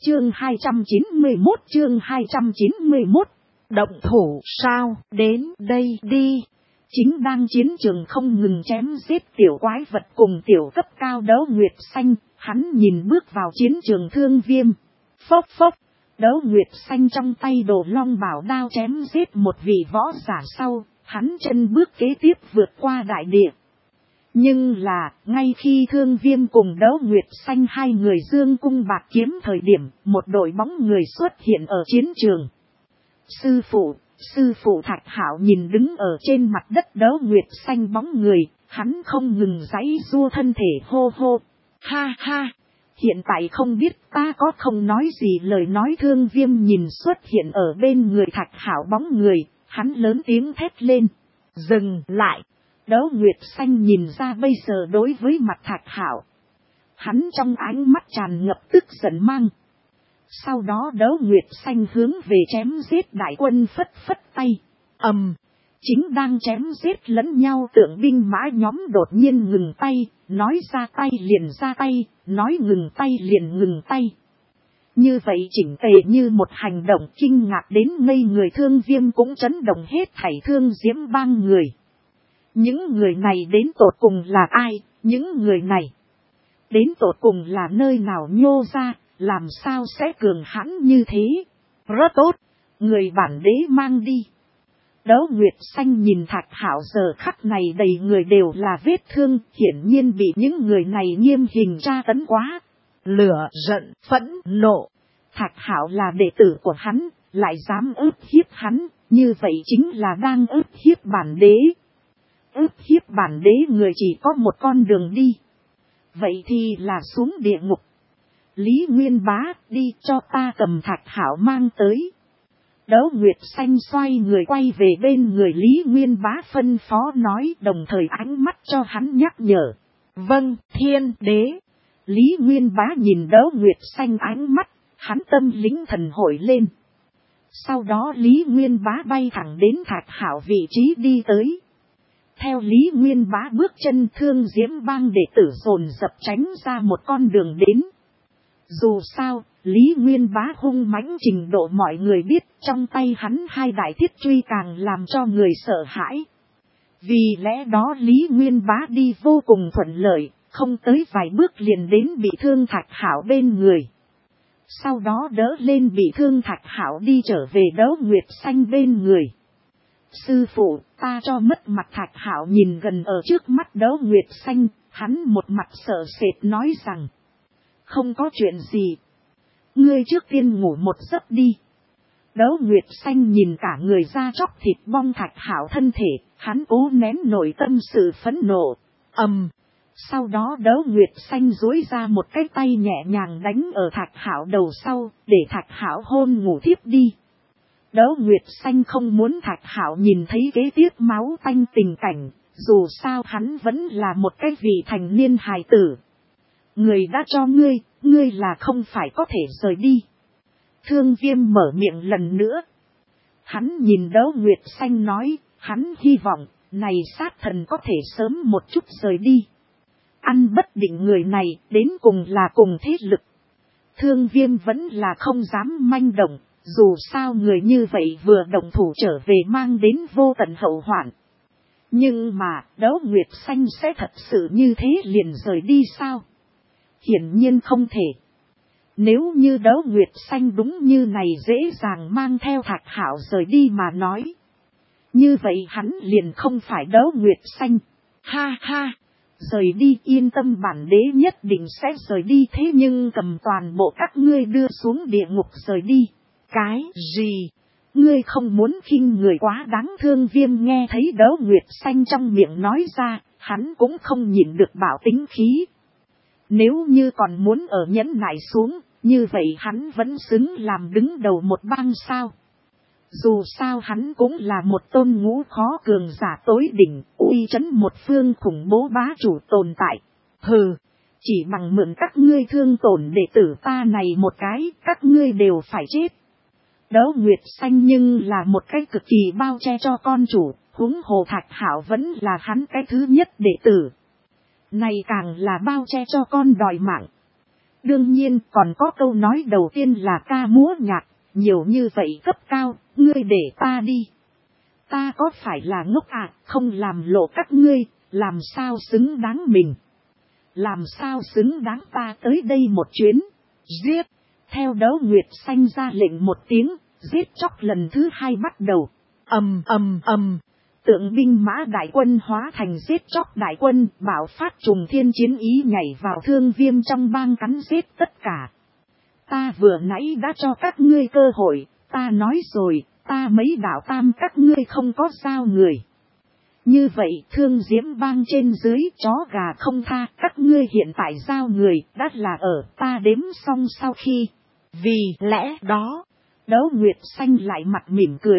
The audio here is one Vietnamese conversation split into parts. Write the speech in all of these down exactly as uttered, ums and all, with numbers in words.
Chương hai trăm chín mươi mốt chương hai trăm chín mươi mốt. Động thủ sao, đến đây đi. Chính đang chiến trường không ngừng chém giết tiểu quái vật cùng tiểu cấp cao Đấu Nguyệt Xanh, hắn nhìn bước vào chiến trường Thương Viêm. Phốc phốc, Đấu Nguyệt Xanh trong tay đồ long bảo đao chém giết một vị võ giả sau, hắn chân bước kế tiếp vượt qua đại địa. Nhưng là, ngay khi Thương Viêm cùng Đấu Nguyệt Xanh hai người dương cung bạc kiếm thời điểm, một đội bóng người xuất hiện ở chiến trường. Sư phụ, sư phụ Thạch Hạo nhìn đứng ở trên mặt đất Đấu Nguyệt Xanh bóng người, hắn không ngừng giãy giụa thân thể hô hô. Ha ha, hiện tại không biết ta có không nói gì lời nói. Thương Viêm nhìn xuất hiện ở bên người Thạch Hạo bóng người, hắn lớn tiếng thét lên. Dừng lại. Đấu Nguyệt Xanh nhìn ra bây giờ đối với mặt Thạch Hạo, hắn trong ánh mắt tràn ngập tức giận mang. Sau đó Đấu Nguyệt Xanh hướng về chém giết đại quân phất phất tay. Ầm, um, chính đang chém giết lẫn nhau tượng binh mã nhóm đột nhiên ngừng tay, nói ra tay liền ra tay, nói ngừng tay liền ngừng tay. Như vậy chỉnh tề như một hành động kinh ngạc đến ngây người. Thương Viêm cũng chấn động hết thảy Thương Diễm bang người. Những người này đến tột cùng là ai? Những người này đến tột cùng là nơi nào nhô ra? Làm sao sẽ cường hãn như thế? Rất tốt, người bản đế mang đi. Đấu Nguyệt Xanh nhìn Thạch Hạo giờ khắc này đầy người đều là vết thương, hiển nhiên bị những người này nghiêm hình tra tấn quá. Lửa giận, phẫn nộ. Thạch Hạo là đệ tử của hắn, lại dám ức hiếp hắn, như vậy chính là đang ức hiếp bản đế. Ức hiếp bản đế người chỉ có một con đường đi. Vậy thì là xuống địa ngục. Lý Nguyên Bá, đi cho ta cầm Thạch Hạo mang tới. Đấu Nguyệt Xanh xoay người quay về bên người Lý Nguyên Bá phân phó nói, đồng thời ánh mắt cho hắn nhắc nhở. Vâng, thiên đế. Lý Nguyên Bá nhìn Đấu Nguyệt Xanh ánh mắt, hắn tâm lính thần hội lên. Sau đó Lý Nguyên Bá bay thẳng đến Thạch Hạo vị trí đi tới. Theo Lý Nguyên Bá bước chân, Thương Diễm bang đệ tử dồn dập tránh ra một con đường đến. Dù sao, Lý Nguyên Bá hung mãnh trình độ mọi người biết, trong tay hắn hai đại thiết truy càng làm cho người sợ hãi. Vì lẽ đó Lý Nguyên Bá đi vô cùng thuận lợi, không tới vài bước liền đến bị thương Thạch Hạo bên người. Sau đó đỡ lên bị thương Thạch Hạo đi trở về Đấu Nguyệt Xanh bên người. Sư phụ, ta cho mất mặt. Thạch Hạo nhìn gần ở trước mắt Đấu Nguyệt Xanh, hắn một mặt sợ sệt nói rằng. Không có chuyện gì. Ngươi trước tiên ngủ một giấc đi. Đấu Nguyệt Xanh nhìn cả người da chóc thịt bong Thạch Hạo thân thể, hắn cố nén nội tâm sự phẫn nộ. Ầm. Um, sau đó Đấu Nguyệt Xanh duỗi ra một cái tay nhẹ nhàng đánh ở Thạch Hạo đầu sau, để Thạch Hạo hôn ngủ thiếp đi. Đấu Nguyệt Xanh không muốn Thạch Hạo nhìn thấy kế tiếp máu tanh tình cảnh, dù sao hắn vẫn là một cái vị thành niên hài tử. Người đã cho ngươi, ngươi là không phải có thể rời đi. Thương Viêm mở miệng lần nữa. Hắn nhìn Đấu Nguyệt Xanh nói, hắn hy vọng, này sát thần có thể sớm một chút rời đi. Ăn bất định người này, đến cùng là cùng thế lực. Thương Viêm vẫn là không dám manh động, dù sao người như vậy vừa động thủ trở về mang đến vô tận hậu hoạn. Nhưng mà, Đấu Nguyệt Xanh sẽ thật sự như thế liền rời đi sao? Hiển nhiên không thể. Nếu như Đấu Nguyệt Xanh đúng như này dễ dàng mang theo Thạch Hạo rời đi mà nói. Như vậy hắn liền không phải Đấu Nguyệt Xanh. Ha ha, rời đi, yên tâm, bản đế nhất định sẽ rời đi, thế nhưng cầm toàn bộ các ngươi đưa xuống địa ngục rời đi. Cái gì? Ngươi không muốn khinh người quá đáng. Thương Viêm nghe thấy Đấu Nguyệt Xanh trong miệng nói ra, hắn cũng không nhịn được bảo tính khí. Nếu như còn muốn ở nhẫn nại xuống, như vậy hắn vẫn xứng làm đứng đầu một bang sao. Dù sao hắn cũng là một tôn ngũ khó cường giả tối đỉnh, uy chấn một phương khủng bố bá chủ tồn tại. Hừ, chỉ bằng mượn các ngươi thương tổn đệ tử ta này một cái, các ngươi đều phải chết. Đấu Nguyệt Xanh nhưng là một cái cực kỳ bao che cho con chủ, huống hồ Thạch Hạo vẫn là hắn cái thứ nhất đệ tử. Này càng là bao che cho con đòi mạng. Đương nhiên còn có câu nói đầu tiên là ca múa nhạc, nhiều như vậy cấp cao, ngươi để ta đi. Ta có phải là ngốc à, không làm lộ các ngươi, làm sao xứng đáng mình. Làm sao xứng đáng ta tới đây một chuyến, giết. Theo Đấu Nguyệt Xanh ra lệnh một tiếng, giết chóc lần thứ hai bắt đầu. Ầm ầm ầm, tượng binh mã đại quân hóa thành giết chóc đại quân, bạo phát trùng thiên chiến ý nhảy vào Thương Viêm trong bang cắn giết tất cả. Ta vừa nãy đã cho các ngươi cơ hội, ta nói rồi, ta mấy đạo tam các ngươi không có giao người. Như vậy Thương Diễm bang trên dưới chó gà không tha, các ngươi hiện tại giao người đã là ở ta đếm xong sau khi. Vì lẽ đó, Đấu Nguyệt Xanh lại mặt mỉm cười.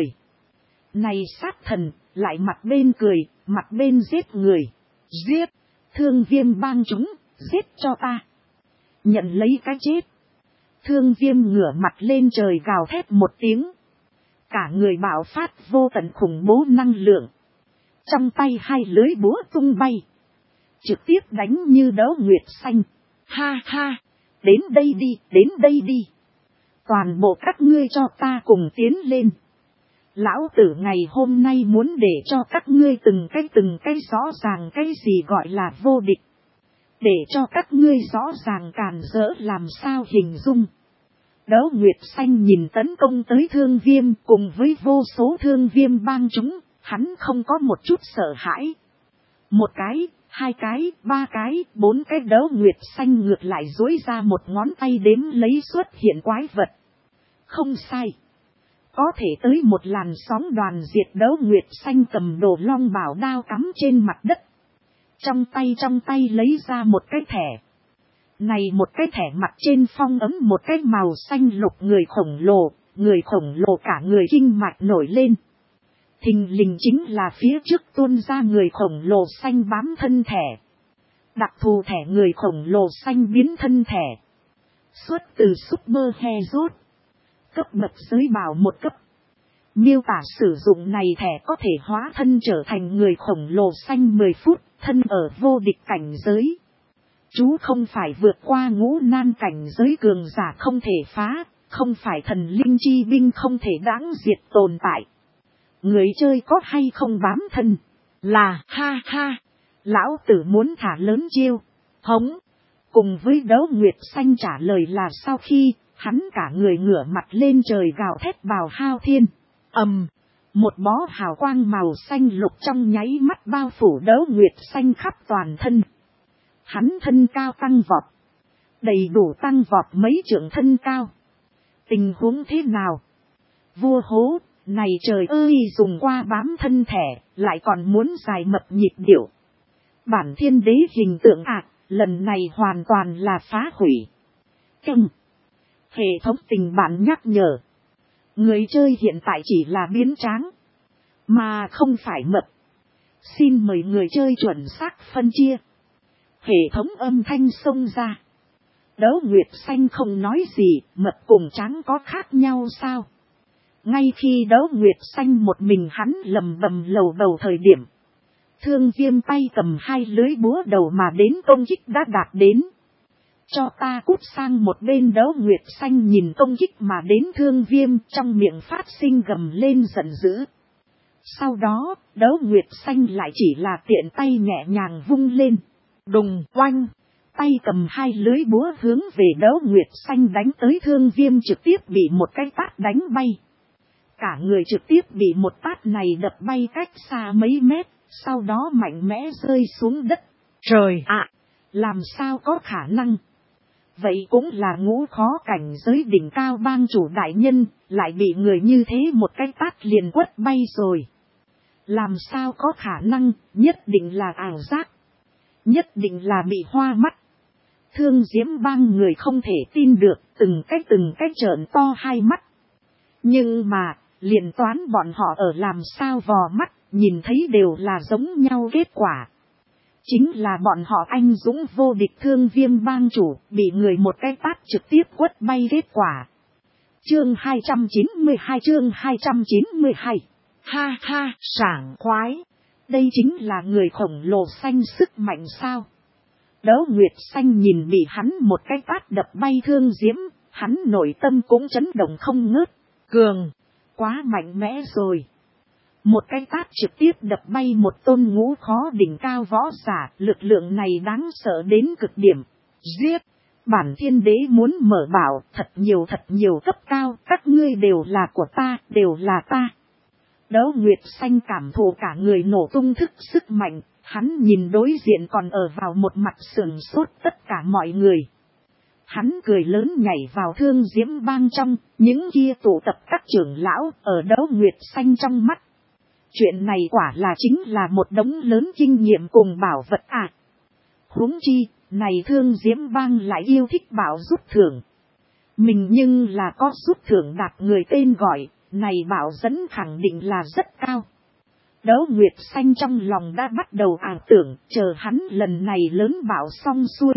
Này sát thần, lại mặt bên cười, mặt bên giết người. Giết, Thương Viêm bang chúng, giết cho ta. Nhận lấy cái chết. Thương Viêm ngửa mặt lên trời gào thét một tiếng. Cả người bạo phát vô tận khủng bố năng lượng. Trong tay hai lưới búa tung bay. Trực tiếp đánh như Đấu Nguyệt Xanh. Ha ha, đến đây đi, đến đây đi. Toàn bộ các ngươi cho ta cùng tiến lên. Lão tử ngày hôm nay muốn để cho các ngươi từng cái từng cái rõ ràng cái gì gọi là vô địch. Để cho các ngươi rõ ràng càn rỡ làm sao hình dung. Đấu Nguyệt Xanh nhìn tấn công tới Thương Viêm cùng với vô số Thương Viêm bang chúng, hắn không có một chút sợ hãi. Một cái, hai cái, ba cái, bốn cái Đấu Nguyệt Xanh ngược lại duỗi ra một ngón tay đếm lấy xuất hiện quái vật. Không sai. Có thể tới một làn sóng đoàn diệt. Đấu Nguyệt Xanh cầm đồ long bảo đao cắm trên mặt đất. Trong tay trong tay lấy ra một cái thẻ. Này một cái thẻ mặt trên phong ấm một cái màu xanh lục người khổng lồ. Người khổng lồ cả người kinh mạch nổi lên. Thình lình chính là phía trước tuôn ra người khổng lồ xanh bám thân thẻ. Đặc thù thẻ người khổng lồ xanh biến thân thẻ. Xuất từ Super Hero. Cấp bậc giới bào một cấp. Miêu tả sử dụng này thẻ có thể hóa thân trở thành người khổng lồ xanh mười phút, thân ở vô địch cảnh giới. Chú không phải vượt qua ngũ nan cảnh giới cường giả không thể phá, không phải thần linh chi binh không thể đáng diệt tồn tại. Người chơi có hay không bám thân, là ha ha, lão tử muốn thả lớn chiêu, hống. Cùng với Đấu Nguyệt Xanh trả lời là sau khi, hắn cả người ngửa mặt lên trời gào thét vào hao thiên. Ầm, một bó hào quang màu xanh lục trong nháy mắt bao phủ Đấu Nguyệt Xanh khắp toàn thân. Hắn thân cao tăng vọt, đầy đủ tăng vọt mấy trượng thân cao. Tình huống thế nào? Vua hố, này trời ơi, dùng qua bám thân thẻ, lại còn muốn dài mập nhịp điệu. Bản thiên đế hình tượng ạ, à, lần này hoàn toàn là phá hủy. Căng. Hệ thống tình bản nhắc nhở. Người chơi hiện tại chỉ là biến tráng, mà không phải mập. Xin mời người chơi chuẩn xác phân chia. Hệ thống âm thanh xông ra. Đấu Nguyệt Xanh không nói gì, mập cùng tráng có khác nhau sao? Ngay khi Đấu Nguyệt Xanh một mình hắn lầm bầm lầu bầu thời điểm. Thương Viêm tay cầm hai lưới búa đầu mà đến công kích đã đạt đến. Cho ta cút sang một bên. Đấu Nguyệt Xanh nhìn công kích mà đến Thương Viêm trong miệng phát sinh gầm lên giận dữ. Sau đó, Đấu Nguyệt Xanh lại chỉ là tiện tay nhẹ nhàng vung lên. Đùng oanh, tay cầm hai lưới búa hướng về Đấu Nguyệt Xanh đánh tới. Thương Viêm trực tiếp bị một cái tát đánh bay. Cả người trực tiếp bị một tát này đập bay cách xa mấy mét, sau đó mạnh mẽ rơi xuống đất. Trời ạ, làm sao có khả năng? Vậy cũng là ngũ khó cảnh giới đỉnh cao bang chủ đại nhân, lại bị người như thế một cái tát liền quất bay rồi. Làm sao có khả năng, nhất định là ảo giác. Nhất định là bị hoa mắt. Thương Diễm bang người không thể tin được, từng cái từng cái trợn to hai mắt. Nhưng mà, liền toán bọn họ ở làm sao vò mắt, nhìn thấy đều là giống nhau kết quả. Chính là bọn họ anh dũng vô địch Thương Viêm bang chủ, bị người một cái tát trực tiếp quất bay kết quả. Chương hai trăm chín mươi hai chương hai trăm chín mươi hai. Ha ha, sảng khoái. Đây chính là người khổng lồ xanh sức mạnh sao? Đấu Nguyệt Xanh nhìn bị hắn một cái tát đập bay Thương Diễm, hắn nội tâm cũng chấn động không ngớt. Cường, quá mạnh mẽ rồi. Một cái tát trực tiếp đập bay một tôn ngũ khó đỉnh cao võ giả, lực lượng này đáng sợ đến cực điểm. Giết, bản thiên đế muốn mở bảo, thật nhiều thật nhiều cấp cao, các ngươi đều là của ta, đều là ta. Đấu Nguyệt Xanh cảm thụ cả người nổ tung thức sức mạnh, hắn nhìn đối diện còn ở vào một mặt sườn sốt tất cả mọi người. Hắn cười lớn nhảy vào Thương Diễm bang trong, những kia tụ tập các trưởng lão ở Đấu Nguyệt Xanh trong mắt. Chuyện này quả là chính là một đống lớn kinh nghiệm cùng bảo vật à. Huống chi, này Thương Diễm bang lại yêu thích bảo rút thưởng. Mình nhưng là có rút thưởng đạt người tên gọi, này bảo dẫn khẳng định là rất cao. Đấu Nguyệt Xanh trong lòng đã bắt đầu ảo tưởng, chờ hắn lần này lớn bảo xong xuôi.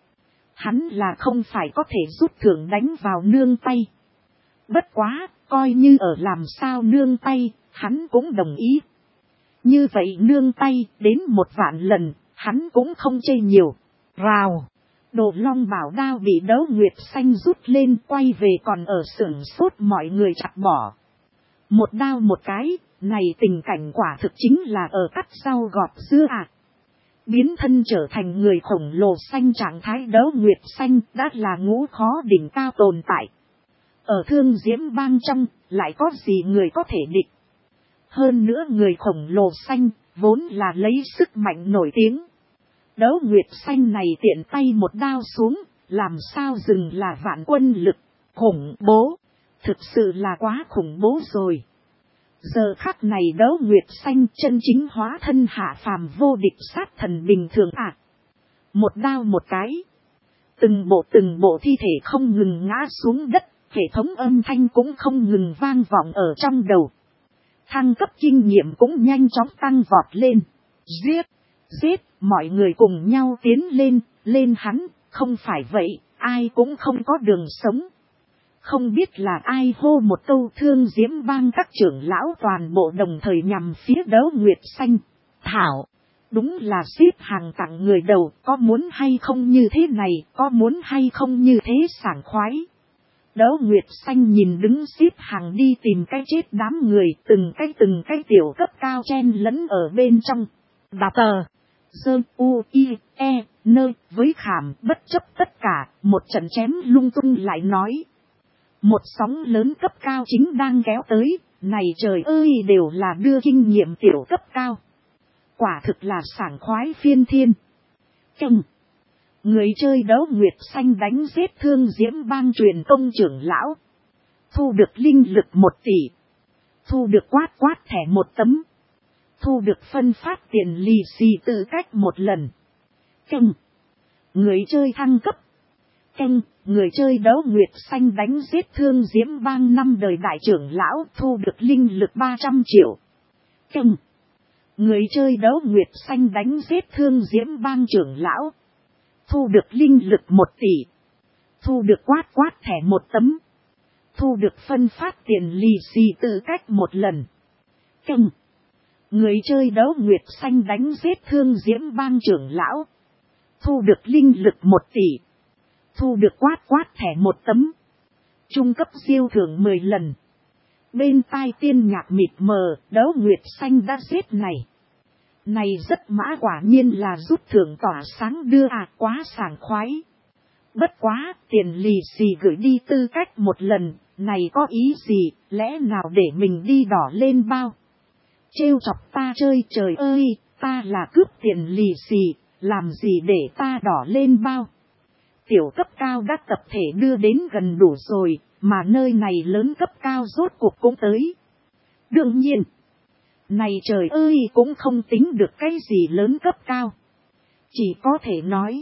Hắn là không phải có thể rút thưởng đánh vào nương tay. Bất quá, coi như ở làm sao nương tay, hắn cũng đồng ý. Như vậy nương tay, đến một vạn lần, hắn cũng không chê nhiều. Rào, Đồ Long bảo đao bị Đấu Nguyệt Xanh rút lên quay về còn ở sưởng sốt mọi người chặt bỏ. Một đao một cái, này tình cảnh quả thực chính là ở cắt rau gọt dưa à. Biến thân trở thành người khổng lồ xanh trạng thái Đấu Nguyệt Xanh đã là ngũ khó đỉnh cao tồn tại. Ở Thương Diễm bang trong, lại có gì người có thể địch. Hơn nữa người khổng lồ xanh, vốn là lấy sức mạnh nổi tiếng. Đấu Nguyệt Xanh này tiện tay một đao xuống, làm sao dừng là vạn quân lực, khủng bố. Thực sự là quá khủng bố rồi. Giờ khắc này Đấu Nguyệt Xanh chân chính hóa thân hạ phàm vô địch sát thần bình thường à. Một đao một cái. Từng bộ từng bộ thi thể không ngừng ngã xuống đất, hệ thống âm thanh cũng không ngừng vang vọng ở trong đầu. Thăng cấp kinh nghiệm cũng nhanh chóng tăng vọt lên. Giết, giết, mọi người cùng nhau tiến lên, lên hắn, không phải vậy, ai cũng không có đường sống. Không biết là ai hô một câu Thương Diễm bang các trưởng lão toàn bộ đồng thời nhằm phía Đấu Nguyệt Xanh. Thảo, đúng là xếp hàng tặng người đầu, có muốn hay không như thế này, có muốn hay không như thế sảng khoái. Đấu Nguyệt Xanh nhìn đứng xếp hàng đi tìm cái chết đám người, từng cái từng cái tiểu cấp cao chen lẫn ở bên trong. Đạp tờ, dơ u i e, nơi, với khảm, bất chấp tất cả, một trận chém lung tung lại nói. Một sóng lớn cấp cao chính đang kéo tới, này trời ơi đều là đưa kinh nghiệm tiểu cấp cao. Quả thực là sảng khoái phiên thiên. Chồng, người chơi Đấu Nguyệt Xanh đánh giết Thương Diễm bang truyền công trưởng lão. Thu được linh lực một tỷ. Thu được quát quát thẻ một tấm. Thu được phân phát tiền lì xì tư cách một lần. Chồng, người chơi thăng cấp. Chồng, người chơi Đấu Nguyệt Xanh đánh giết Thương Diễm bang năm đời đại trưởng lão thu được linh lực ba trăm triệu. Chồng, người chơi Đấu Nguyệt Xanh đánh giết Thương Diễm bang trưởng lão. Thu được linh lực một tỷ. Thu được quát quát thẻ một tấm. Thu được phân phát tiền lì xì tư cách một lần. Chồng, người chơi Đấu Nguyệt Xanh đánh giết Thương Diễm bang trưởng lão. Thu được linh lực một tỷ. Thu được quát quát thẻ một tấm. Trung cấp siêu thưởng mười lần. Bên tai tiên nhạc mịt mờ, Đấu Nguyệt Xanh đã giết này. Này rất mã quả nhiên là rút thưởng tỏa sáng đưa à, quá sảng khoái. Bất quá, tiền lì xì gửi đi tư cách một lần, này có ý gì, lẽ nào để mình đi đỏ lên bao. Trêu chọc ta chơi trời ơi, ta là cướp tiền lì xì, làm gì để ta đỏ lên bao. Tiểu cấp cao đã tập thể đưa đến gần đủ rồi, mà nơi này lớn cấp cao rốt cuộc cũng tới. Đương nhiên, này trời ơi cũng không tính được cái gì lớn cấp cao. Chỉ có thể nói,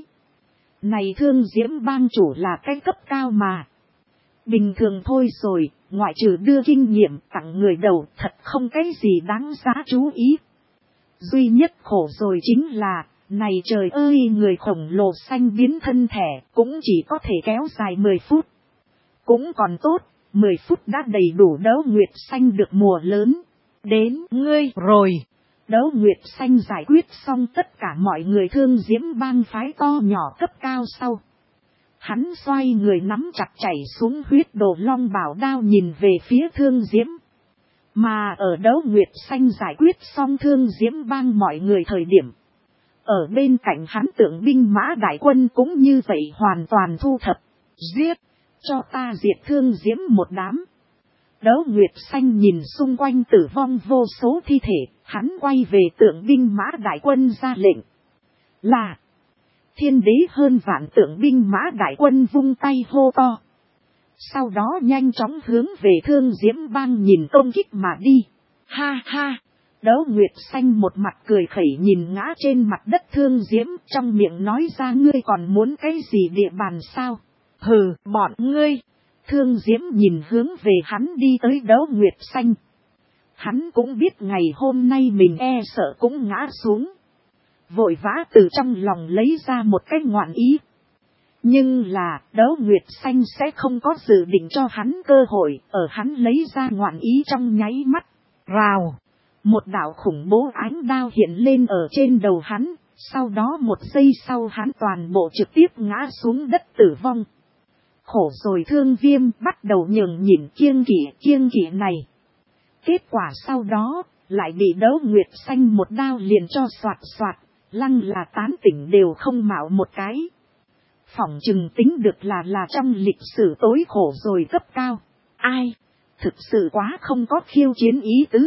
này Thương Diễm bang chủ là cái cấp cao mà. Bình thường thôi rồi, ngoại trừ đưa kinh nghiệm tặng người đầu thật không cái gì đáng giá chú ý. Duy nhất khổ rồi chính là, này trời ơi người khổng lồ xanh biến thân thẻ cũng chỉ có thể kéo dài mười phút. Cũng còn tốt, mười phút đã đầy đủ Đấu Nguyệt Xanh được mùa lớn. Đến ngươi rồi. Đấu Nguyệt Xanh giải quyết xong tất cả mọi người Thương Diễm bang phái to nhỏ cấp cao sau. Hắn xoay người nắm chặt chảy xuống huyết đồ long bảo đao nhìn về phía Thương Diễm. Mà ở Đấu Nguyệt Xanh giải quyết xong Thương Diễm bang mọi người thời điểm. Ở bên cạnh hắn tượng binh mã đại quân cũng như vậy hoàn toàn thu thập. Giết, cho ta diệt Thương Diễm một đám. Đấu Nguyệt Xanh nhìn xung quanh tử vong vô số thi thể, hắn quay về tượng binh mã đại quân ra lệnh. Là, thiên đế hơn vạn tượng binh mã đại quân vung tay hô to. Sau đó nhanh chóng hướng về Thương Diễm bang nhìn công kích mà đi. Ha ha, Đấu Nguyệt Xanh một mặt cười khẩy nhìn ngã trên mặt đất Thương Diễm, trong miệng nói ra ngươi còn muốn cái gì địa bàn sao? Hừ, bọn ngươi. Thương Diễm nhìn hướng về hắn đi tới Đấu Nguyệt Xanh. Hắn cũng biết ngày hôm nay mình e sợ cũng ngã xuống. Vội vã từ trong lòng lấy ra một cái ngoạn ý. Nhưng là Đấu Nguyệt Xanh sẽ không có dự định cho hắn cơ hội. Ở hắn lấy ra ngoạn ý trong nháy mắt. Rào. Một đạo khủng bố ánh đao hiện lên ở trên đầu hắn. Sau đó một giây sau hắn toàn bộ trực tiếp ngã xuống đất tử vong. Khổ rồi Thương Viêm bắt đầu nhường nhịn kiêng kỵ kiêng kỵ này. Kết quả sau đó lại bị Đấu Nguyệt Xanh một đao liền cho soạt soạt. Lăng là tán tỉnh đều không mạo một cái. Phỏng chừng tính được là là trong lịch sử tối khổ rồi cấp cao. Ai? Thực sự quá không có khiêu chiến ý tứ.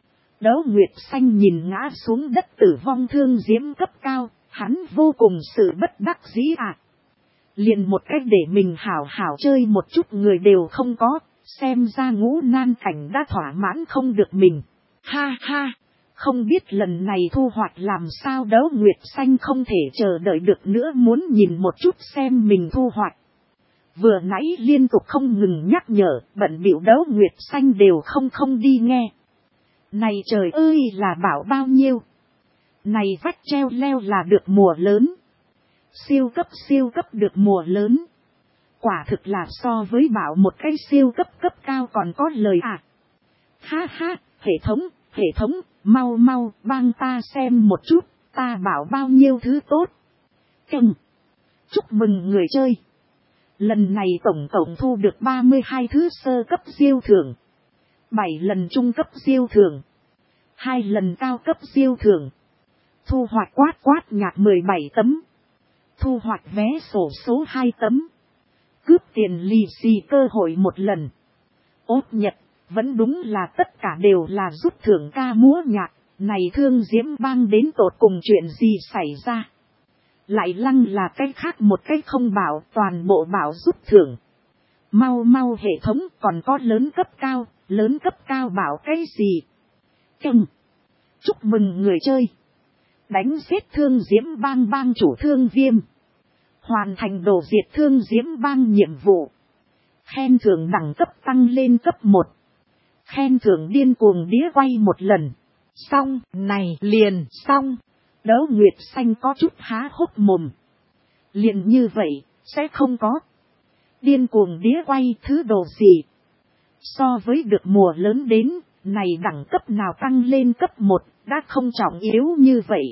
Đấu Nguyệt Xanh nhìn ngã xuống đất tử vong Thương Diễm cấp cao. Hắn vô cùng sự bất đắc dĩ à. Liền một cách để mình hảo hảo chơi một chút người đều không có. Xem ra ngũ nan cảnh đã thỏa mãn không được mình. Ha ha. Không biết lần này thu hoạch làm sao. Đấu Nguyệt Xanh không thể chờ đợi được nữa muốn nhìn một chút xem mình thu hoạch. Vừa nãy liên tục không ngừng nhắc nhở, bận bịu Đấu Nguyệt Xanh đều không không đi nghe. Này trời ơi là bảo bao nhiêu. Này vách treo leo là được mùa lớn. Siêu cấp siêu cấp được mùa lớn. Quả thực là so với bảo một cái siêu cấp cấp cao còn có lời à. Ha ha, hệ thống, hệ thống, mau mau, bang ta xem một chút, ta bảo bao nhiêu thứ tốt. Căng. Chúc mừng người chơi. Lần này tổng tổng thu được ba mươi hai thứ sơ cấp siêu thưởng. bảy lần trung cấp siêu thưởng. hai lần cao cấp siêu thưởng. Thu hoạch quát quát nhạc mười bảy tấm. Thu hoạch vé sổ số hai tấm. Cướp tiền lì xì cơ hội một lần. Ốt nhật, vẫn đúng là tất cả đều là rút thưởng ca múa nhạc. Này Thương Diễm bang đến tột cùng chuyện gì xảy ra. Lại lăng là cái khác một cái không bảo toàn bộ bảo rút thưởng. Mau mau hệ thống còn có lớn cấp cao, lớn cấp cao bảo cái gì. Căng. Chúc mừng người chơi. Đánh giết Thương Diễm bang bang chủ Thương Viêm. Hoàn thành đổ diệt Thương Diễm bang nhiệm vụ. Khen thưởng đẳng cấp tăng lên cấp một. Khen thưởng điên cuồng đĩa quay một lần. Xong, này liền xong. Đấu Nguyệt Xanh có chút há hốc mồm. Liền như vậy, sẽ không có. Điên cuồng đĩa quay thứ đồ gì. So với được mùa lớn đến, này đẳng cấp nào tăng lên cấp một, đã không trọng yếu như vậy.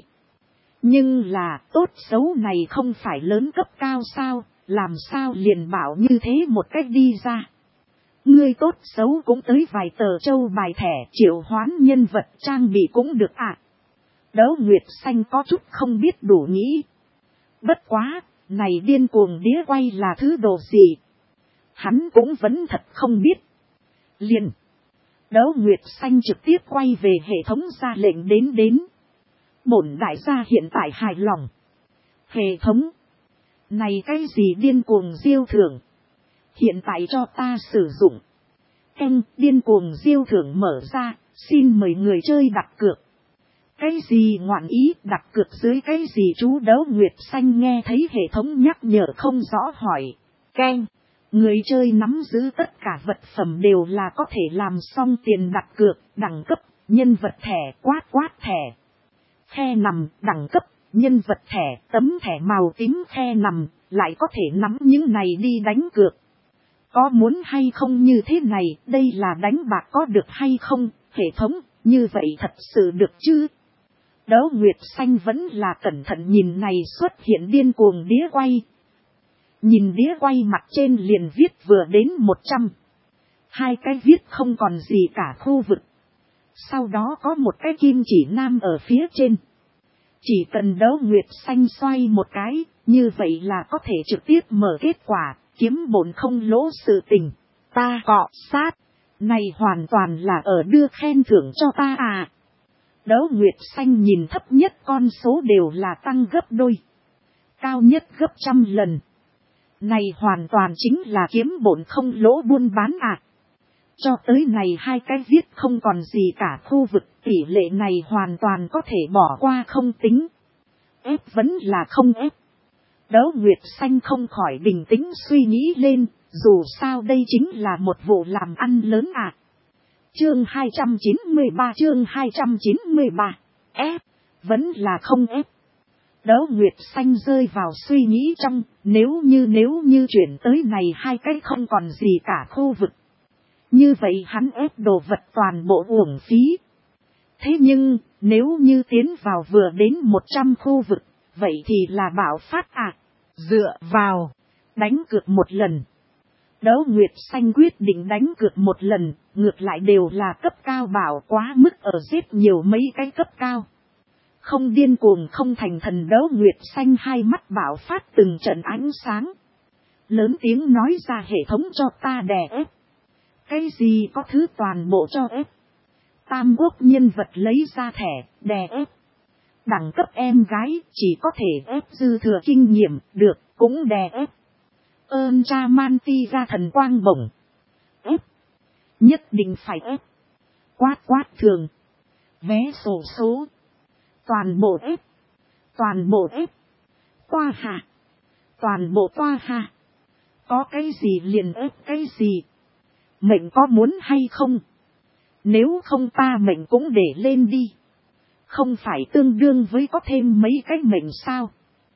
Nhưng là tốt xấu này không phải lớn cấp cao sao, làm sao liền bảo như thế một cách đi ra. Ngươi tốt xấu cũng tới vài tờ châu bài thẻ triệu hoán nhân vật trang bị cũng được ạ. À. Đấu Nguyệt Xanh có chút không biết đủ nghĩ. Bất quá, này điên cuồng đĩa quay là thứ đồ gì. Hắn cũng vẫn thật không biết. Liền. Đấu Nguyệt Xanh trực tiếp quay về hệ thống ra lệnh đến đến. Bổn đại gia hiện tại hài lòng. Hệ thống. Này cái gì điên cuồng diêu thưởng. Hiện tại cho ta sử dụng. Em điên cuồng diêu thưởng mở ra. Xin mời người chơi đặt cược. Cái gì ngoạn ý đặt cược dưới cái gì chú. Đấu Nguyệt Xanh nghe thấy hệ thống nhắc nhở không rõ hỏi. Ken. Người chơi nắm giữ tất cả vật phẩm đều là có thể làm xong tiền đặt cược, đẳng cấp, nhân vật thẻ, quát quát thẻ. Khe nằm, đẳng cấp, nhân vật thẻ, tấm thẻ màu tím khe nằm, lại có thể nắm những này đi đánh cược. Có muốn hay không như thế này, đây là đánh bạc có được hay không, hệ thống, như vậy thật sự được chứ? Đấu Nguyệt Xanh vẫn là cẩn thận nhìn này xuất hiện điên cuồng đĩa quay. Nhìn đĩa quay mặt trên liền viết vừa đến một trăm. Hai cái viết không còn gì cả khu vực. Sau đó có một cái kim chỉ nam ở phía trên. Chỉ cần Đấu Nguyệt Xanh xoay một cái, như vậy là có thể trực tiếp mở kết quả, kiếm bổn không lỗ sự tình. Ta cọ sát, này hoàn toàn là ở đưa khen thưởng cho ta à. Đấu Nguyệt Xanh nhìn thấp nhất con số đều là tăng gấp đôi. Cao nhất gấp trăm lần. Này hoàn toàn chính là kiếm bổn không lỗ buôn bán à. Cho tới này hai cái viết không còn gì cả khu vực, tỷ lệ này hoàn toàn có thể bỏ qua không tính. Ép vẫn là không ép. Đấu Nguyệt Xanh không khỏi bình tĩnh suy nghĩ lên, dù sao đây chính là một vụ làm ăn lớn à. Chương hai trăm chín mươi ba chương hai trăm chín mươi ba. Ép, vẫn là không ép. Đấu Nguyệt Xanh rơi vào suy nghĩ trong, nếu như nếu như chuyển tới này hai cái không còn gì cả khu vực. Như vậy hắn ép đồ vật toàn bộ uổng phí. Thế nhưng, nếu như tiến vào vừa đến một trăm khu vực, vậy thì là bảo phát à. Dựa vào, đánh cược một lần. Đấu Nguyệt Xanh quyết định đánh cược một lần, ngược lại đều là cấp cao bảo quá mức ở giết nhiều mấy cái cấp cao. Không điên cuồng không thành thần. Đấu Nguyệt Xanh hai mắt bảo phát từng trận ánh sáng. Lớn tiếng nói ra hệ thống cho ta đè ép. Cái gì có thứ toàn bộ cho ép. Tam quốc nhân vật lấy ra thẻ, đè ép. Đẳng cấp em gái chỉ có thể ép dư thừa kinh nghiệm, được, cũng đè ép. Ơn cha man ti ra thần quang bổng. Ép. Nhất định phải ép. Quát quát thường. Vé sổ số. Toàn bộ ép. Toàn bộ ép. Toa hạ. Toàn bộ toa hạ. Có cái gì liền ép cái gì. Mệnh có muốn hay không? Nếu không ta mệnh cũng để lên đi. Không phải tương đương với có thêm mấy cái mệnh sao?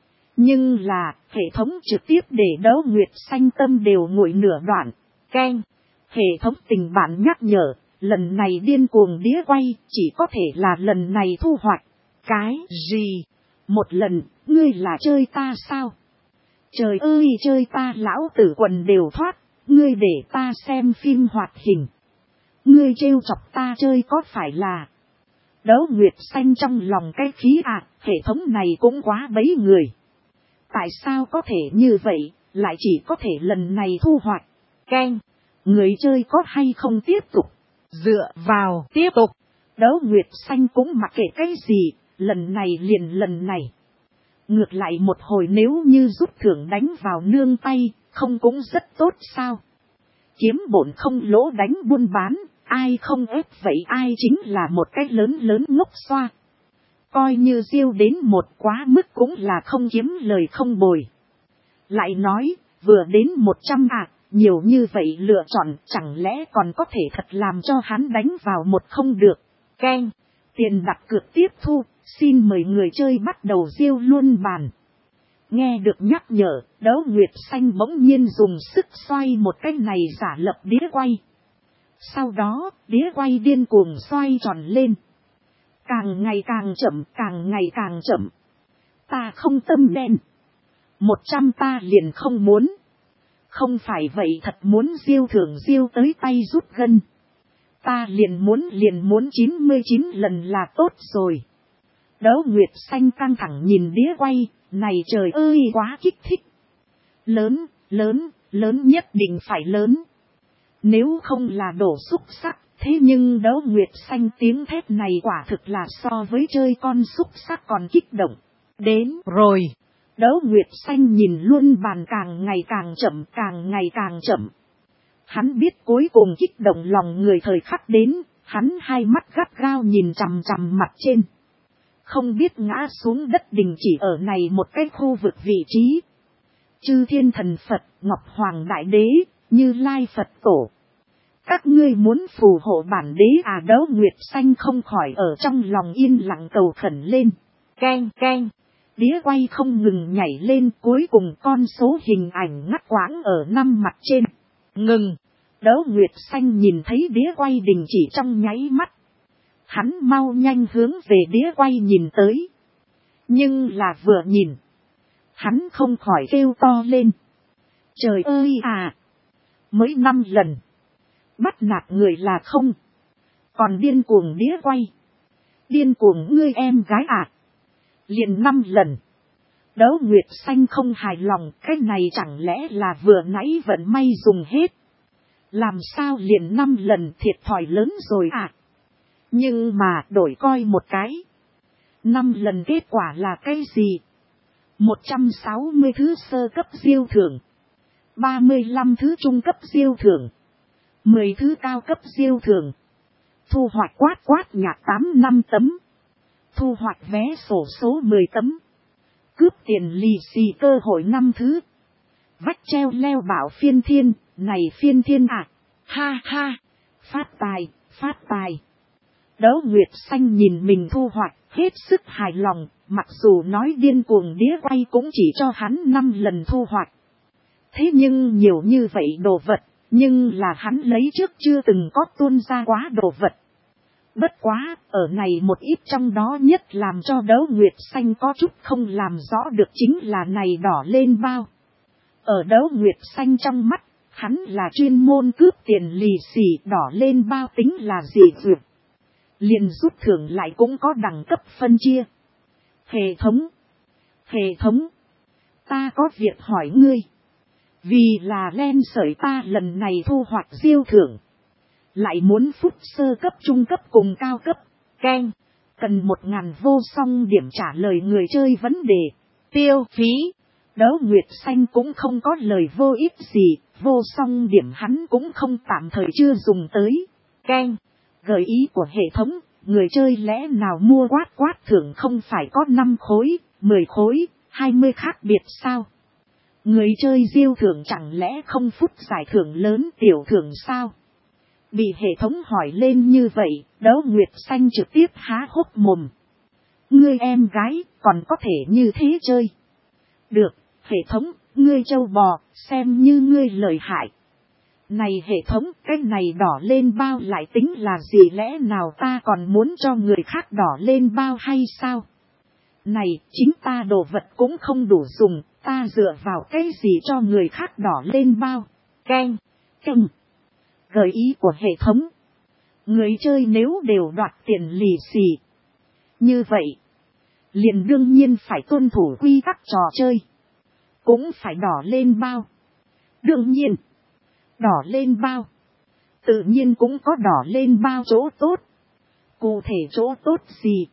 Nhưng là, hệ thống trực tiếp để Đấu Nguyệt Xanh tâm đều nguội nửa đoạn. Keng. Hệ thống tình bản nhắc nhở, lần này điên cuồng đĩa quay, chỉ có thể là lần này thu hoạch. Cái gì? Một lần, ngươi là chơi ta sao? Trời ơi, chơi ta lão tử quần đều thoát, ngươi để ta xem phim hoạt hình. Ngươi trêu chọc ta chơi có phải là... Đấu Nguyệt Xanh trong lòng cái khí à, hệ thống này cũng quá bấy người. Tại sao có thể như vậy, lại chỉ có thể lần này thu hoạch. Keng, người chơi có hay không tiếp tục. Dựa vào tiếp tục. Đấu Nguyệt Xanh cũng mặc kệ cái gì, lần này liền lần này. Ngược lại một hồi nếu như rút thưởng đánh vào nương tay, không cũng rất tốt sao. Kiếm bổn không lỗ đánh buôn bán, ai không ép vậy ai chính là một cái lớn lớn ngốc xoa. Coi như diêu đến một quá mức cũng là không kiếm lời không bồi. Lại nói, vừa đến một trăm à, nhiều như vậy lựa chọn chẳng lẽ còn có thể thật làm cho hắn đánh vào một không được. Keng, tiền đặt cược tiếp thu, xin mời người chơi bắt đầu diêu luôn bàn. Nghe được nhắc nhở, Đấu Nguyệt Xanh bỗng nhiên dùng sức xoay một cái này giả lập đĩa quay. Sau đó, đĩa quay điên cuồng xoay tròn lên. Càng ngày càng chậm, càng ngày càng chậm. Ta không tâm đen. Một trăm ta liền không muốn. Không phải vậy thật muốn diêu thưởng diêu tới tay rút gân. Ta liền muốn liền muốn chín mươi chín lần là tốt rồi. Đấu Nguyệt Xanh căng thẳng nhìn đĩa quay, này trời ơi quá kích thích. Lớn, lớn, lớn nhất định phải lớn. Nếu không là đổ xúc sắc, thế nhưng Đấu Nguyệt Xanh tiếng thét này quả thực là so với chơi con xúc sắc còn kích động. Đến rồi. Đấu Nguyệt Xanh nhìn luôn bàn càng ngày càng chậm, càng ngày càng chậm. Hắn biết cuối cùng kích động lòng người thời khắc đến, hắn hai mắt gắt gao nhìn chằm chằm mặt trên. Không biết ngã xuống đất đình chỉ ở này một cái khu vực vị trí. Chư Thiên Thần Phật, Ngọc Hoàng Đại Đế, Như Lai Phật Tổ. Các ngươi muốn phù hộ bản đế à? Đấu Nguyệt Xanh không khỏi ở trong lòng yên lặng cầu khẩn lên. Keng keng, đĩa quay không ngừng nhảy lên, cuối cùng con số hình ảnh ngắt quãng ở năm mặt trên. Ngừng. Đấu Nguyệt Xanh nhìn thấy đĩa quay đình chỉ trong nháy mắt. Hắn mau nhanh hướng về đĩa quay nhìn tới. Nhưng là vừa nhìn. Hắn không khỏi kêu to lên. Trời ơi à! Mới năm lần. Bắt nạt người là không. Còn điên cuồng đĩa quay. Điên cuồng ngươi em gái à! Liền năm lần. Đấu Nguyệt Xanh không hài lòng. Cái này chẳng lẽ là vừa nãy vận may dùng hết. Làm sao liền năm lần thiệt thòi lớn rồi à? Nhưng mà đổi coi một cái. Năm lần kết quả là cái gì? một trăm sáu mươi thứ sơ cấp diêu thưởng. ba mươi lăm thứ trung cấp diêu thưởng. mười thứ cao cấp diêu thưởng. Thu hoạch quát quát nhạc tám năm tấm. Thu hoạch vé sổ số mười tấm. Cướp tiền lì xì cơ hội năm thứ. Vách treo leo bảo phiên thiên. Này phiên thiên à? Ha ha! Phát tài, phát tài. Đấu Nguyệt Xanh nhìn mình thu hoạch, hết sức hài lòng, mặc dù nói điên cuồng đĩa quay cũng chỉ cho hắn năm lần thu hoạch. Thế nhưng nhiều như vậy đồ vật, nhưng là hắn lấy trước chưa từng có tuôn ra quá đồ vật. Bất quá, ở này một ít trong đó nhất làm cho Đấu Nguyệt Xanh có chút không làm rõ được chính là này đỏ lên bao. Ở Đấu Nguyệt Xanh trong mắt, hắn là chuyên môn cướp tiền lì xì, đỏ lên bao tính là gì duyệt. Liền rút thưởng lại cũng có đẳng cấp phân chia. Hệ thống. Hệ thống. Ta có việc hỏi ngươi. Vì là len sợi ta lần này thu hoạch diêu thưởng. Lại muốn phút sơ cấp trung cấp cùng cao cấp. Keng. Cần một ngàn vô song điểm trả lời người chơi vấn đề. Tiêu phí. Đấu Nguyệt Xanh cũng không có lời vô ích gì. Vô song điểm hắn cũng không tạm thời chưa dùng tới. Keng. Gợi ý của hệ thống. Người chơi lẽ nào mua quát quát thưởng không phải có năm khối, mười khối, hai mươi khác biệt sao? Người chơi diêu thưởng chẳng lẽ không phút giải thưởng lớn tiểu thưởng sao? Bị hệ thống hỏi lên như vậy, Đấu Nguyệt Xanh trực tiếp há hốc mồm. Ngươi em gái còn có thể như thế chơi? Được, hệ thống, ngươi trâu bò, xem như ngươi lợi hại. Này hệ thống, cái này đỏ lên bao lại tính là gì, lẽ nào ta còn muốn cho người khác đỏ lên bao hay sao? Này, chính ta đồ vật cũng không đủ dùng, ta dựa vào cái gì cho người khác đỏ lên bao? Keng, keng. Gợi ý của hệ thống. Người chơi nếu đều đoạt tiền lì xì. Như vậy, liền đương nhiên phải tuân thủ quy tắc trò chơi. Cũng phải đỏ lên bao. Đương nhiên. Đỏ lên bao. Tự nhiên cũng có đỏ lên bao chỗ tốt. Cụ thể chỗ tốt gì?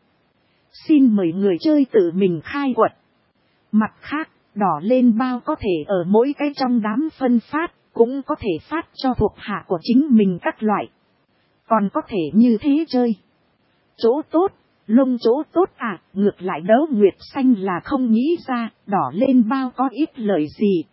Xin mời người chơi tự mình khai quật. Mặt khác, đỏ lên bao có thể ở mỗi cái trong đám phân phát, cũng có thể phát cho thuộc hạ của chính mình các loại. Còn có thể như thế chơi. Chỗ tốt, lông chỗ tốt à, ngược lại Đấu Nguyệt Xanh là không nghĩ ra, đỏ lên bao có ít lời gì.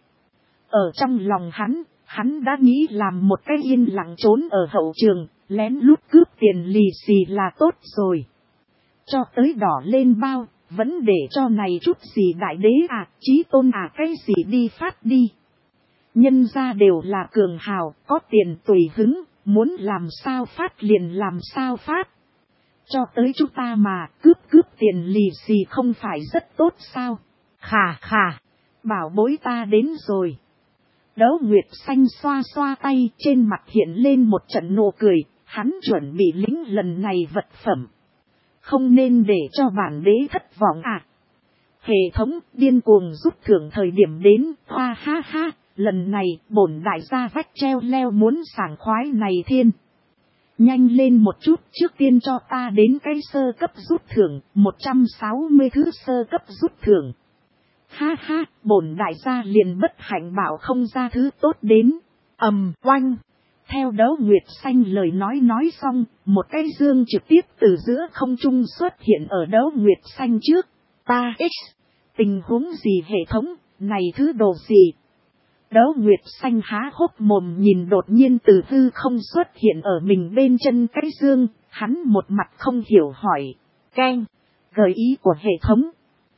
Ở trong lòng hắn, hắn đã nghĩ làm một cái yên lặng trốn ở hậu trường, lén lút cướp tiền lì xì là tốt rồi. Cho tới đỏ lên bao, vẫn để cho này chút gì đại đế à, chí tôn à cái gì đi phát đi. Nhân ra đều là cường hào, có tiền tùy hứng, muốn làm sao phát liền làm sao phát. Cho tới chúng ta mà cướp cướp tiền lì xì không phải rất tốt sao? Khà khà, bảo bối ta đến rồi. Đấu Nguyệt Xanh xoa xoa tay, trên mặt hiện lên một trận nụ cười, hắn chuẩn bị lính lần này vật phẩm. Không nên để cho bản đế thất vọng à. Hệ thống điên cuồng rút thưởng thời điểm đến, hoa ha ha, lần này bổn đại gia vách treo leo muốn sảng khoái này thiên. Nhanh lên một chút, trước tiên cho ta đến cái sơ cấp rút thưởng, một trăm sáu mươi thứ sơ cấp rút thưởng. Ha ha, bổn đại gia liền bất hạnh bảo không ra thứ tốt đến. Ầm oanh. Theo Đấu Nguyệt Xanh lời nói nói xong, một cái dương trực tiếp từ giữa không trung xuất hiện ở Đấu Nguyệt Xanh trước. Ta x. Tình huống gì hệ thống, này thứ đồ gì? Đấu Nguyệt Xanh há hốc mồm nhìn đột nhiên từ hư không xuất hiện ở mình bên chân cái dương, hắn một mặt không hiểu hỏi. Keng, gợi ý của hệ thống.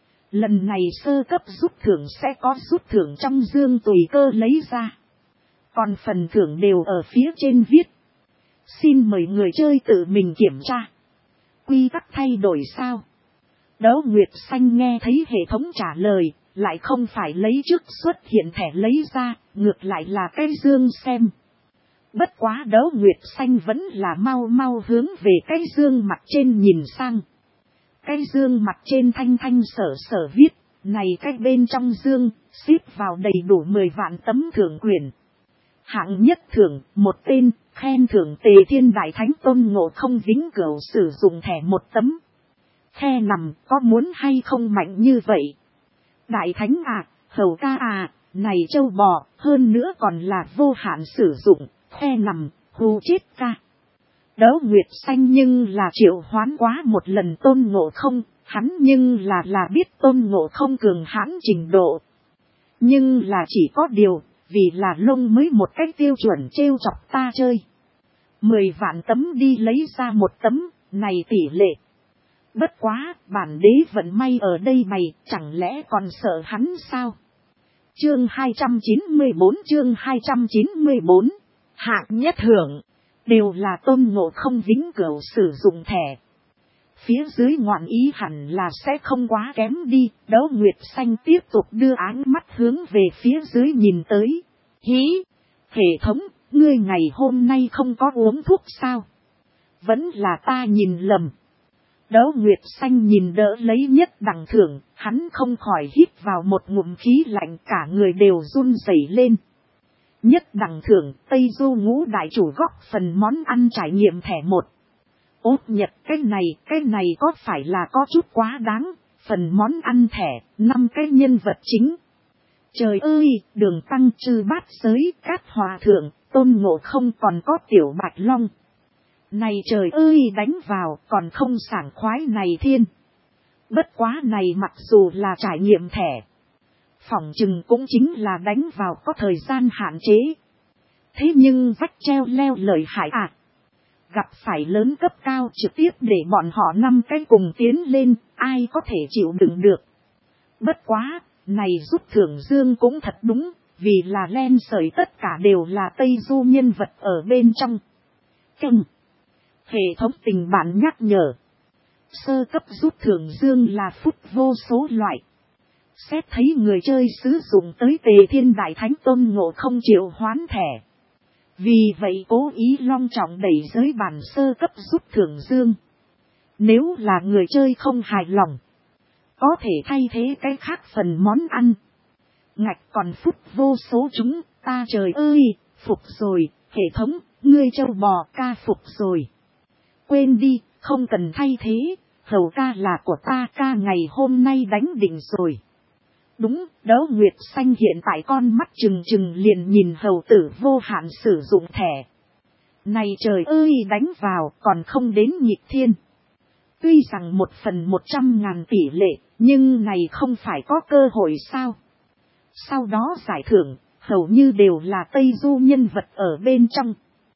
Lần này sơ cấp rút thưởng sẽ có rút thưởng trong dương tùy cơ lấy ra. Còn phần thưởng đều ở phía trên viết. Xin mời người chơi tự mình kiểm tra. quy tắc thay đổi sao? Đấu Nguyệt Xanh nghe thấy hệ thống trả lời, lại không phải lấy trước xuất hiện thẻ lấy ra, ngược lại là cái dương xem. Bất quá Đấu Nguyệt Xanh vẫn là mau mau hướng về cái dương mặt trên nhìn sang. Cái dương mặt trên thanh thanh sở sở viết, này cái bên trong dương, xếp vào đầy đủ mười vạn tấm thưởng quyền. Hạng nhất thưởng, một tên, khen thưởng Tề Thiên Đại Thánh Tôn Ngộ Không vĩnh cửu sử dụng thẻ một tấm. Khe nằm, có muốn hay không mạnh như vậy? Đại Thánh à, hầu ca à, này châu bò, hơn nữa còn là vô hạn sử dụng, khe nằm, hù chết ca. Đấu Nguyệt Xanh nhưng là triệu hoán quá một lần Tôn Ngộ Không, hắn nhưng là là biết Tôn Ngộ Không cường hãn trình độ. Nhưng là chỉ có điều, vì là lông mới một cách tiêu chuẩn trêu chọc ta chơi. Mười vạn tấm đi lấy ra một tấm, này tỷ lệ. Bất quá, bản đế vận may ở đây mày, chẳng lẽ còn sợ hắn sao? Chương hai trăm chín mươi bốn chương hai trăm chín mươi bốn Hạng nhất thưởng, đều là Tôn Ngộ Không vĩnh cửu sử dụng thẻ. Phía dưới ngọn ý hẳn là sẽ không quá kém đi, Đấu Nguyệt Xanh tiếp tục đưa áng mắt hướng về phía dưới nhìn tới. Hí, hệ thống, ngươi ngày hôm nay không có uống thuốc sao? Vẫn là ta nhìn lầm. Đấu Nguyệt Xanh nhìn đỡ lấy nhất đẳng thưởng, hắn không khỏi hít vào một ngụm khí lạnh, cả người đều run rẩy lên. Nhất đẳng thưởng, Tây Du Ngũ Đại Chủ góp phần món ăn trải nghiệm thẻ một. Ốt Nhật, cái này, cái này có phải là có chút quá đáng, phần món ăn thẻ, năm cái nhân vật chính. Trời ơi, Đường Tăng Trư Bát Giới, Cát Hòa Thượng, Tôn Ngộ Không còn có Tiểu Bạch Long. Này trời ơi, đánh vào, còn không sảng khoái này thiên. Bất quá này mặc dù là trải nghiệm thẻ, phỏng chừng cũng chính là đánh vào có thời gian hạn chế. Thế nhưng vách treo leo lợi hại à. Gặp phải lớn cấp cao trực tiếp để bọn họ năm cái cùng tiến lên, ai có thể chịu đựng được. Bất quá, này rút thưởng dương cũng thật đúng, vì là len sợi tất cả đều là Tây Du nhân vật ở bên trong. Căng. Hệ thống tình bản nhắc nhở. Sơ cấp rút thưởng dương là phút vô số loại. Xét thấy người chơi sử dụng tới Tề Thiên Đại Thánh Tôn Ngộ Không triệu hoán thẻ. Vì vậy cố ý long trọng đẩy giới bản sơ cấp rút thưởng dương. Nếu là người chơi không hài lòng, có thể thay thế cái khác phần món ăn. Ngạch còn phút vô số chúng, ta trời ơi, phục rồi, hệ thống, ngươi châu bò ca phục rồi. Quên đi, không cần thay thế, hầu ca là của ta, ca ngày hôm nay đánh đỉnh rồi. Đúng, Đấu Nguyệt Xanh hiện tại con mắt trừng trừng liền nhìn hầu tử vô hạn sử dụng thẻ. Này trời ơi đánh vào còn không đến nhịp thiên. Tuy rằng một phần một trăm ngàn tỷ lệ, nhưng này không phải có cơ hội sao. Sau đó giải thưởng, hầu như đều là Tây Du nhân vật ở bên trong.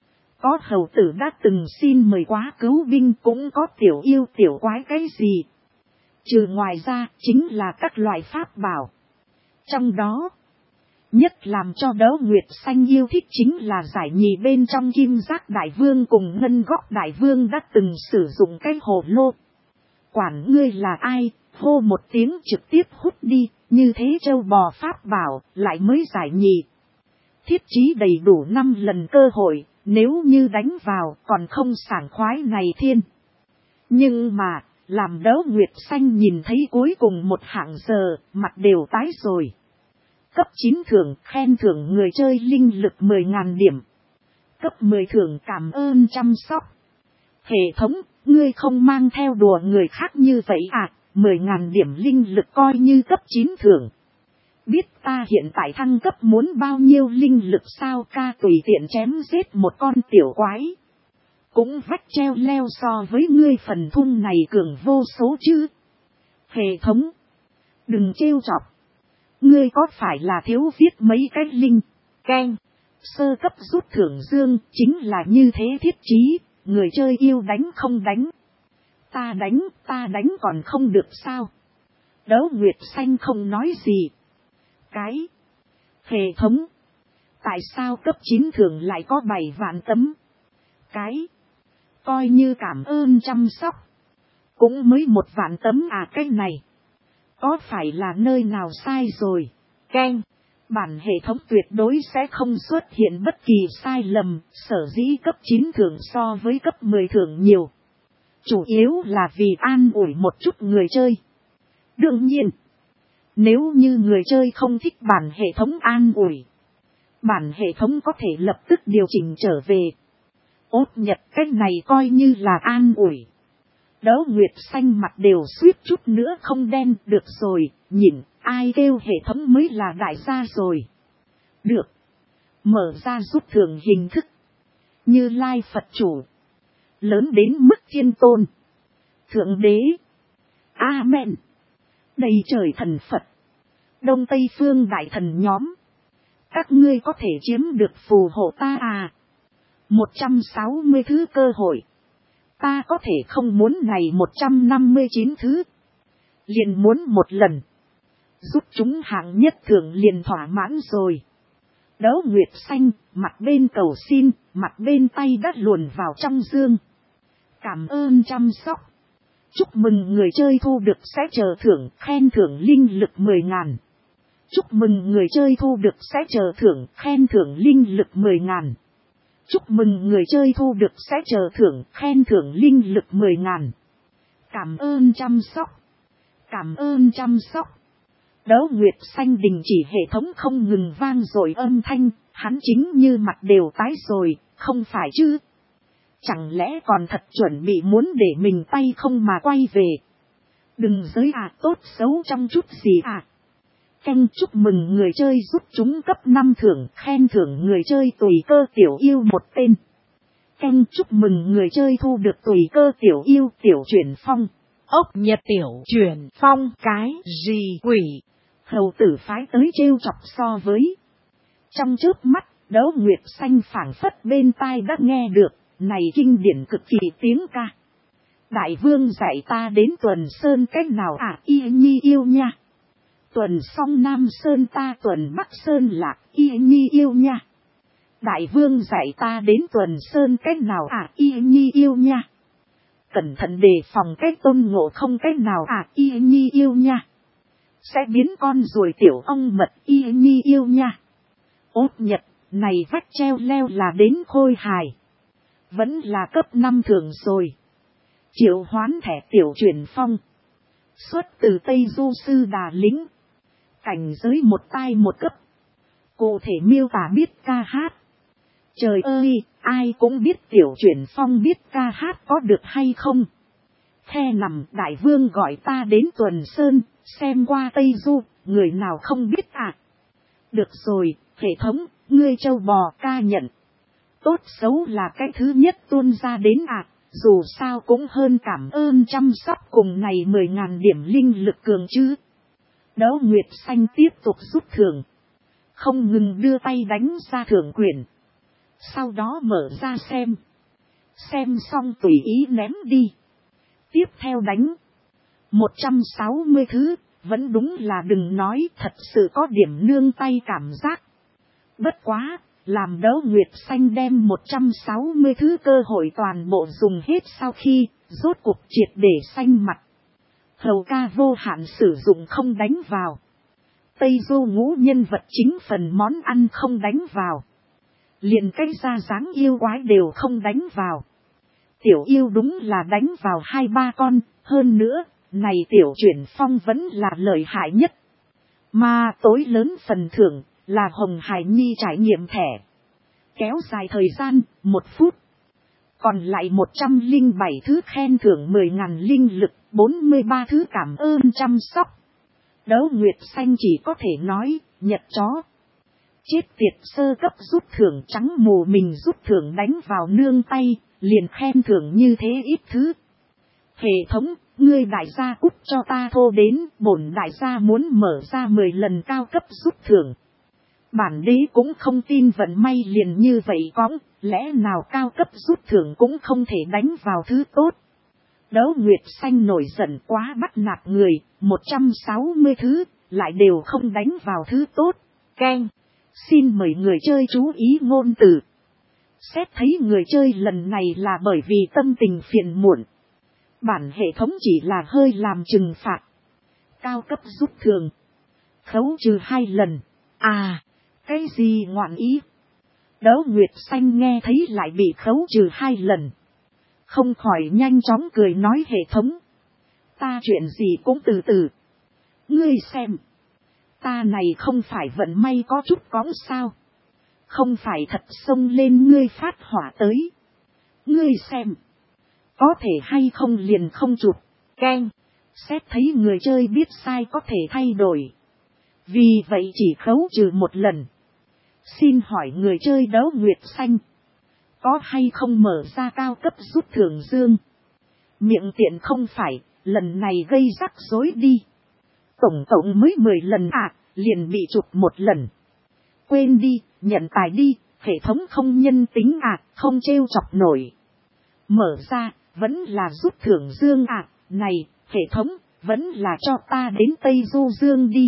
Có hầu tử đã từng xin mời quá cứu binh, cũng có tiểu yêu tiểu quái cái gì. Trừ ngoài ra chính là các loại pháp bảo. Trong đó, nhất làm cho Đấu Nguyệt Xanh yêu thích chính là giải nhì bên trong Kim Giác Đại Vương cùng Ngân Góc Đại Vương đã từng sử dụng cái hồ lô. Quản ngươi là ai, hô một tiếng trực tiếp hút đi, như thế châu bò pháp bảo lại mới giải nhì. Thiết trí đầy đủ năm lần cơ hội, nếu như đánh vào còn không sảng khoái này thiên. Nhưng mà, làm Đấu Nguyệt Xanh nhìn thấy cuối cùng một hạng giờ, mặt đều tái rồi. Cấp chín thưởng khen thưởng người chơi linh lực mười ngàn điểm. Cấp mười thưởng cảm ơn chăm sóc. Hệ thống, ngươi không mang theo đùa người khác như vậy à, mười ngàn điểm linh lực coi như cấp chín thưởng. Biết ta hiện tại thăng cấp muốn bao nhiêu linh lực sao, ca tùy tiện chém giết một con tiểu quái. Cũng vách treo leo so với ngươi phần thung này cường vô số chứ. Hệ thống, đừng trêu chọc. Ngươi có phải là thiếu viết mấy cái linh, keng, sơ cấp rút thưởng dương chính là như thế thiết trí, người chơi yêu đánh không đánh. Ta đánh, ta đánh còn không được sao. Đấu Nguyệt Xanh không nói gì. Cái, hệ thống, tại sao cấp chín thưởng lại có bảy vạn tấm? Cái, coi như cảm ơn chăm sóc. cũng mới một vạn tấm à, cái này. Có phải là nơi nào sai rồi? Keng. Bản hệ thống tuyệt đối sẽ không xuất hiện bất kỳ sai lầm, sở dĩ cấp chín thưởng so với cấp mười thưởng nhiều. Chủ yếu là vì an ủi một chút người chơi. Đương nhiên, nếu như người chơi không thích bản hệ thống an ủi, bản hệ thống có thể lập tức điều chỉnh trở về. Ốt Nhật cách này coi như là an ủi. Đấu Nguyệt xanh mặt đều suýt chút nữa không đen. Được rồi, nhìn, ai kêu hệ thống mới là đại gia rồi. Được. Mở ra rút thưởng hình thức. Như Lai Phật chủ. Lớn đến mức thiên tôn. Thượng đế. Amen. Đầy trời thần Phật. Đông Tây phương đại thần nhóm. Các ngươi có thể chiếm được phù hộ ta à. một trăm sáu mươi thứ cơ hội. Ta có thể không muốn này một trăm năm mươi chín thứ. Liền muốn một lần. Giúp chúng hạng nhất thưởng liền thỏa mãn rồi. Đấu Nguyệt xanh, mặt bên cầu xin, mặt bên tay đã luồn vào trong dương. Cảm ơn chăm sóc. Chúc mừng người chơi thu được sẽ chờ thưởng, khen thưởng linh lực mười ngàn. Chúc mừng người chơi thu được sẽ chờ thưởng, khen thưởng linh lực mười ngàn. Chúc mừng người chơi thu được sẽ chờ thưởng, khen thưởng linh lực mười ngàn. Cảm ơn chăm sóc. Cảm ơn chăm sóc. Đấu Nguyệt xanh đình chỉ hệ thống không ngừng vang rồi âm thanh, hắn chính như mặt đều tái rồi, không phải chứ. Chẳng lẽ còn thật chuẩn bị muốn để mình tay không mà quay về. Đừng giới à, tốt xấu trong chút gì à. Canh chúc mừng người chơi giúp chúng cấp năm thưởng, khen thưởng người chơi tùy cơ tiểu yêu một tên. Canh chúc mừng người chơi thu được tùy cơ tiểu yêu tiểu chuyển phong. Ốc Nhật tiểu chuyển phong cái gì quỷ. Hầu tử phái tới trêu chọc so với. Trong chớp mắt, Đấu Nguyệt xanh phảng phất bên tai đã nghe được, này kinh điển cực kỳ tiếng ca. Đại vương dạy ta đến Tuần Sơn cách nào à, y nhi yêu nha. Tuần xong Nam Sơn ta Tuần Bắc Sơn lạc, y nhi yêu nha. Đại vương dạy ta đến Tuần Sơn cách nào à, y nhi yêu nha. Cẩn thận đề phòng cách tôn ngộ không cách nào à, y nhi yêu nha. Sẽ biến con ruồi tiểu ong mật, y nhi yêu nha. Ốt Nhật, này vách treo leo là đến khôi hài. Vẫn là cấp năm thường rồi. Triệu hoán thẻ tiểu chuyển phong. Xuất từ Tây Du Sư Đà Lĩnh. Cảnh giới một tai một cấp. Cụ thể miêu tả biết ca hát. Trời ơi, ai cũng biết tiểu chuyển phong biết ca hát có được hay không. Khe nằm đại vương gọi ta đến Tuần Sơn, xem qua Tây Du, người nào không biết à. Được rồi, hệ thống, ngươi châu bò ca nhận. Tốt xấu là cái thứ nhất tuôn ra đến à, dù sao cũng hơn cảm ơn chăm sóc cùng này mười ngàn điểm linh lực cường chứ. Đấu Nguyệt xanh tiếp tục rút thưởng. Không ngừng đưa tay đánh ra thưởng quyển. Sau đó mở ra xem. Xem xong tùy ý ném đi. Tiếp theo đánh. một trăm sáu mươi thứ, vẫn đúng là đừng nói thật sự có điểm nương tay cảm giác. Bất quá, làm Đấu Nguyệt xanh đem một trăm sáu mươi thứ cơ hội toàn bộ dùng hết sau khi, rốt cuộc triệt để xanh mặt. Hầu ca vô hạn sử dụng không đánh vào. Tây Du ngũ nhân vật chính phần món ăn không đánh vào. Liền cái ra dáng yêu quái đều không đánh vào. Tiểu yêu đúng là đánh vào hai ba con, hơn nữa, này tiểu chuyển phong vẫn là lợi hại nhất. Mà tối lớn phần thưởng là Hồng Hải Nhi trải nghiệm thẻ. Kéo dài thời gian, một phút. Còn lại một trăm lẻ bảy thứ khen thưởng mười ngàn linh lực, bốn mươi ba thứ cảm ơn chăm sóc. Đấu Nguyệt xanh chỉ có thể nói, nhật chó. Chết tiệt sơ cấp rút thưởng trắng mù mình rút thưởng đánh vào nương tay, liền khen thưởng như thế ít thứ. Hệ thống, ngươi đại gia cút cho ta thô đến, bổn đại gia muốn mở ra mười lần cao cấp rút thưởng. Bản đế cũng không tin vận may liền như vậy cõng, lẽ nào cao cấp rút thưởng cũng không thể đánh vào thứ tốt. Đấu Nguyệt xanh nổi giận quá bắt nạt người, một trăm sáu mươi thứ, lại đều không đánh vào thứ tốt. Keng, xin mời người chơi chú ý ngôn từ. Xét thấy người chơi lần này là bởi vì tâm tình phiền muộn. bản hệ thống chỉ là hơi làm trừng phạt. Cao cấp rút thường. Khấu trừ hai lần. À, cái gì ngoạn ý? Đấu Nguyệt Xanh nghe thấy lại bị khấu trừ hai lần. Không khỏi nhanh chóng cười nói hệ thống. Ta chuyện gì cũng từ từ. Ngươi xem. Ta này không phải vận may có chút cóng sao. Không phải thật xông lên ngươi phát hỏa tới. Ngươi xem. Có thể hay không liền không chụp. Keng. Xét thấy người chơi biết sai có thể thay đổi. Vì vậy chỉ khấu trừ một lần. Xin hỏi người chơi Đấu Nguyệt Xanh. Có hay không mở ra cao cấp rút thưởng dương? Miệng tiện không phải. Lần này gây rắc rối đi. Tổng cộng mới mười lần à. Liền bị chụp một lần. Quên đi. Nhận tài đi. Hệ thống không nhân tính à. Không trêu chọc nổi. Mở ra. Vẫn là rút thưởng dương à. Này. Hệ thống. Vẫn là cho ta đến Tây Du Dương đi.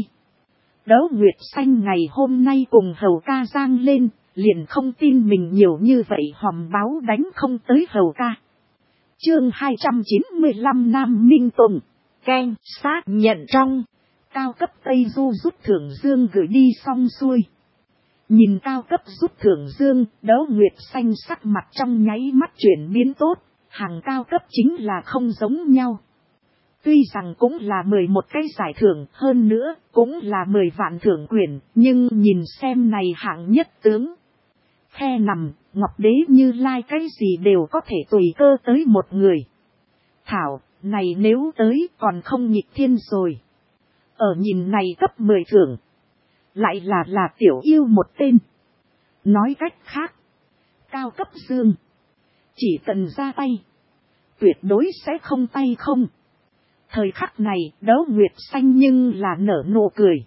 Đấu Nguyệt Xanh ngày hôm nay cùng Hầu Ca giang lên. Liền không tin mình nhiều như vậy hòm báo đánh không tới Hầu Ca. Chương hai trăm chín mươi lăm Nam Minh Tùng. Keng xác nhận trong. Cao cấp Tây Du rút thưởng dương gửi đi xong xuôi. Nhìn cao cấp rút thưởng dương, Đấu Nguyệt Xanh sắc mặt trong nháy mắt chuyển biến tốt. Hàng cao cấp chính là không giống nhau. Tuy rằng cũng là mười một cái giải thưởng, hơn nữa cũng là mười vạn thưởng quyền, nhưng nhìn xem này hạng nhất tướng. Khe nằm, Ngọc Đế Như Lai cái gì đều có thể tùy cơ tới một người. Thảo, này nếu tới còn không nghịch thiên rồi. Ở nhìn này cấp mười thưởng. Lại là là tiểu yêu một tên. Nói cách khác. Cao cấp dương. Chỉ cần ra tay. Tuyệt đối sẽ không tay không. Thời khắc này Đấu Nguyệt Xanh nhưng là nở nụ cười.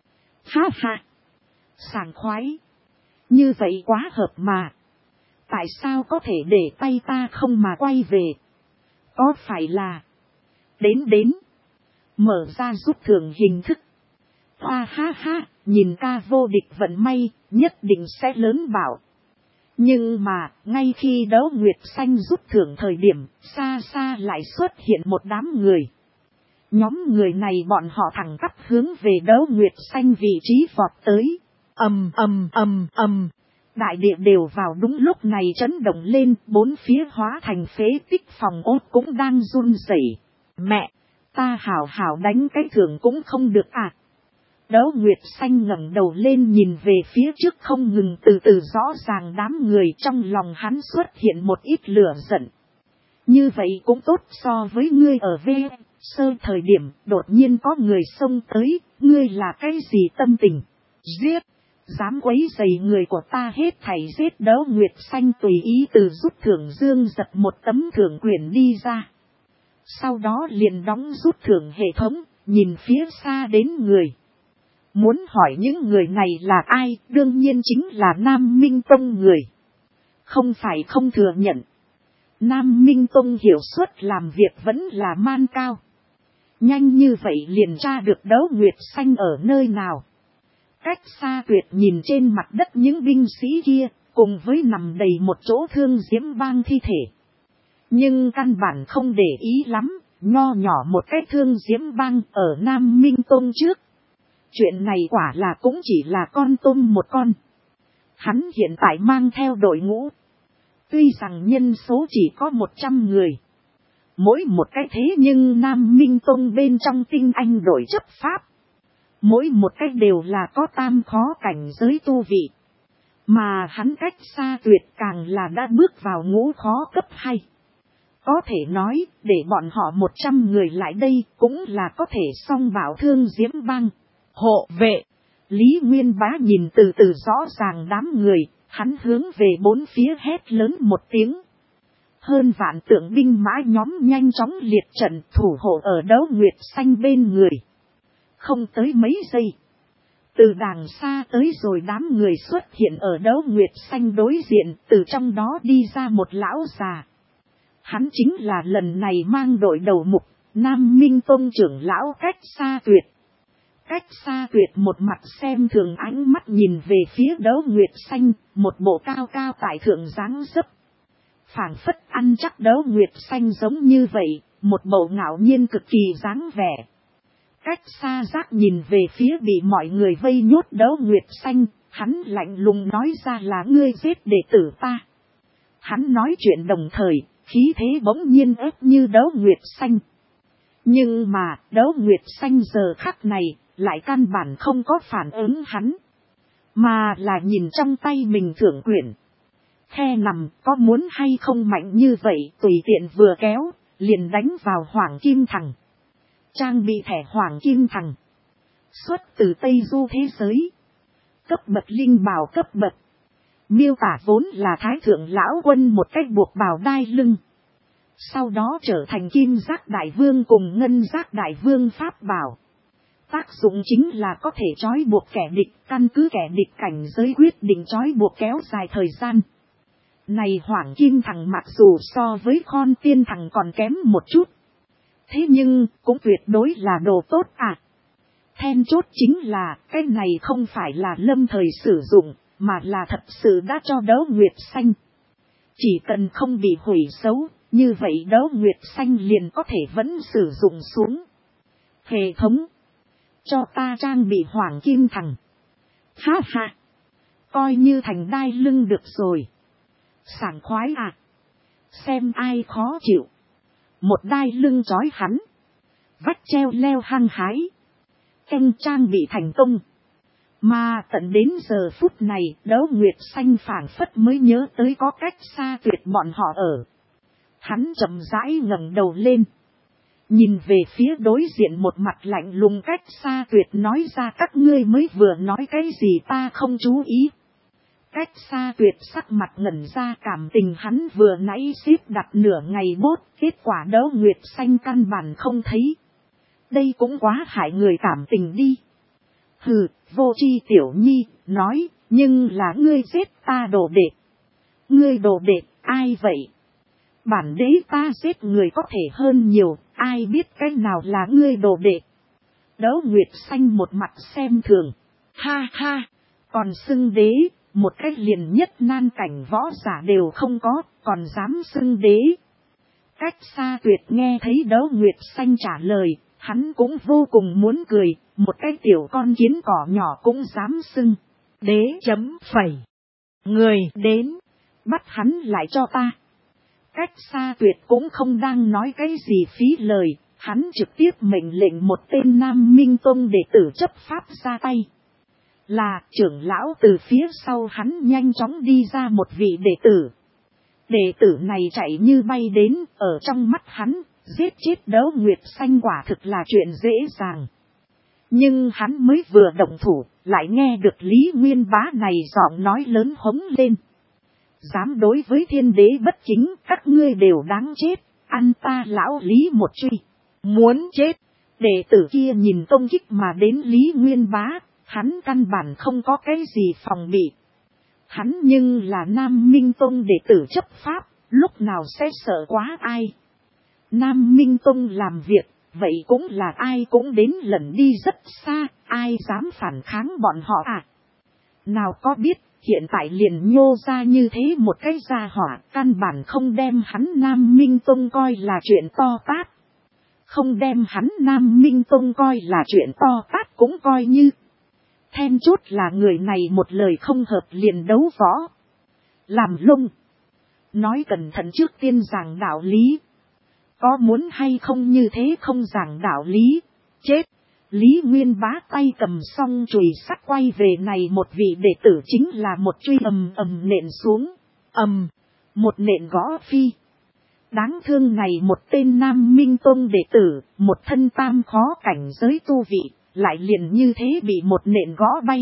Ha ha. Sảng khoái. Như vậy quá hợp mà. Tại sao có thể để tay ta không mà quay về? Có phải là. Đến đến. Mở ra rút thưởng hình thức. Hoa ha ha. Nhìn ca vô địch vận may. Nhất định sẽ lớn bảo. Nhưng mà, ngay khi Đấu Nguyệt Xanh rút thưởng thời điểm, xa xa lại xuất hiện một đám người. Nhóm người này bọn họ thẳng tắp hướng về Đấu Nguyệt Xanh vị trí vọt tới. Ầm ầm ầm ầm. Đại địa đều vào đúng lúc này chấn động lên, bốn phía hóa thành phế tích phòng ốt cũng đang run rẩy. Mẹ, ta hảo hảo đánh cái thưởng cũng không được à. Đấu Nguyệt Xanh ngẩng đầu lên nhìn về phía trước không ngừng từ từ rõ ràng đám người, trong lòng hắn xuất hiện một ít lửa giận. Như vậy cũng tốt so với ngươi ở V Sơ thời điểm đột nhiên có người xông tới, ngươi là cái gì tâm tình? Giết! Dám quấy rầy người của ta hết thảy giết. Đấu Nguyệt Xanh tùy ý từ rút thưởng dương giật một tấm thưởng quyển đi ra. Sau đó liền đóng rút thưởng hệ thống, nhìn phía xa đến người. Muốn hỏi những người này là ai, đương nhiên chính là Nam Minh Tông người. Không phải không thừa nhận. Nam Minh Tông hiệu suất làm việc vẫn là man cao. Nhanh như vậy liền tra được Đấu Nguyệt Xanh ở nơi nào. Cách xa tuyệt nhìn trên mặt đất những binh sĩ kia, cùng với nằm đầy một chỗ Thương Diễm Bang thi thể. Nhưng căn bản không để ý lắm, nho nhỏ một cái Thương Diễm Bang ở Nam Minh Tông trước. Chuyện này quả là cũng chỉ là con tôm một con. Hắn hiện tại mang theo đội ngũ. Tuy rằng nhân số chỉ có một trăm người. Mỗi một cái thế nhưng Nam Minh Tông bên trong tinh anh đội chấp pháp. Mỗi một cái đều là có tam khó cảnh giới tu vị. Mà hắn cách xa tuyệt càng là đã bước vào ngũ khó cấp hai. Có thể nói để bọn họ một trăm người lại đây cũng là có thể song bảo Thương Diễm Bang. Hộ vệ. Lý Nguyên Bá nhìn từ từ rõ ràng đám người, hắn hướng về bốn phía hét lớn một tiếng. Hơn vạn tượng binh mã nhóm nhanh chóng liệt trận thủ hộ ở Đấu Nguyệt Xanh bên người. Không tới mấy giây. Từ đàng xa tới rồi đám người xuất hiện ở Đấu Nguyệt Xanh đối diện, từ trong đó đi ra một lão già. Hắn chính là lần này mang đội đầu mục, Nam Minh Tông trưởng lão Cách Xa Tuyệt. Cách Xa Tuyệt một mặt xem thường ánh mắt nhìn về phía Đấu Nguyệt Xanh, một bộ cao cao tại thượng dáng dấp. Phảng phất ăn chắc Đấu Nguyệt Xanh giống như vậy, một bộ ngạo nhiên cực kỳ dáng vẻ. Cách xa giác nhìn về phía bị mọi người vây nhốt Đấu Nguyệt Xanh, hắn lạnh lùng nói ra là ngươi giết đệ tử ta. Hắn nói chuyện đồng thời, khí thế bỗng nhiên ép như Đấu Nguyệt Xanh. Nhưng mà, Đấu Nguyệt Xanh giờ khắc này, lại căn bản không có phản ứng hắn. Mà là nhìn trong tay mình thưởng quyển. Khe nằm có muốn hay không mạnh như vậy tùy tiện vừa kéo, liền đánh vào Hoàng Kim Thằng. Trang bị thẻ Hoàng Kim Thằng. Xuất từ Tây Du thế giới. Cấp bậc linh bào cấp bậc. Miêu tả vốn là Thái Thượng Lão Quân một cách buộc bào đai lưng. Sau đó trở thành Kim Giác Đại Vương cùng Ngân Giác Đại Vương Pháp bảo. Tác dụng chính là có thể trói buộc kẻ địch, căn cứ kẻ địch cảnh giới quyết định trói buộc kéo dài thời gian. Này Hoàng Kim Thằng mặc dù so với Khôn Tiên Thằng còn kém một chút. Thế nhưng cũng tuyệt đối là đồ tốt à. Then chốt chính là cái này không phải là lâm thời sử dụng, mà là thật sự đã cho Đấu Nguyệt Xanh. Chỉ cần không bị hủy xấu, như vậy Đấu Nguyệt Xanh liền có thể vẫn sử dụng xuống. Hệ thống. Cho ta trang bị Hoàng Kim Thằng. Ha ha. Coi như thành đai lưng được rồi. Sảng khoái à. Xem ai khó chịu. Một đai lưng trói hắn. Vách treo leo hăng hái. Canh trang bị thành công. Mà tận đến giờ phút này, Đấu Nguyệt Xanh phảng phất mới nhớ tới có Cách Xa Tuyệt bọn họ ở. Hắn chậm rãi ngẩng đầu lên. Nhìn về phía đối diện một mặt lạnh lùng Cách Xa Tuyệt nói ra các ngươi mới vừa nói cái gì ta không chú ý. Cách Xa Tuyệt sắc mặt ngẩn ra cảm tình hắn vừa nãy xếp đặt nửa ngày bốt, kết quả Đấu Nguyệt Xanh căn bản không thấy. Đây cũng quá hại người cảm tình đi. Hừ, vô tri tiểu nhi, nói, nhưng là ngươi giết ta đồ đệ. Ngươi đồ đệ, ai vậy? Bản đế ta giết người có thể hơn nhiều, ai biết cái nào là ngươi đồ đệ. Đấu Nguyệt Xanh một mặt xem thường. Ha ha, còn xưng đế, một cách liền nhất nan cảnh võ giả đều không có, còn dám xưng đế. Cách Xa Tuyệt nghe thấy Đấu Nguyệt Xanh trả lời, hắn cũng vô cùng muốn cười, một cái tiểu con kiến cỏ nhỏ cũng dám xưng. Đế chấm phẩy. Người đến, bắt hắn lại cho ta. Cách Xa Tuyệt cũng không đang nói cái gì phí lời, hắn trực tiếp mệnh lệnh một tên Nam Minh Tông đệ tử chấp pháp ra tay. Là trưởng lão từ phía sau hắn nhanh chóng đi ra một vị đệ tử. Đệ tử này chạy như bay đến, ở trong mắt hắn, giết chết Đấu Nguyệt Xanh quả thực là chuyện dễ dàng. Nhưng hắn mới vừa động thủ, lại nghe được Lý Nguyên Bá này giọng nói lớn hống lên. Dám đối với thiên đế bất kính, các ngươi đều đáng chết, ăn ta lão Lý một truy. Muốn chết, đệ tử kia nhìn công kích mà đến Lý Nguyên Bá, hắn căn bản không có cái gì phòng bị. Hắn nhưng là Nam Minh Tông đệ tử chấp pháp, lúc nào sẽ sợ quá ai. Nam Minh Tông làm việc, vậy cũng là ai cũng đến lần đi rất xa, ai dám phản kháng bọn họ à. Nào có biết, hiện tại liền nhô ra như thế một cái gia hỏa, căn bản không đem hắn Nam Minh Tông coi là chuyện to tát. Không đem hắn Nam Minh Tông coi là chuyện to tát cũng coi như. Then chốt là người này một lời không hợp liền đấu võ. Làm lung. Nói cẩn thận trước tiên giảng đạo lý. Có muốn hay không như thế không giảng đạo lý. Chết. Lý Nguyên Bá tay cầm song chùy sắt quay về này một vị đệ tử chính là một truy ầm ầm nện xuống. Ầm. Một nện gõ phi. Đáng thương này một tên Nam Minh Tông đệ tử, một thân tam khó cảnh giới tu vị, lại liền như thế bị một nện gõ bay.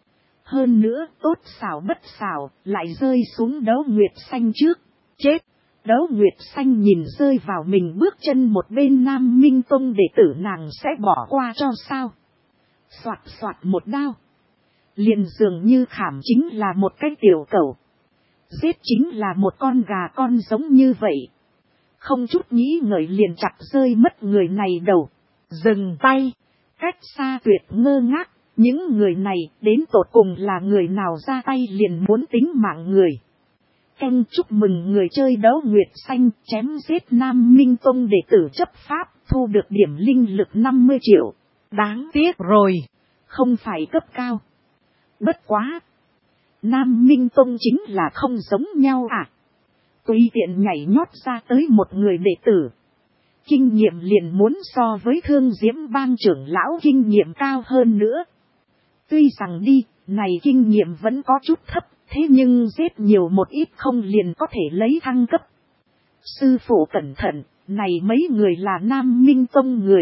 Hơn nữa, tốt xảo bất xảo, lại rơi xuống Đấu Nguyệt Xanh trước. Chết! Đấu Nguyệt Xanh nhìn rơi vào mình bước chân một bên Nam Minh Tông đệ tử nàng sẽ bỏ qua cho sao. Soạt soạt một đao. Liền dường như khảm chính là một cái tiểu cẩu. Giết chính là một con gà con giống như vậy. Không chút nghĩ ngợi liền chặt rơi mất người này đầu. Dừng tay. Cách Xa Tuyệt ngơ ngác. Những người này đến tột cùng là người nào ra tay liền muốn tính mạng người. Canh chúc mừng người chơi đấu nguyệt xanh chém giết Nam Minh Tông đệ tử chấp pháp, thu được điểm linh lực năm mươi triệu. Đáng tiếc rồi, không phải cấp cao. Bất quá, Nam Minh Tông chính là không giống nhau à. Tùy tiện nhảy nhót ra tới một người đệ tử, kinh nghiệm liền muốn so với Thương Diễm Bang trưởng lão kinh nghiệm cao hơn nữa. Tuy rằng đi, này kinh nghiệm vẫn có chút thấp, thế nhưng giết nhiều một ít không liền có thể lấy thăng cấp. Sư phụ cẩn thận, này mấy người là Nam Minh Tông người.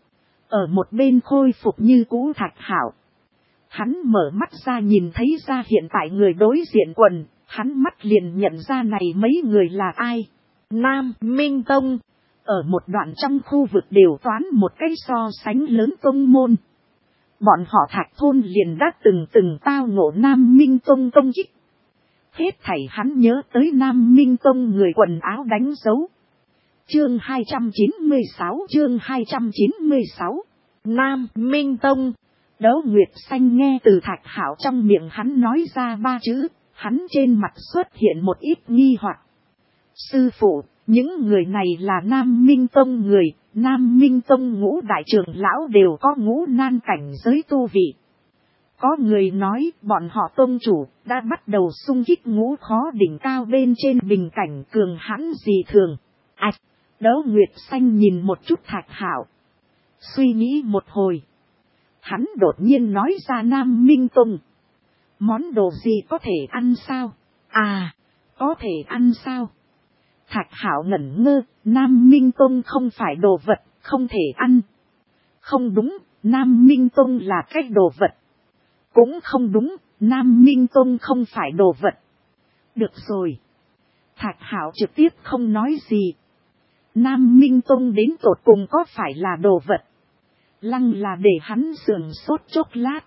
Ở một bên khôi phục như cũ Thạch Hạo. Hắn mở mắt ra nhìn thấy ra hiện tại người đối diện quần, hắn mắt liền nhận ra này mấy người là ai. Nam Minh Tông. Ở một đoạn trong khu vực đều toán một cái so sánh lớn tông môn. Bọn họ Thạch thôn liền đã từng từng tao ngộ Nam Minh Tông công kích. Hết thảy hắn nhớ tới Nam Minh Tông người quần áo đánh dấu. Chương hai trăm chín mươi sáu, chương hai trăm chín mươi sáu. Nam Minh Tông. Đấu Nguyệt Xanh nghe từ Thạch Hạo trong miệng hắn nói ra ba chữ, hắn trên mặt xuất hiện một ít nghi hoặc. Sư phụ, những người này là Nam Minh Tông người, Nam Minh Tông ngũ đại trưởng lão đều có ngũ nan cảnh giới tu vị. Có người nói bọn họ tông chủ đã bắt đầu xung kích ngũ khó đỉnh cao bên trên bình cảnh cường hãn dị thường. Ảch, à, Đấu Nguyệt Xanh nhìn một chút Thạch Hạo. Suy nghĩ một hồi. Hắn đột nhiên nói ra Nam Minh Tông. Món đồ gì có thể ăn sao? À, có thể ăn sao? Thạch Hạo ngẩn ngơ, Nam Minh Tông không phải đồ vật, không thể ăn. Không đúng, Nam Minh Tông là cái đồ vật. Cũng không đúng, Nam Minh Tông không phải đồ vật. Được rồi. Thạch Hạo trực tiếp không nói gì. Nam Minh Tông đến tột cùng có phải là đồ vật? Lăng là để hắn sườn sốt chốc lát.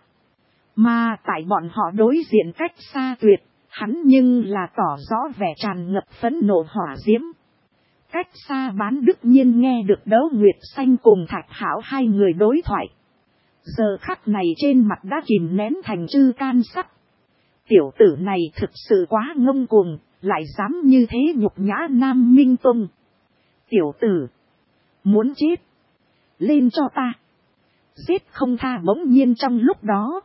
Mà tại bọn họ đối diện cách xa tuyệt, hắn nhưng là tỏ rõ vẻ tràn ngập phẫn nộ hỏa diễm. Cách xa Bán Đức Nhiên nghe được Đấu Nguyệt Xanh cùng Thạch Hạo hai người đối thoại. Giờ khắc này trên mặt đã kìm nén thành chư can sắc. Tiểu tử này thực sự quá ngông cuồng, lại dám như thế nhục nhã Nam Minh Tông. Tiểu tử, muốn chết, lên cho ta. Giết không tha. Bỗng nhiên trong lúc đó,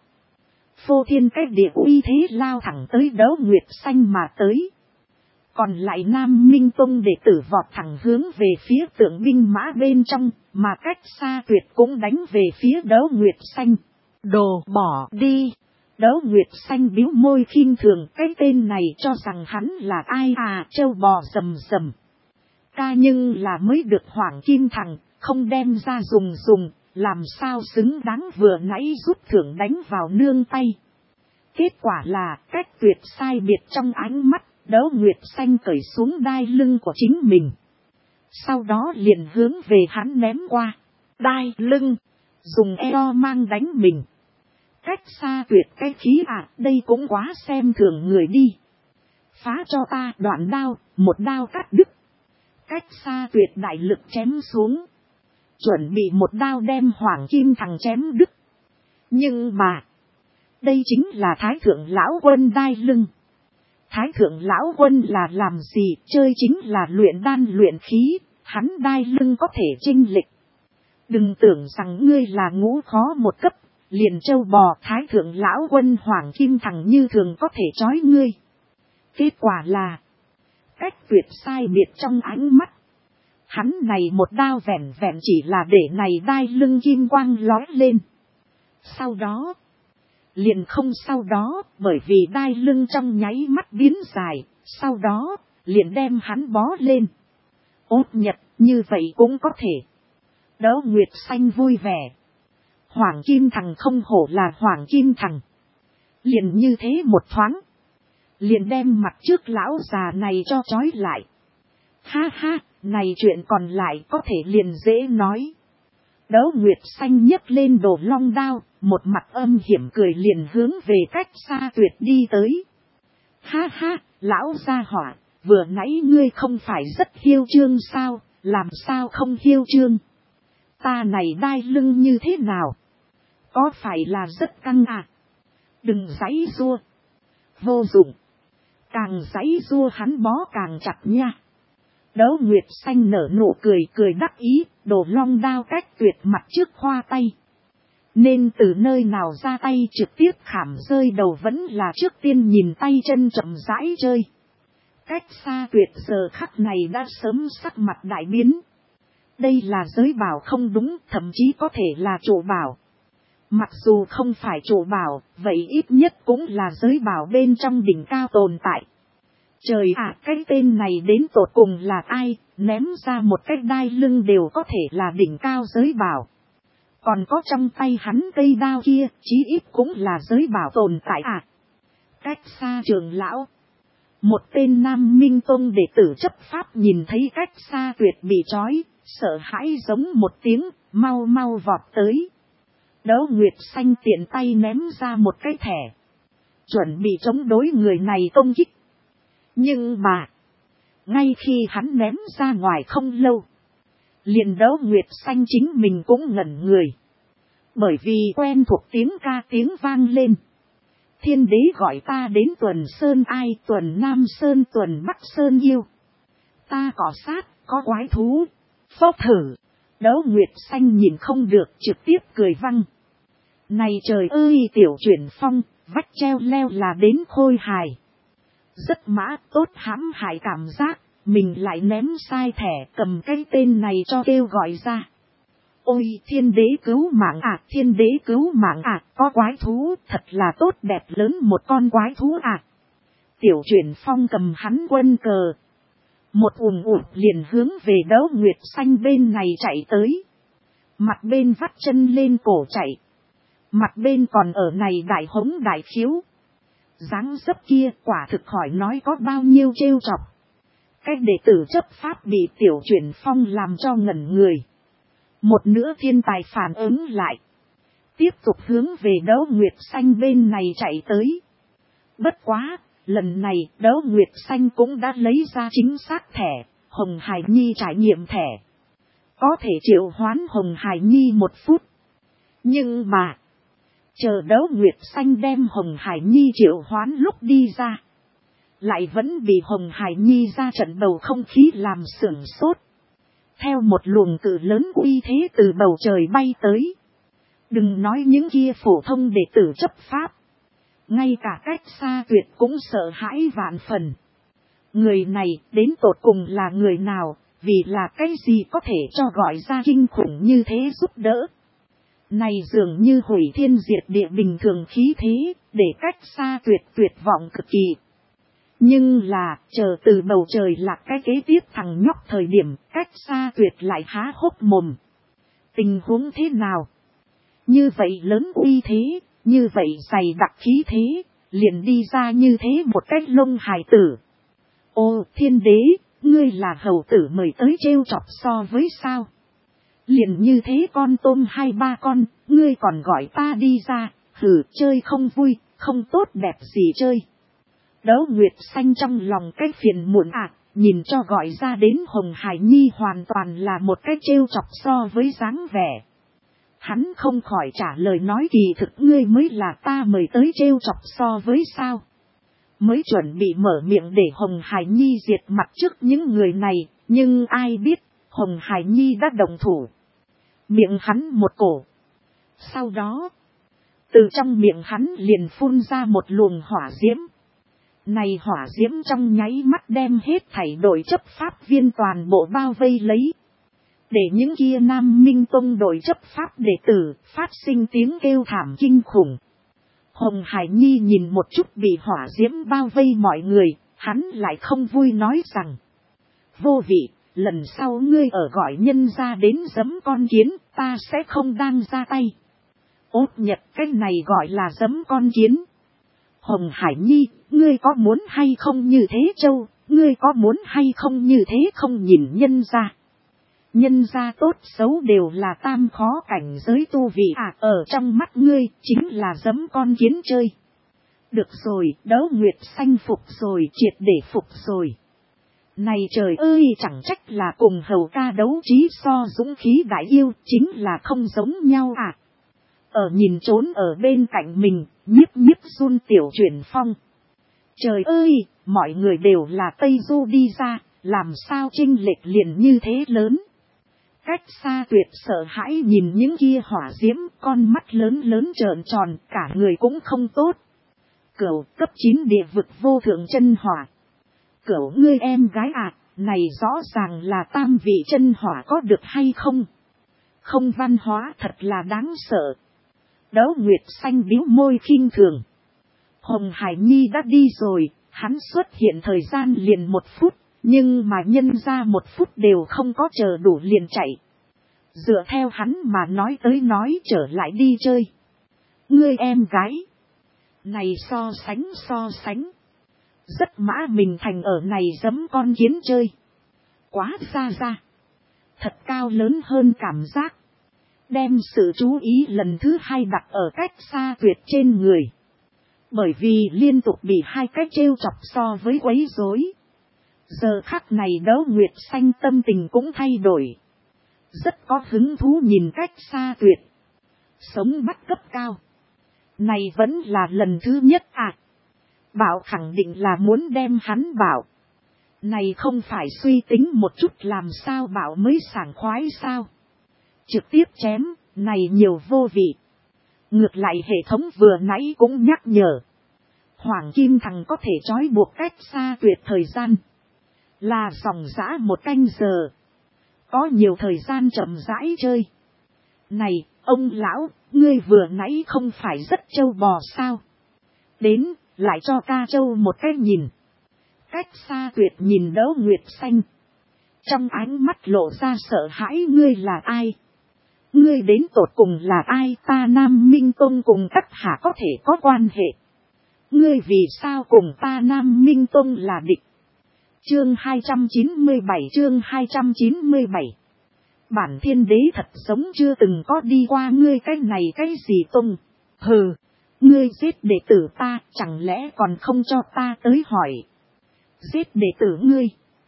phô thiên cách địa uy thế lao thẳng tới Đấu Nguyệt Xanh mà tới. Còn lại Nam Minh Tông đệ tử vọt thẳng hướng về phía tượng binh mã bên trong, mà cách xa tuyệt cũng đánh về phía Đấu Nguyệt Xanh. Đồ bỏ đi. Đấu Nguyệt Xanh bĩu môi khinh thường, cái tên này cho rằng hắn là ai à, trâu bò rầm rầm. Ca nhưng là mới được Hoàng Kim Thằng, không đem ra dùng dùng, làm sao xứng đáng vừa nãy rút thưởng đánh vào nương tay. Kết quả là cách tuyệt sai biệt trong ánh mắt, Đấu Nguyệt Xanh cởi xuống đai lưng của chính mình. Sau đó liền hướng về hắn ném qua. Đai lưng, dùng eo mang đánh mình. Cách xa tuyệt cái khí à, đây cũng quá xem thường người đi. Phá cho ta đoạn đao, một đao cắt đứt. Cách xa tuyệt đại lực chém xuống. Chuẩn bị một đao đem Hoàng Kim Thằng chém đứt. Nhưng mà, đây chính là Thái Thượng Lão Quân đai lưng. Thái Thượng Lão Quân là làm gì, chơi chính là luyện đan luyện khí, hắn đai lưng có thể chênh lệch. Đừng tưởng rằng ngươi là ngũ khó một cấp, liền châu bò Thái Thượng Lão Quân Hoàng Kim Thằng như thường có thể trói ngươi. Kết quả là, cách tuyệt sai biệt trong ánh mắt. Hắn này một đao vẹn vẹn chỉ là để này đai lưng kim quang lói lên. Sau đó, liền không sau đó, bởi vì đai lưng trong nháy mắt biến dài, sau đó, liền đem hắn bó lên. Ốt nhật, như vậy cũng có thể. Đấu Nguyệt Xanh vui vẻ. Hoàng Kim Thằng không hổ là Hoàng Kim Thằng. Liền như thế một thoáng. Liền đem mặt trước lão già này cho trói lại. Ha ha, này chuyện còn lại có thể liền dễ nói. Đấu Nguyệt Xanh nhấc lên đồ long đao, một mặt âm hiểm cười liền hướng về cách xa tuyệt đi tới. Ha ha, lão gia hỏa, vừa nãy ngươi không phải rất hiêu trương sao, làm sao không hiêu trương? Ta này đai lưng như thế nào? Có phải là rất căng à? Đừng giãy giụa. Vô dụng. Càng giãy giụa hắn bó càng chặt nha. Đấu Nguyệt Xanh nở nụ cười cười đắc ý, Đồ Long đao cách tuyệt mặt trước khoa tay. Nên từ nơi nào ra tay trực tiếp khảm rơi đầu vẫn là trước tiên nhìn tay chân chậm rãi chơi. Cách xa tuyệt giờ khắc này đã sớm sắc mặt đại biến. Đây là giới bảo không đúng, thậm chí có thể là chủ bảo. Mặc dù không phải chủ bảo, vậy ít nhất cũng là giới bảo bên trong đỉnh cao tồn tại. Trời ạ, cái tên này đến tột cùng là ai, ném ra một cái đai lưng đều có thể là đỉnh cao giới bảo. Còn có trong tay hắn cây đao kia, chí ít cũng là giới bảo tồn tại à. Cách xa trưởng lão. Một tên Nam Minh Tông đệ tử chấp pháp nhìn thấy cách xa tuyệt bị trói, sợ hãi giống một tiếng, mau mau vọt tới. Đấu Nguyệt Xanh tiện tay ném ra một cái thẻ. Chuẩn bị chống đối người này công kích. Nhưng mà, ngay khi hắn ném ra ngoài không lâu, liền Đấu Nguyệt Xanh chính mình cũng ngẩn người. Bởi vì quen thuộc tiếng ca tiếng vang lên. Thiên đế gọi ta đến tuần sơn ai, tuần Nam Sơn, tuần Bắc Sơn yêu. Ta cỏ sát, có quái thú. Phốc thử. Đấu Nguyệt Xanh nhìn không được trực tiếp cười văng. Này trời ơi, tiểu chuyển phong, vách treo leo là đến khôi hài. Rất mã tốt hãm hại cảm giác, mình lại ném sai thẻ cầm cái tên này cho kêu gọi ra. Ôi thiên đế cứu mạng à, thiên đế cứu mạng à, có quái thú, thật là tốt đẹp lớn một con quái thú à. Tiểu chuyển phong cầm hắn quân cờ. Một ùm ụt liền hướng về Đấu Nguyệt Xanh bên này chạy tới. Mặt bên vắt chân lên cổ chạy. Mặt bên còn ở này đại hống đại khiếu. Dáng dấp kia quả thực khỏi nói có bao nhiêu trêu chọc. Cách đệ tử chấp pháp bị tiểu chuyển phong làm cho ngẩn người. Một nữa thiên tài phản ứng lại. Tiếp tục hướng về Đấu Nguyệt Xanh bên này chạy tới. Bất quá, lần này Đấu Nguyệt Xanh cũng đã lấy ra chính xác thẻ, Hồng Hải Nhi trải nghiệm thẻ. Có thể triệu hoán Hồng Hải Nhi một phút. Nhưng mà, chờ Đấu Nguyệt Xanh đem Hồng Hải Nhi triệu hoán lúc đi ra. Lại vẫn bị Hồng Hải Nhi ra trận bầu không khí làm sửng sốt. Theo một luồng cự lớn uy thế từ bầu trời bay tới. Đừng nói những kia phổ thông đệ tử chấp pháp. Ngay cả cách xa tuyệt cũng sợ hãi vạn phần. Người này đến tột cùng là người nào, vì là cái gì có thể cho gọi ra kinh khủng như thế giúp đỡ. Này dường như hủy thiên diệt địa bình thường khí thế, để cách xa tuyệt tuyệt vọng cực kỳ. Nhưng là, chờ từ bầu trời là cái kế tiếp thằng nhóc thời điểm, cách xa tuyệt lại há hốc mồm. Tình huống thế nào? Như vậy lớn uy thế, như vậy dày đặc khí thế, liền đi ra như thế một cách lông hài tử. Ô thiên đế, ngươi là hầu tử mời tới trêu chọc so với sao? Liền như thế con tôm hai ba con, ngươi còn gọi ta đi ra, hử chơi không vui, không tốt đẹp gì chơi. Đấu Nguyệt Xanh trong lòng cái phiền muộn ạ, à, nhìn cho gọi ra đến Hồng Hải Nhi hoàn toàn là một cái trêu chọc so với dáng vẻ. Hắn không khỏi trả lời nói kỳ thực ngươi mới là ta mời tới trêu chọc so với sao. Mới chuẩn bị mở miệng để Hồng Hải Nhi diệt mặt trước những người này, nhưng ai biết Hồng Hải Nhi đã đồng thủ. Miệng hắn một cổ. Sau đó, từ trong miệng hắn liền phun ra một luồng hỏa diễm. Này hỏa diễm trong nháy mắt đem hết thảy đội chấp pháp viên toàn bộ bao vây lấy. Để những kia Nam Minh Tông đội chấp pháp đệ tử phát sinh tiếng kêu thảm kinh khủng. Hồng Hải Nhi nhìn một chút bị hỏa diễm bao vây mọi người, hắn lại không vui nói rằng. Vô vị, lần sau ngươi ở gọi nhân ra đến giấm con kiến, ta sẽ không đang ra tay. Ốt nhật cái này gọi là giấm con kiến. Hồng Hải Nhi, ngươi có muốn hay không như thế châu, ngươi có muốn hay không như thế không nhìn nhân ra. Nhân ra tốt xấu đều là tam khó cảnh giới tu vị à, ở trong mắt ngươi chính là giấm con kiến chơi. Được rồi, Đấu Nguyệt Xanh phục rồi, triệt để phục rồi. Này trời ơi, chẳng trách là cùng hầu ca đấu trí so dũng khí đại yêu, chính là không giống nhau à. Ở nhìn trốn ở bên cạnh mình, nhiếp nhiếp run tiểu chuyển phong. Trời ơi, mọi người đều là Tây Du đi ra, làm sao chênh lệch liền như thế lớn. Cách xa Tuyệt sợ hãi nhìn những kia hỏa diễm, con mắt lớn lớn trợn tròn, cả người cũng không tốt. Cửu cấp chín địa vực vô thượng chân hỏa. Cửu ngươi em gái à, này rõ ràng là tam vị chân hỏa có được hay không? Không văn hóa thật là đáng sợ. Đấu Nguyệt xanh bĩu môi khinh thường. Hồng Hải Nhi đã đi rồi, hắn xuất hiện thời gian liền một phút, nhưng mà nhân ra một phút đều không có chờ đủ liền chạy. Dựa theo hắn mà nói tới nói trở lại đi chơi. Ngươi em gái. Này so sánh so sánh. Rất mã mình thành ở này giấm con kiến chơi. Quá xa ra. Thật cao lớn hơn cảm giác. Đem sự chú ý lần thứ hai đặt ở cách xa Tuyệt trên người. Bởi vì liên tục bị hai cái trêu chọc so với quấy rối. Giờ khắc này Đấu Nguyệt xanh tâm tình cũng thay đổi. Rất có hứng thú nhìn cách xa Tuyệt. Sống bắt cấp cao. Này vẫn là lần thứ nhất à. Bảo khẳng định là muốn đem hắn bảo. Này không phải suy tính một chút làm sao bảo mới sảng khoái sao. Trực tiếp chém, này nhiều vô vị. Ngược lại hệ thống vừa nãy cũng nhắc nhở. Hoàng Kim Thằng có thể trói buộc cách xa Tuyệt thời gian. Là dòng dã một canh giờ. Có nhiều thời gian chậm rãi chơi. Này, ông lão, ngươi vừa nãy không phải rất trâu bò sao? Đến, lại cho ca trâu một cái nhìn. Cách xa Tuyệt nhìn Đấu Nguyệt xanh. Trong ánh mắt lộ ra sợ hãi, ngươi là ai? Ngươi đến tột cùng là ai? Ta Nam Minh Tông cùng Cắt Hạ có thể có quan hệ. Ngươi vì sao cùng ta Nam Minh Tông là địch? Chương hai trăm chín mươi bảy chương hai trăm chín mươi bảy. Bản thiên đế thật giống chưa từng có đi qua ngươi cái này cái gì tông. Hừ, ngươi giết đệ tử ta, chẳng lẽ còn không cho ta tới hỏi. Giết đệ tử ngươi.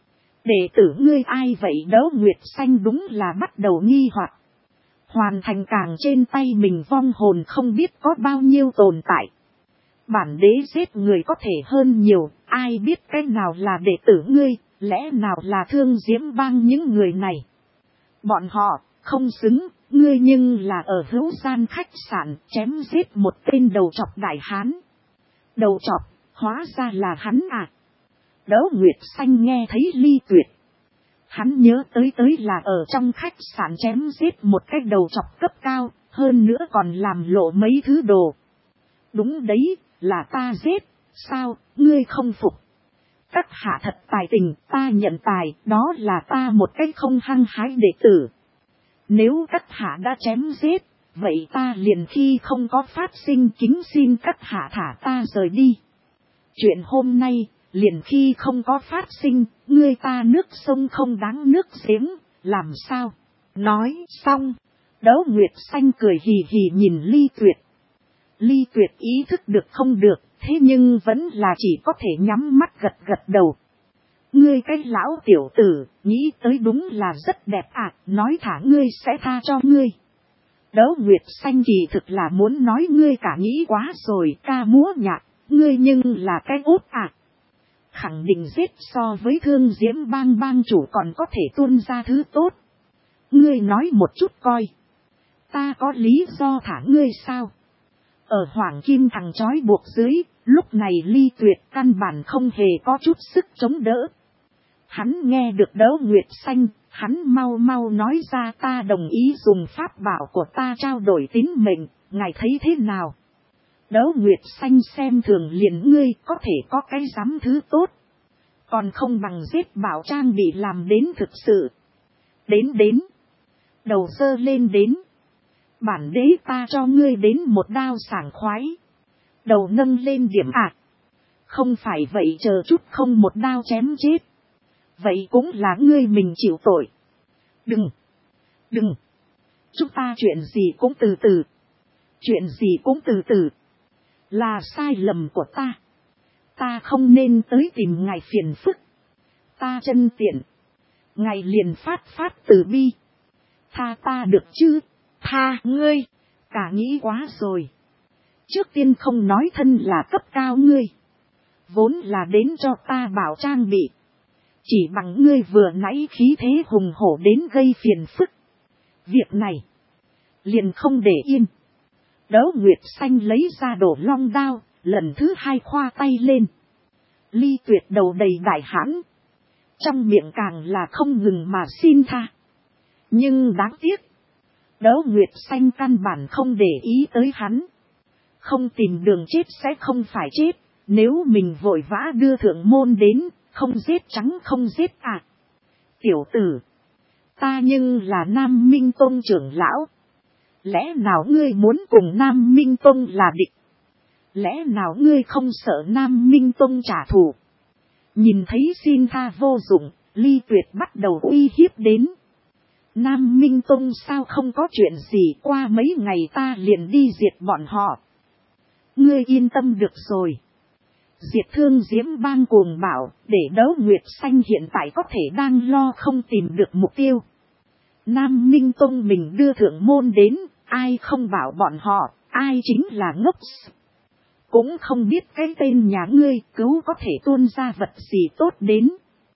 Đệ tử ngươi ai vậy? Đấu Nguyệt xanh đúng là bắt đầu nghi hoặc. Hoàn thành càng trên tay mình vong hồn không biết có bao nhiêu tồn tại. Bản đế giết người có thể hơn nhiều, ai biết cái nào là đệ tử ngươi, lẽ nào là Thương Diễm Bang những người này. Bọn họ, không xứng, ngươi nhưng là ở hữu gian khách sạn chém giết một tên đầu trọc đại hán. Đầu trọc, hóa ra là hắn à. Đấu Nguyệt xanh nghe thấy Ly Tuyệt. Hắn nhớ tới tới là ở trong khách sạn chém giết một cái đầu trọc cấp cao, hơn nữa còn làm lộ mấy thứ đồ. Đúng đấy, là ta giết, sao, ngươi không phục. Các hạ thật tài tình, ta nhận tài, đó là ta một cái không hăng hái đệ tử. Nếu các hạ đã chém giết, vậy ta liền khi không có phát sinh kính xin các hạ thả ta rời đi. Chuyện hôm nay, liền khi không có phát sinh, ngươi ta nước sông không đáng nước giếng, làm sao? Nói xong, Đấu Nguyệt xanh cười hì hì nhìn Ly Tuyệt. Ly Tuyệt ý thức được không được, thế nhưng vẫn là chỉ có thể nhắm mắt gật gật đầu. Ngươi cái lão tiểu tử, nghĩ tới đúng là rất đẹp à, nói thả ngươi sẽ tha cho ngươi. Đấu Nguyệt xanh kỳ thực là muốn nói ngươi cả nghĩ quá rồi, ca múa nhạc, ngươi nhưng là cái út à. Khẳng định giết so với Thương Diễm Bang bang chủ còn có thể tuôn ra thứ tốt. Ngươi nói một chút coi. Ta có lý do thả ngươi sao? Ở Hoàng Kim Thằng trói buộc dưới, lúc này Ly Tuyệt căn bản không hề có chút sức chống đỡ. Hắn nghe được Đấu Nguyệt xanh, hắn mau mau nói ra ta đồng ý dùng pháp bảo của ta trao đổi tín mệnh, ngài thấy thế nào? Đấu Nguyệt xanh xem thường liền ngươi có thể có cái dám thứ tốt. Còn không bằng giết bảo trang bị làm đến thực sự. Đến đến. Đầu dơ lên đến. Bản đế ta cho ngươi đến một đao sảng khoái. Đầu nâng lên điểm ạ. À. Không phải vậy chờ chút không một đao chém chết. Vậy cũng là ngươi mình chịu tội. Đừng. Đừng. Chúng ta chuyện gì cũng từ từ. Chuyện gì cũng từ từ. Là sai lầm của ta. Ta không nên tới tìm ngài phiền phức. Ta chân tiện. Ngài liền phát phát từ bi. Tha ta được chứ. Tha ngươi. Cả nghĩ quá rồi. Trước tiên không nói thân là cấp cao ngươi. Vốn là đến cho ta bảo trang bị. Chỉ bằng ngươi vừa nãy khí thế hùng hổ đến gây phiền phức. Việc này. Liền không để yên. Đấu Nguyệt Xanh lấy ra đổ long đao. Lần thứ hai khoa tay lên. Ly Tuyệt đầu đầy đại hãn. Trong miệng càng là không ngừng mà xin tha. Nhưng đáng tiếc. Đấu Nguyệt Xanh căn bản không để ý tới hắn. Không tìm đường chết sẽ không phải chết. Nếu mình vội vã đưa thượng môn đến. Không giết trắng không giết à. Tiểu tử. Ta nhưng là Nam Minh Tông trưởng lão. Lẽ nào ngươi muốn cùng Nam Minh Tông là địch? Lẽ nào ngươi không sợ Nam Minh Tông trả thù? Nhìn thấy xin tha vô dụng, Ly Tuyệt bắt đầu uy hiếp đến. Nam Minh Tông sao không có chuyện gì, qua mấy ngày ta liền đi diệt bọn họ. Ngươi yên tâm được rồi. Diệt Thương Diễm Bang cuồng bảo, để Đấu Nguyệt Xanh hiện tại có thể đang lo không tìm được mục tiêu. Nam Minh Tông mình đưa thượng môn đến, ai không bảo bọn họ, ai chính là ngốc. Cũng không biết cái tên nhà ngươi cứu có thể tuôn ra vật gì tốt đến.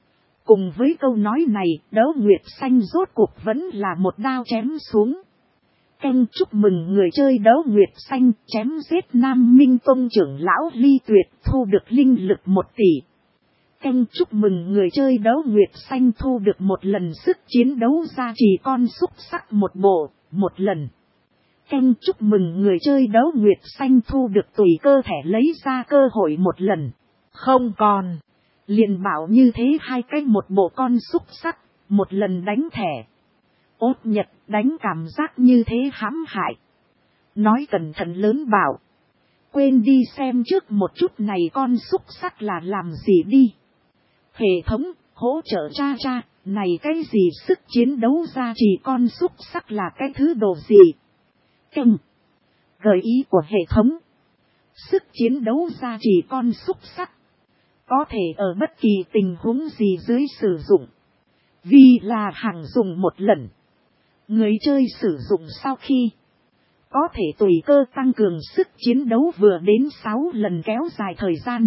Cùng với câu nói này, Đấu Nguyệt Xanh rốt cuộc vẫn là một đao chém xuống. Canh chúc mừng người chơi Đấu Nguyệt Xanh chém giết Nam Minh Tông trưởng lão Ly Tuyệt thu được linh lực một tỷ. Canh chúc mừng người chơi Đấu Nguyệt Xanh thu được một lần sức chiến đấu gia trì con xúc sắc một bộ, một lần. Canh chúc mừng người chơi Đấu Nguyệt Xanh thu được tùy cơ thẻ lấy ra cơ hội một lần. Không còn. Liền bảo như thế hai cách một bộ con xúc sắc, một lần đánh thẻ. Ốt Nhật đánh cảm giác như thế hãm hại. Nói cẩn thận lớn bảo. Quên đi xem trước một chút này con xúc sắc là làm gì đi. Hệ thống, hỗ trợ cha cha, này cái gì sức chiến đấu ra chỉ con xúc sắc là cái thứ đồ gì. Canh. Gợi ý của hệ thống. Sức chiến đấu ra chỉ con xúc sắc. Có thể ở bất kỳ tình huống gì dưới sử dụng. Vì là hàng dùng một lần. Người chơi sử dụng sau khi. Có thể tùy cơ tăng cường sức chiến đấu vừa đến sáu lần kéo dài thời gian.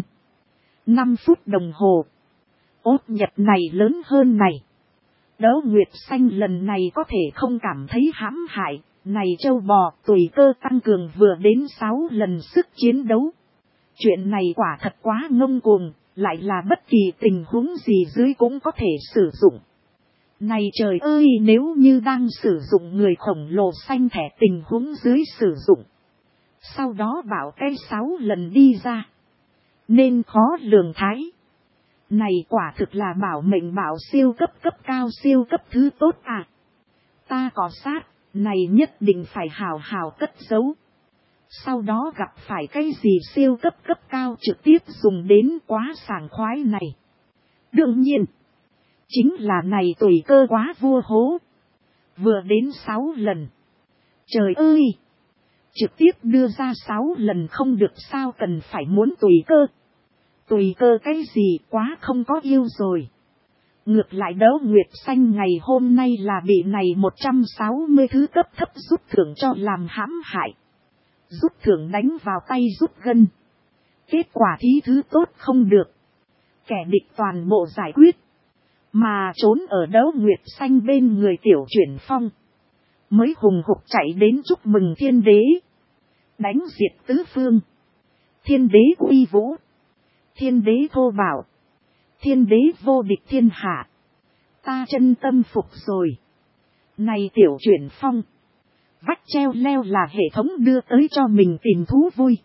năm phút đồng hồ. Ốt Nhật này lớn hơn này. Đấu Nguyệt Xanh lần này có thể không cảm thấy hãm hại. Này châu bò tùy cơ tăng cường vừa đến sáu lần sức chiến đấu. Chuyện này quả thật quá ngông cuồng. Lại là bất kỳ tình huống gì dưới cũng có thể sử dụng. Này trời ơi, nếu như đang sử dụng người khổng lồ xanh thẻ tình huống dưới sử dụng. Sau đó bảo cái sáu lần đi ra. Nên khó lường thái. Này quả thực là bảo mệnh bảo siêu cấp cấp cao siêu cấp thứ tốt à. Ta có sát, này nhất định phải hào hào cất giấu. Sau đó gặp phải cái gì siêu cấp cấp cao trực tiếp dùng đến quá sảng khoái này. Đương nhiên. Chính là này tùy cơ quá vua hố. Vừa đến sáu lần. Trời ơi! Trực tiếp đưa ra sáu lần không được sao cần phải muốn tùy cơ. Tùy cơ cái gì quá không có yêu rồi. Ngược lại Đấu Nguyệt Xanh ngày hôm nay là bị này một trăm sáu mươi thứ cấp thấp rút thưởng cho làm hãm hại. Rút thưởng đánh vào tay rút gân. Kết quả thí thứ tốt không được. Kẻ địch toàn bộ giải quyết. Mà trốn ở Đấu Nguyệt Xanh bên người Tiểu Chuyển Phong. Mới hùng hục chạy đến chúc mừng thiên đế. Đánh diệt tứ phương. Thiên đế uy vũ. Thiên đế thô bảo. Thiên đế vô địch thiên hạ. Ta chân tâm phục rồi. Này Tiểu Chuyển Phong. Vách treo leo là hệ thống đưa tới cho mình tìm thú vui.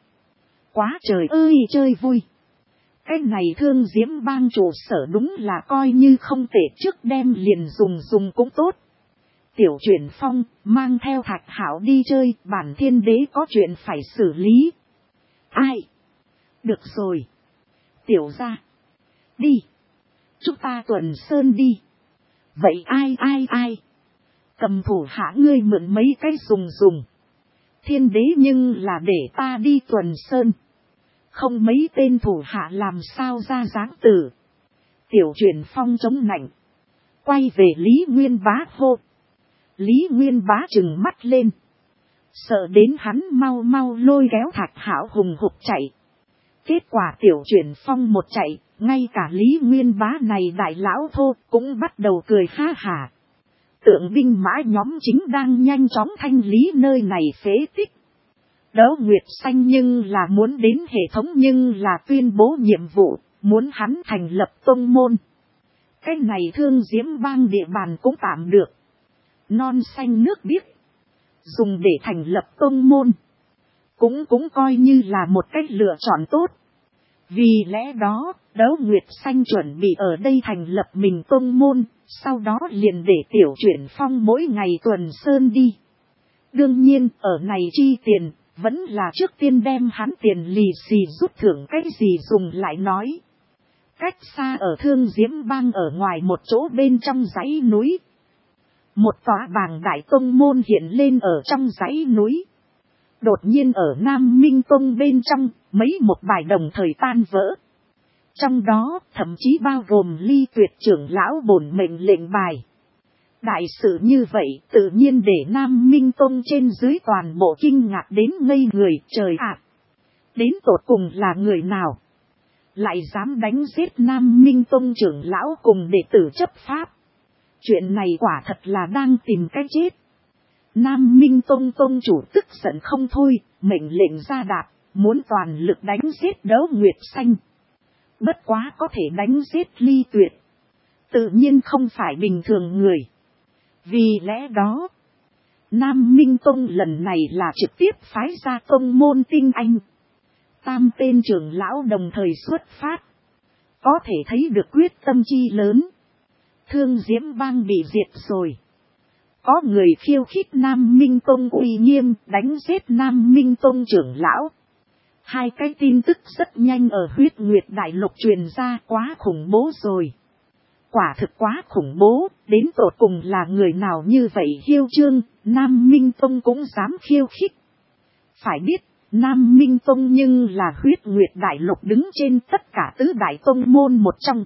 Quá trời ơi chơi vui. Cái này Thương Diễm Bang trụ sở đúng là coi như không tệ trước đem liền dùng dùng cũng tốt. Tiểu Chuyển Phong mang theo Thạch Hảo đi chơi, bản thiên đế có chuyện phải xử lý. Ai? Được rồi. Tiểu gia. Đi. Chúng ta tuần sơn đi. Vậy ai ai ai? Cầm thủ hạ ngươi mượn mấy cái dùng dùng. Thiên đế nhưng là để ta đi tuần sơn. Không mấy tên thủ hạ làm sao ra dáng tử. Tiểu Chuyển Phong chống nạnh. Quay về Lý Nguyên Bá hô. Lý Nguyên Bá trừng mắt lên. Sợ đến hắn mau mau lôi kéo Thạch Hảo hùng hục chạy. Kết quả Tiểu Chuyển Phong một chạy, ngay cả Lý Nguyên Bá này đại lão thô cũng bắt đầu cười ha hả. Tượng binh mã nhóm chính đang nhanh chóng thanh lý nơi này phế tích. Đấu Nguyệt Xanh nhưng là muốn đến hệ thống nhưng là tuyên bố nhiệm vụ, muốn hắn thành lập tông môn. Cái này Thương Diễm Bang địa bàn cũng tạm được. Non xanh nước biếc. Dùng để thành lập tông môn. Cũng cũng coi như là một cách lựa chọn tốt. Vì lẽ đó, Đấu Nguyệt Xanh chuẩn bị ở đây thành lập mình tông môn, sau đó liền để Tiểu Chuyển Phong mỗi ngày tuần sơn đi. Đương nhiên, ở này chi tiền, vẫn là trước tiên đem hắn tiền lì xì rút thưởng cái gì dùng lại nói. Cách xa ở Thương Diễm Bang ở ngoài một chỗ bên trong dãy núi. Một tòa bàng đại tông môn hiện lên ở trong dãy núi. Đột nhiên ở Nam Minh Tông bên trong, mấy một bài đồng thời tan vỡ. Trong đó, thậm chí bao gồm Ly Tuyệt trưởng lão bổn mệnh lệnh bài. Đại sự như vậy, tự nhiên để Nam Minh Tông trên dưới toàn bộ kinh ngạc đến ngây người, trời ạ. Đến tột cùng là người nào? Lại dám đánh giết Nam Minh Tông trưởng lão cùng đệ tử chấp pháp. Chuyện này quả thật là đang tìm cái chết. Nam Minh Tông Tông chủ tức giận không thôi, mệnh lệnh ra đạp, muốn toàn lực đánh giết Đấu Nguyệt Xanh. Bất quá có thể đánh giết Ly Tuyệt. Tự nhiên không phải bình thường người. Vì lẽ đó, Nam Minh Tông lần này là trực tiếp phái ra tông môn tinh anh. Tam tên trưởng lão đồng thời xuất phát. Có thể thấy được quyết tâm chi lớn. Thương Diễm Bang bị diệt rồi. Có người khiêu khích Nam Minh Tông uy nghiêm đánh giết Nam Minh Tông trưởng lão. Hai cái tin tức rất nhanh ở Huyết Nguyệt Đại Lục truyền ra, quá khủng bố rồi. Quả thực quá khủng bố, đến tột cùng là người nào như vậy hiêu trương, Nam Minh Tông cũng dám khiêu khích. Phải biết, Nam Minh Tông nhưng là Huyết Nguyệt Đại Lục đứng trên tất cả tứ đại tông môn một trong.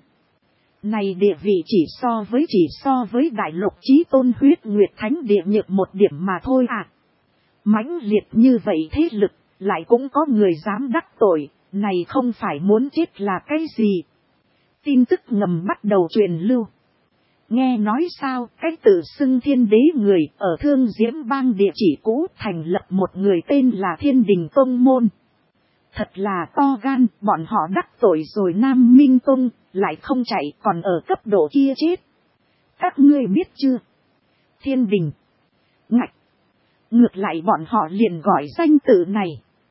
Này địa vị chỉ so với chỉ so với Đại Lục Chí Tôn Huyết Nguyệt Thánh địa nhược một điểm mà thôi à. Mãnh liệt như vậy thế lực, lại cũng có người dám đắc tội, này không phải muốn chết là cái gì. Tin tức ngầm bắt đầu truyền lưu. Nghe nói sao, cái tự xưng thiên đế người ở Thương Diễm Bang địa chỉ cũ thành lập một người tên là Thiên Đình Tông Môn. Thật là to gan, bọn họ đắc tội rồi Nam Minh Tông, lại không chạy còn ở cấp độ kia chết. Các ngươi biết chưa? Thiên Đình. Ngạch. Ngược lại bọn họ liền gọi danh tự này.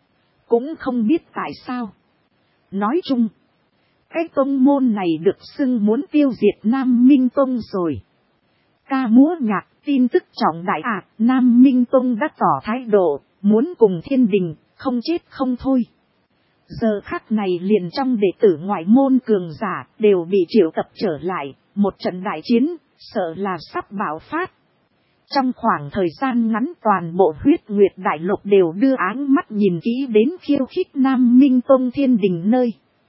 Cũng không biết tại sao. Nói chung. Cái tông môn này được xưng muốn tiêu diệt Nam Minh Tông rồi. Ca múa nhạc tin tức trọng đại à. Nam Minh Tông đã tỏ thái độ. Muốn cùng Thiên Đình. Không chết không thôi. Giờ khắc này liền trong đệ tử ngoại môn cường giả đều bị triệu tập trở lại. Một trận đại chiến. Sợ là sắp bạo phát. Trong khoảng thời gian ngắn toàn bộ Huyết Nguyệt Đại Lục đều đưa áng mắt nhìn kỹ đến khiêu khích Nam Minh Tông Thiên Đình nơi.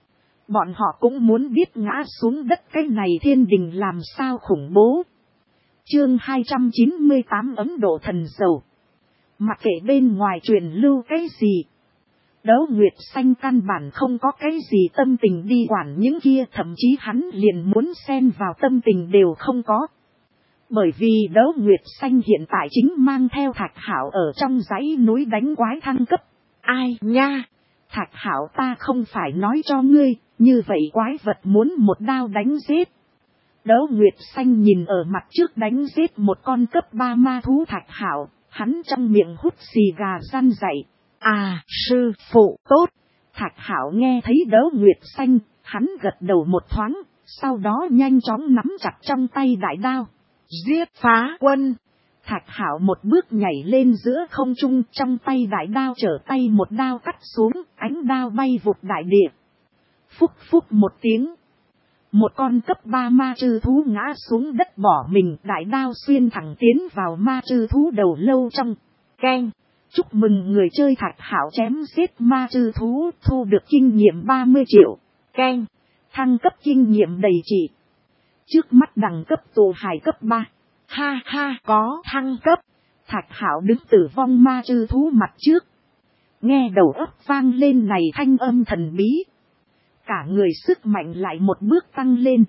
Bọn họ cũng muốn biết ngã xuống đất cái này Thiên Đình làm sao khủng bố. Chương hai trăm chín mươi tám Ấn Độ Thần Dầu. Mặc kệ bên ngoài truyền lưu cái gì. Đấu Nguyệt Xanh căn bản không có cái gì tâm tình đi quản những kia, thậm chí hắn liền muốn xen vào tâm tình đều không có. Bởi vì Đấu Nguyệt Xanh hiện tại chính mang theo Thạch Hạo ở trong dãy núi đánh quái thăng cấp. Ai nha? Thạch Hạo ta không phải nói cho ngươi, như vậy quái vật muốn một đao đánh giết. Đấu Nguyệt Xanh nhìn ở mặt trước đánh giết một con cấp ba ma thú Thạch Hạo, hắn trong miệng hút xì gà răn dậy. À, sư phụ tốt. Thạch Hạo nghe thấy Đấu Nguyệt Xanh, hắn gật đầu một thoáng, sau đó nhanh chóng nắm chặt trong tay đại đao. Giết phá quân. Thạch Hạo một bước nhảy lên giữa không trung, trong tay đại đao trở tay một đao cắt xuống, ánh đao bay vụt đại địa. Phúc phúc một tiếng. Một con cấp ba ma trư thú ngã xuống đất bỏ mình, đại đao xuyên thẳng tiến vào ma trư thú đầu lâu trong. Keng. Chúc mừng người chơi Thạch Hạo chém giết ma trư thú, thu được kinh nghiệm ba mươi triệu. Keng. Thăng cấp kinh nghiệm đầy trị. Trước mắt đẳng cấp tù hài cấp ba. Ha ha, có thăng cấp. Thạch Hạo đứng tử vong ma trư thú mặt trước. Nghe đầu óc vang lên này thanh âm thần bí, cả người sức mạnh lại một bước tăng lên.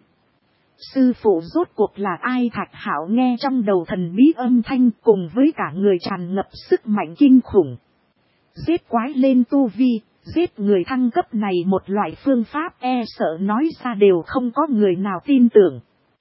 Sư phụ rốt cuộc là ai? Thạch Hạo nghe trong đầu thần bí âm thanh cùng với cả người tràn ngập sức mạnh kinh khủng. Giết quái lên tu vi, giết người thăng cấp này một loại phương pháp e sợ nói ra đều không có người nào tin tưởng.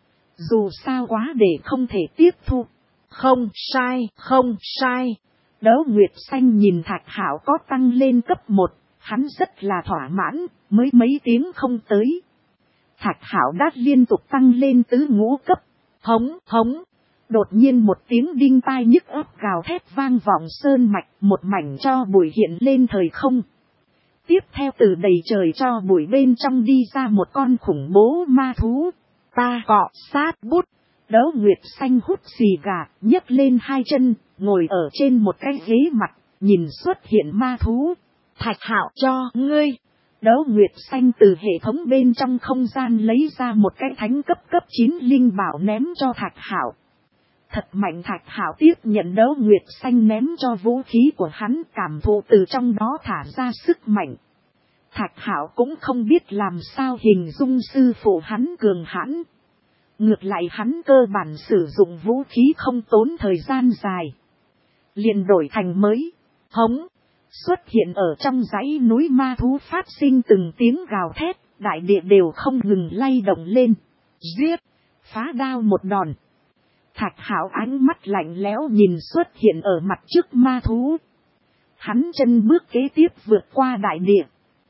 Dù sao quá để không thể tiếp thu. Không sai, không sai. Đấu Nguyệt Xanh nhìn Thạch Hạo có tăng lên cấp một, hắn rất là thỏa mãn, mới mấy tiếng không tới. Thạch Hạo đã liên tục tăng lên tứ ngũ cấp. Hống, hống. Đột nhiên một tiếng đinh tai nhức óc gào thét vang vọng sơn mạch, một mảnh cho bụi hiện lên thời không. Tiếp theo từ đầy trời cho bụi bên trong đi ra một con khủng bố ma thú. Ta cọ sát bút. Đấu Nguyệt Xanh hút xì gà, nhấc lên hai chân, ngồi ở trên một cái ghế mặt, nhìn xuất hiện ma thú. Thạch Hạo cho ngươi. Đấu Nguyệt Xanh từ hệ thống bên trong không gian lấy ra một cái thánh cấp cấp chín linh bảo ném cho Thạch Hạo. Thật mạnh. Thạch Hạo tiếp nhận Đấu Nguyệt Xanh ném cho vũ khí của hắn, cảm thụ từ trong đó thả ra sức mạnh. Thạch Hạo cũng không biết làm sao hình dung sư phụ hắn cường hãn. Ngược lại hắn cơ bản sử dụng vũ khí không tốn thời gian dài. Liền đổi thành mới. Hống. Xuất hiện ở trong dãy núi ma thú phát sinh từng tiếng gào thét, đại địa đều không ngừng lay động lên. Giết. Phá đao một đòn. Thạch Hạo ánh mắt lạnh lẽo nhìn xuất hiện ở mặt trước ma thú. Hắn chân bước kế tiếp vượt qua đại địa.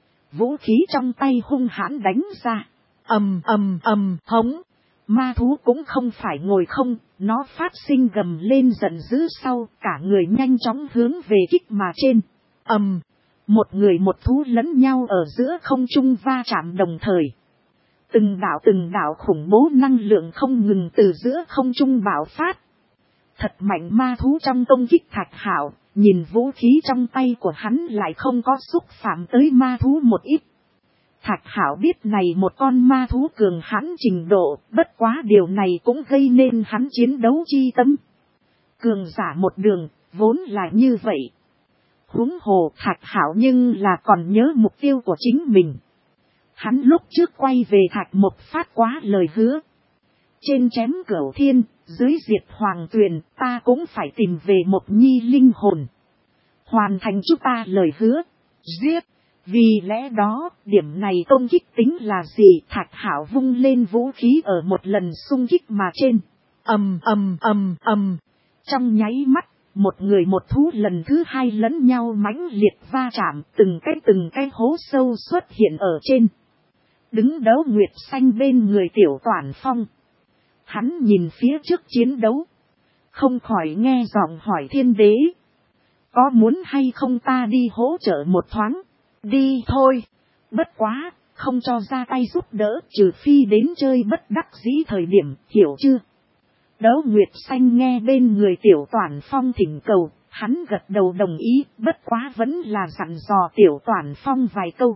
Vũ khí trong tay hung hãn đánh ra. Ầm ầm ầm hống. Ma thú cũng không phải ngồi không, nó phát sinh gầm lên giận dữ sau, cả người nhanh chóng hướng về kích mà trên. Ầm. Một người một thú lẫn nhau ở giữa không trung va chạm đồng thời. Từng đạo từng đạo khủng bố năng lượng không ngừng từ giữa không trung bạo phát. Thật mạnh. Ma thú trong công kích Thạch Hạo, nhìn vũ khí trong tay của hắn lại không có xúc phạm tới ma thú một ít. Thạch Hạo biết này một con ma thú cường hãn trình độ, bất quá điều này cũng gây nên hắn chiến đấu chi tâm. Cường giả một đường, vốn là như vậy. Huống hồ Thạch Hạo nhưng là còn nhớ mục tiêu của chính mình. Hắn lúc trước quay về Thạch Mộc phát quá lời hứa. Trên chém Cửu Thiên, dưới diệt Hoàng Tuyền, ta cũng phải tìm về Mộc Nhi linh hồn. Hoàn thành chúng ta lời hứa. Giết. Vì lẽ đó, điểm này công kích tính là gì? Thạch Hạo vung lên vũ khí ở một lần xung kích mà trên. Ầm ầm ầm ầm. Trong nháy mắt, một người một thú lần thứ hai lẫn nhau mãnh liệt va chạm, từng cái từng cái hố sâu xuất hiện ở trên. Đứng Đấu Nguyệt Xanh bên người Tiểu Toản Phong. Hắn nhìn phía trước chiến đấu, không khỏi nghe giọng hỏi Thiên Đế. Có muốn hay không ta đi hỗ trợ một thoáng? Đi thôi. Bất quá, không cho ra tay giúp đỡ, trừ phi đến chơi bất đắc dĩ thời điểm, hiểu chưa? Đấu Nguyệt Xanh nghe bên người Tiểu Toản Phong thỉnh cầu, hắn gật đầu đồng ý, bất quá vẫn là dặn dò Tiểu Toản Phong vài câu.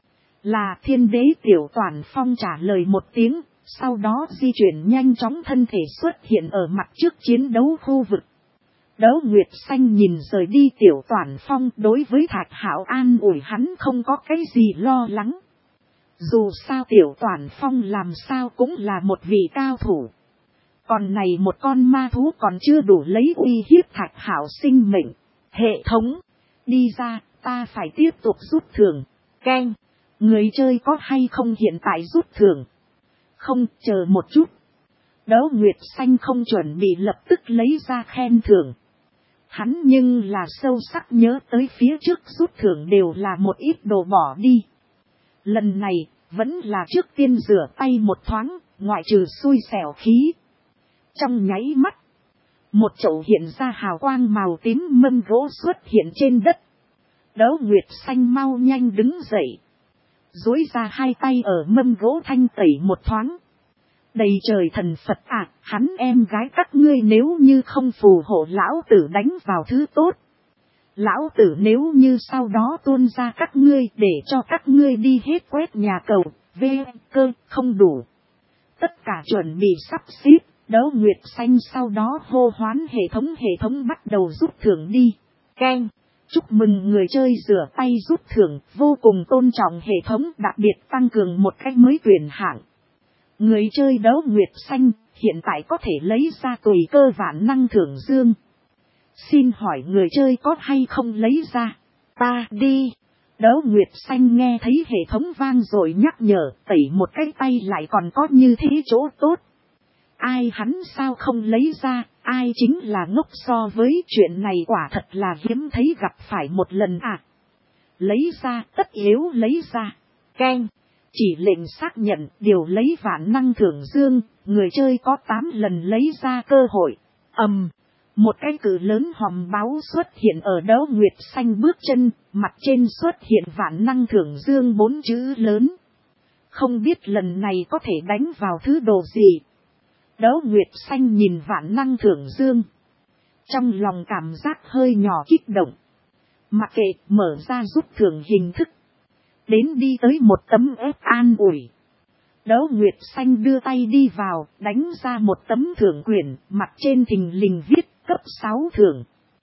Là Thiên Đế. Tiểu Toản Phong trả lời một tiếng, sau đó di chuyển nhanh chóng, thân thể xuất hiện ở mặt trước chiến đấu khu vực. Đấu Nguyệt Xanh nhìn rời đi Tiểu Toản Phong, đối với Thạch Hạo an ủi hắn không có cái gì lo lắng. Dù sao Tiểu Toản Phong làm sao cũng là một vị cao thủ. Còn này một con ma thú còn chưa đủ lấy uy hiếp Thạch Hạo sinh mệnh. Hệ thống. Đi ra, ta phải tiếp tục rút thưởng. Keng. Người chơi có hay không hiện tại rút thưởng? Không, chờ một chút. Đấu Nguyệt Xanh không chuẩn bị lập tức lấy ra khen thưởng. Hắn nhưng là sâu sắc nhớ tới phía trước rút thưởng đều là một ít đồ bỏ đi. Lần này, vẫn là trước tiên rửa tay một thoáng, ngoại trừ xui xẻo khí. Trong nháy mắt, một chậu hiện ra hào quang màu tím mâm gỗ xuất hiện trên đất. Đấu Nguyệt Xanh mau nhanh đứng dậy, duỗi ra hai tay ở mâm gỗ thanh tẩy một thoáng. Đầy trời thần Phật ạ, à, hắn em gái các ngươi nếu như không phù hộ lão tử đánh vào thứ tốt. Lão tử nếu như sau đó tuôn ra các ngươi để cho các ngươi đi hết quét nhà cầu, vê cơ không đủ. Tất cả chuẩn bị sắp xếp, Đấu Nguyệt Xanh sau đó hô hoán hệ thống hệ thống bắt đầu rút thưởng đi. Keng, Chúc mừng người chơi rửa tay rút thưởng, vô cùng tôn trọng hệ thống, đặc biệt tăng cường một cách mới tuyển hạng. Người chơi đấu nguyệt xanh hiện tại có thể lấy ra tùy cơ vạn năng thưởng dương. Xin hỏi người chơi có hay không lấy ra? Ta đi. Đấu nguyệt xanh nghe thấy hệ thống vang rồi nhắc nhở, tẩy một cái tay lại còn có như thế chỗ tốt. Ai hắn sao không lấy ra, ai chính là ngốc, so với chuyện này quả thật là hiếm thấy gặp phải một lần à. Lấy ra, tất yếu lấy ra. Keng. Chỉ lệnh xác nhận điều lấy vạn năng thưởng dương, người chơi có tám lần lấy ra cơ hội. Ầm. Um, một cái cự lớn hòm báo xuất hiện ở đấu nguyệt xanh bước chân, mặt trên xuất hiện vạn năng thưởng dương bốn chữ lớn. Không biết lần này có thể đánh vào thứ đồ gì. Đấu nguyệt xanh nhìn vạn năng thưởng dương. Trong lòng cảm giác hơi nhỏ kích động. Mặc kệ, mở ra rút thưởng hình thức. Đến đi tới một tấm ép an ủi. Đấu nguyệt xanh đưa tay đi vào, đánh ra một tấm thưởng quyển, mặt trên thình lình viết cấp sáu thưởng.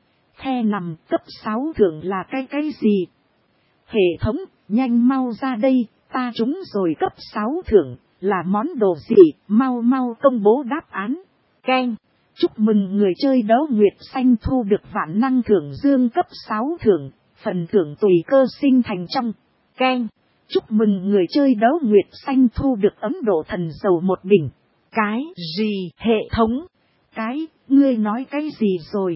The nằm, cấp sáu thưởng là cái cái gì? Hệ thống, nhanh mau ra đây, ta trúng rồi cấp sáu thưởng, là món đồ gì, mau mau công bố đáp án. Keng. Chúc mừng người chơi đấu nguyệt xanh thu được vạn năng thưởng dương cấp sáu thưởng, phần thưởng tùy cơ sinh thành trong. Keng. Chúc mừng người chơi đấu nguyệt xanh thu được ấm độ thần dầu một bình. Cái gì? Hệ thống. Cái, ngươi nói cái gì rồi?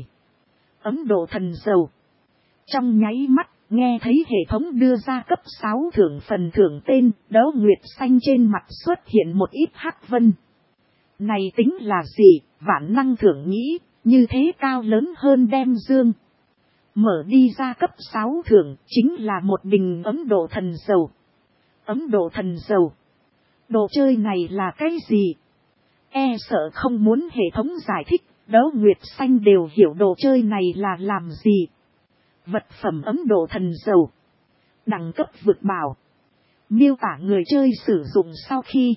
Ấm độ thần dầu. Trong nháy mắt, nghe thấy hệ thống đưa ra cấp sáu thưởng phần thưởng tên, đấu nguyệt xanh trên mặt xuất hiện một ít hắc vân. Này tính là gì? Vạn năng thưởng nghĩ, như thế cao lớn hơn đem dương. Mở đi ra cấp sáu thưởng, chính là một bình ấm độ thần dầu. Ấm độ thần dầu. Đồ chơi này là cái gì? E sợ không muốn hệ thống giải thích, đấu nguyệt xanh đều hiểu đồ chơi này là làm gì. Vật phẩm ấm độ thần dầu. Đẳng cấp vượt bảo. Miêu tả người chơi sử dụng sau khi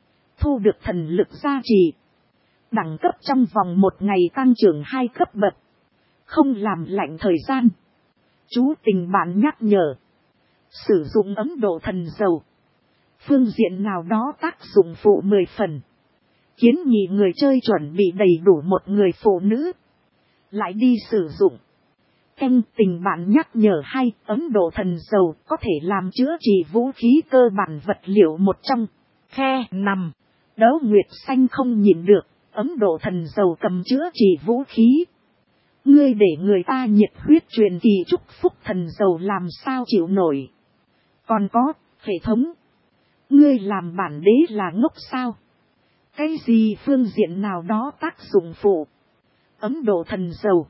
thu được thần lực gia trì. Đẳng cấp trong vòng một ngày tăng trưởng hai cấp bậc. Không làm lạnh thời gian. Chú tình bạn nhắc nhở. Sử dụng ấm độ thần dầu. Phương diện nào đó tác dụng phụ mười phần. Kiến nghị người chơi chuẩn bị đầy đủ một người phụ nữ. Lại đi sử dụng. Canh tình bạn nhắc nhở hay ấm độ thần dầu có thể làm chữa trị vũ khí cơ bản vật liệu một trong. Khe nằm. Đấu nguyệt xanh không nhìn được. Ấm độ thần dầu cầm chữa trị vũ khí. Ngươi để người ta nhiệt huyết truyền kỳ chúc phúc thần dầu làm sao chịu nổi. Còn có, hệ thống. Ngươi làm bản đế là ngốc sao? Cái gì phương diện nào đó tác dụng phụ? Ấm độ thần dầu.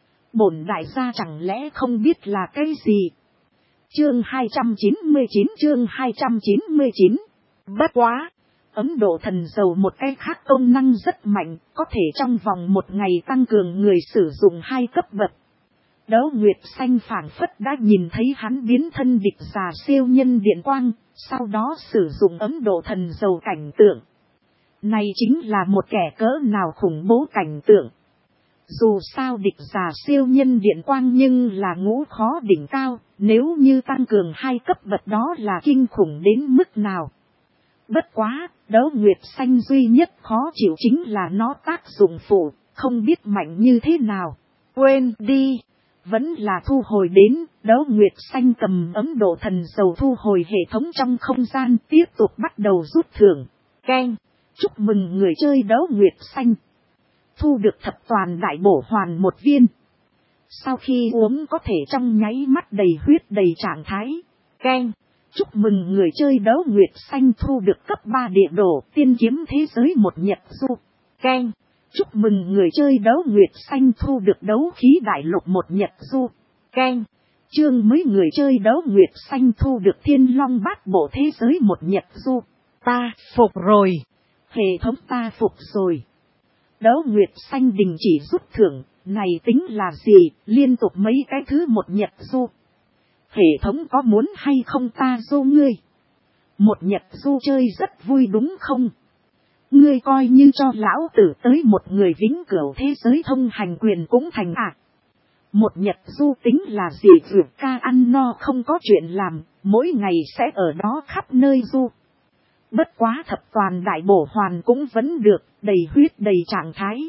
Bổn đại gia chẳng lẽ không biết là cái gì? Chương hai trăm chín mươi chín chương hai trăm chín mươi chín. Bất quá. Ấm độ thần dầu một cái khác công năng rất mạnh, có thể trong vòng một ngày tăng cường người sử dụng hai cấp bậc. Đấu nguyệt xanh phảng phất đã nhìn thấy hắn biến thân địch già siêu nhân điện quang, sau đó sử dụng ấm độ thần dầu cảnh tượng. Này chính là một kẻ cỡ nào khủng bố cảnh tượng. Dù sao địch già siêu nhân điện quang nhưng là ngũ khó đỉnh cao, nếu như tăng cường hai cấp bậc đó là kinh khủng đến mức nào. Bất quá, đấu nguyệt xanh duy nhất khó chịu chính là nó tác dụng phụ, không biết mạnh như thế nào. Quên đi, vẫn là thu hồi đến, đấu nguyệt xanh cầm ấm độ thần dầu thu hồi hệ thống trong không gian tiếp tục bắt đầu rút thưởng. Keng, chúc mừng người chơi đấu nguyệt xanh. Thu được thập toàn đại bổ hoàn một viên. Sau khi uống có thể trong nháy mắt đầy huyết đầy trạng thái. Keng. Chúc mừng người chơi đấu nguyệt xanh thu được cấp ba địa đồ tiên kiếm thế giới một nhật du. Keng. Chúc mừng người chơi đấu nguyệt xanh thu được đấu khí đại lục một nhật du. Keng. Chương mới người chơi đấu nguyệt xanh thu được thiên long bát bộ thế giới một nhật du. Ta phục rồi. Hệ thống ta phục rồi. Đấu nguyệt xanh đình chỉ rút thưởng, này tính là gì, liên tục mấy cái thứ một nhật du. Hệ thống có muốn hay không ta du ngươi? Một nhật du chơi rất vui đúng không? Ngươi coi như cho lão tử tới một người vĩnh cửu thế giới thông hành quyền cũng thành à. Một nhật du tính là gì vượt ca ăn no không có chuyện làm, mỗi ngày sẽ ở đó khắp nơi du. Bất quá thập toàn đại bổ hoàn cũng vẫn được, đầy huyết đầy trạng thái.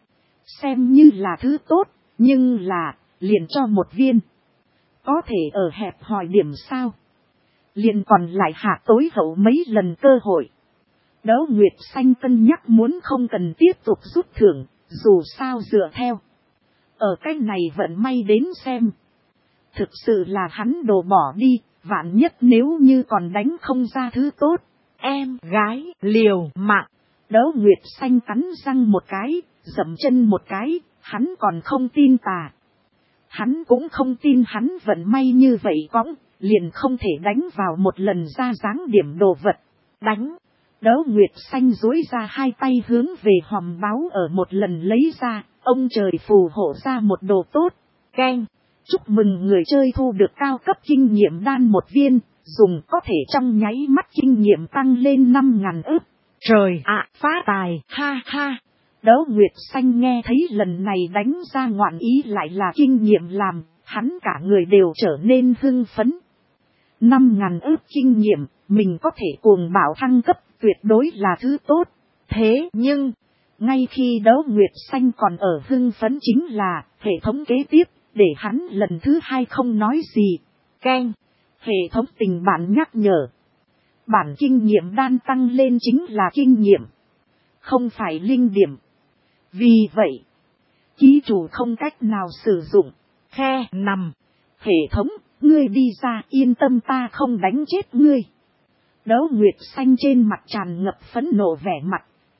Xem như là thứ tốt, nhưng là, liền cho một viên. Có thể ở hẹp hỏi điểm sao? Liền còn lại hạ tối hậu mấy lần cơ hội. Đấu Nguyệt Xanh cân nhắc muốn không cần tiếp tục rút thưởng, dù sao dựa theo. Ở cái này vận may đến xem. Thực sự là hắn đổ bỏ đi, vạn nhất nếu như còn đánh không ra thứ tốt. Em gái liều mạng. Đấu Nguyệt Xanh cắn răng một cái, dậm chân một cái, hắn còn không tin tà. Hắn cũng không tin hắn vận may như vậy cõng, liền không thể đánh vào một lần ra dáng điểm đồ vật. Đánh. Đấu Nguyệt Xanh duỗi ra hai tay hướng về hòm báo ở một lần lấy ra, ông trời phù hộ ra một đồ tốt. Keng. Chúc mừng người chơi thu được cao cấp kinh nghiệm đan một viên, dùng có thể trong nháy mắt kinh nghiệm tăng lên năm ngàn ức. Trời ạ, phá tài, ha ha. Đấu Nguyệt Xanh nghe thấy lần này đánh ra ngoạn ý lại là kinh nghiệm làm, hắn cả người đều trở nên hưng phấn. Năm ngàn ức kinh nghiệm, mình có thể cuồng bảo thăng cấp, tuyệt đối là thứ tốt. Thế nhưng, ngay khi Đấu Nguyệt Xanh còn ở hưng phấn chính là hệ thống kế tiếp, để hắn lần thứ hai không nói gì. Keng, hệ thống tình bạn nhắc nhở. Bản kinh nghiệm đan tăng lên chính là kinh nghiệm, không phải linh điểm. Vì vậy, ký chủ không cách nào sử dụng. Khe nằm. Hệ thống, ngươi đi ra, yên tâm ta không đánh chết ngươi. Đấu Nguyệt Xanh trên mặt tràn ngập phẫn nộ vẻ mặt.